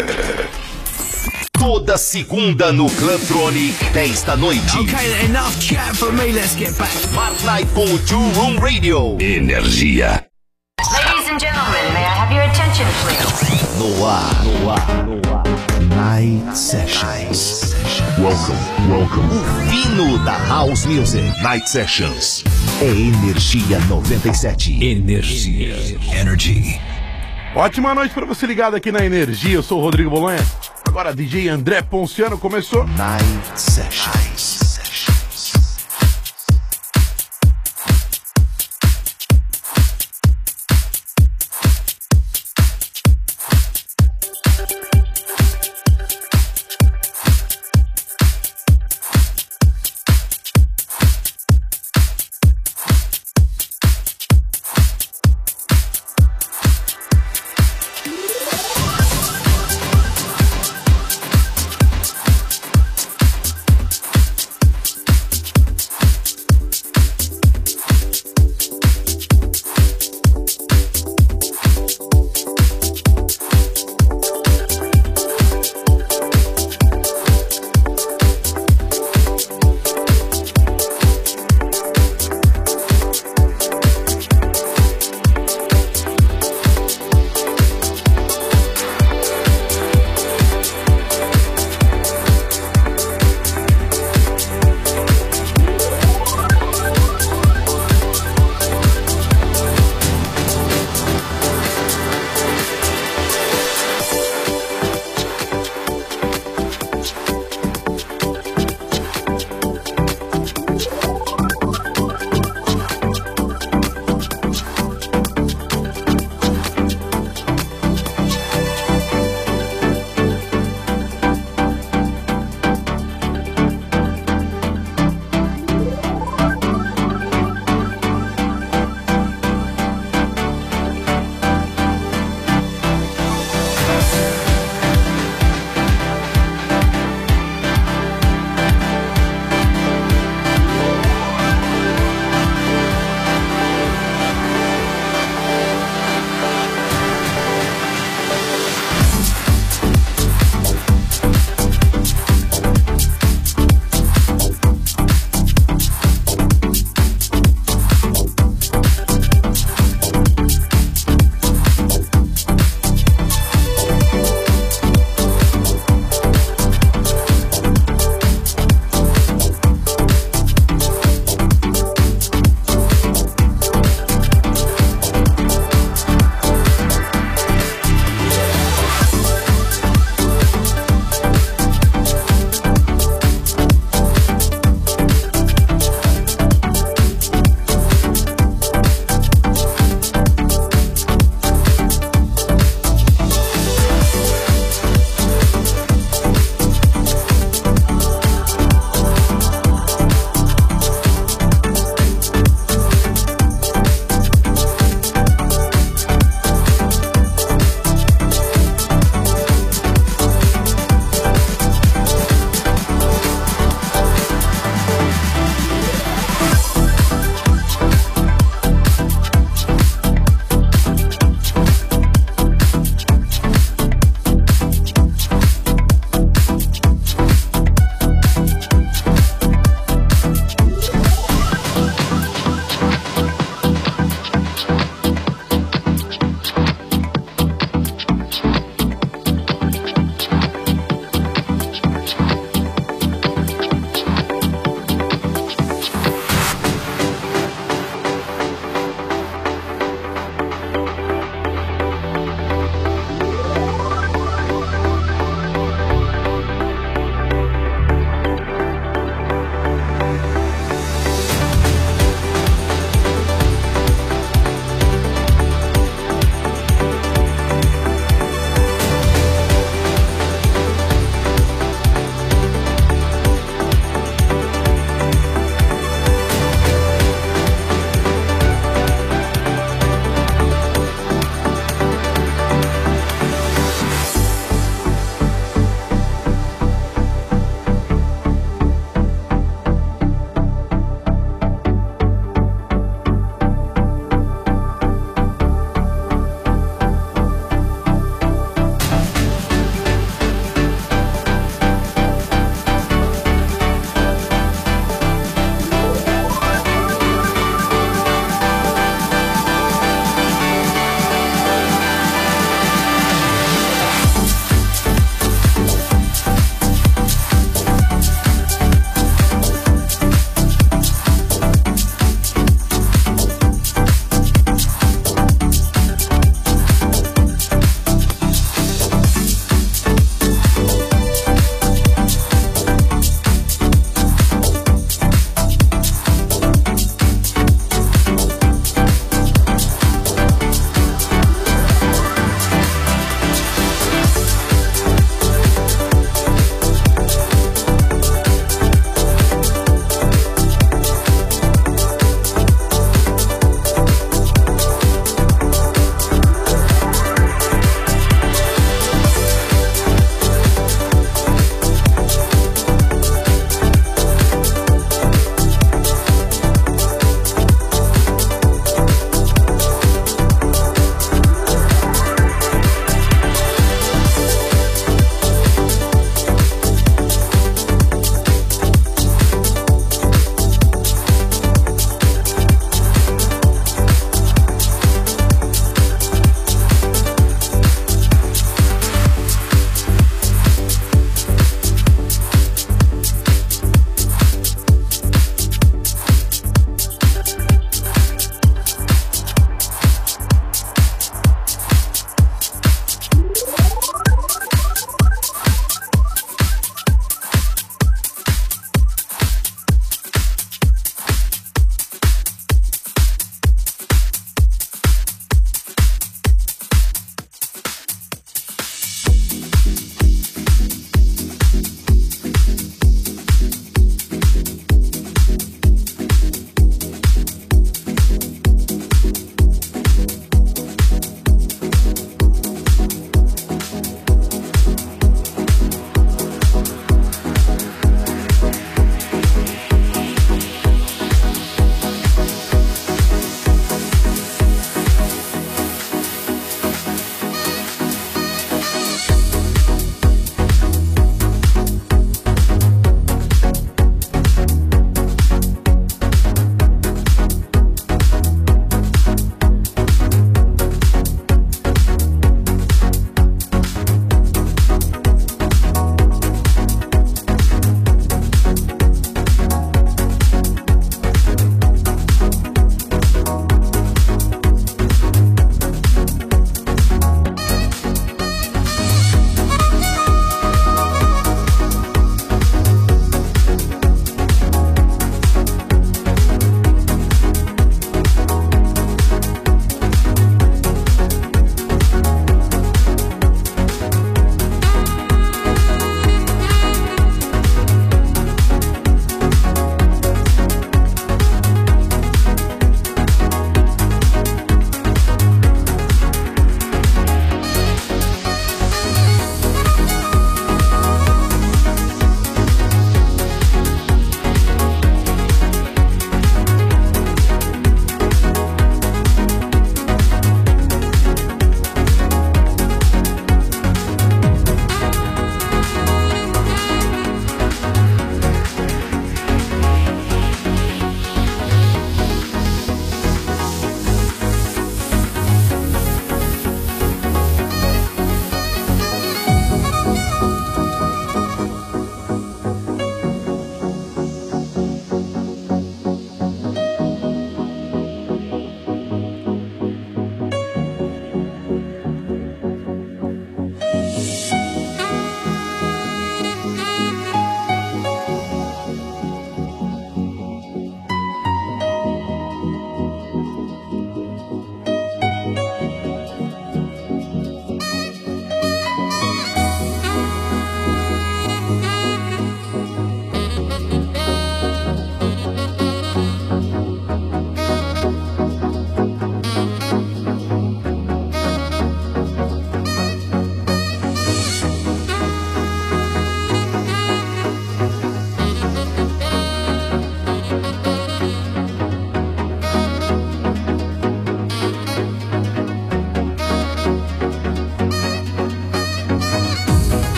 Toda segunda no Clubtronic, dez da noite. Okay, enough chat for me, let's get back. Smart Night com o Two Room Radio. Energia. Ladies and gentlemen, may I have your attention, please? No ar, no ar, no ar. Night Sessions. Welcome, welcome. O fino da House Music. Night Sessions. É Energia noventa e sete. Energia. Energy. Ótima noite para você ligado aqui na Energia. Eu sou o Rodrigo Bolonha. Agora D J André Ponciano começou. Night Sessions.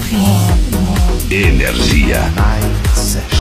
Energia.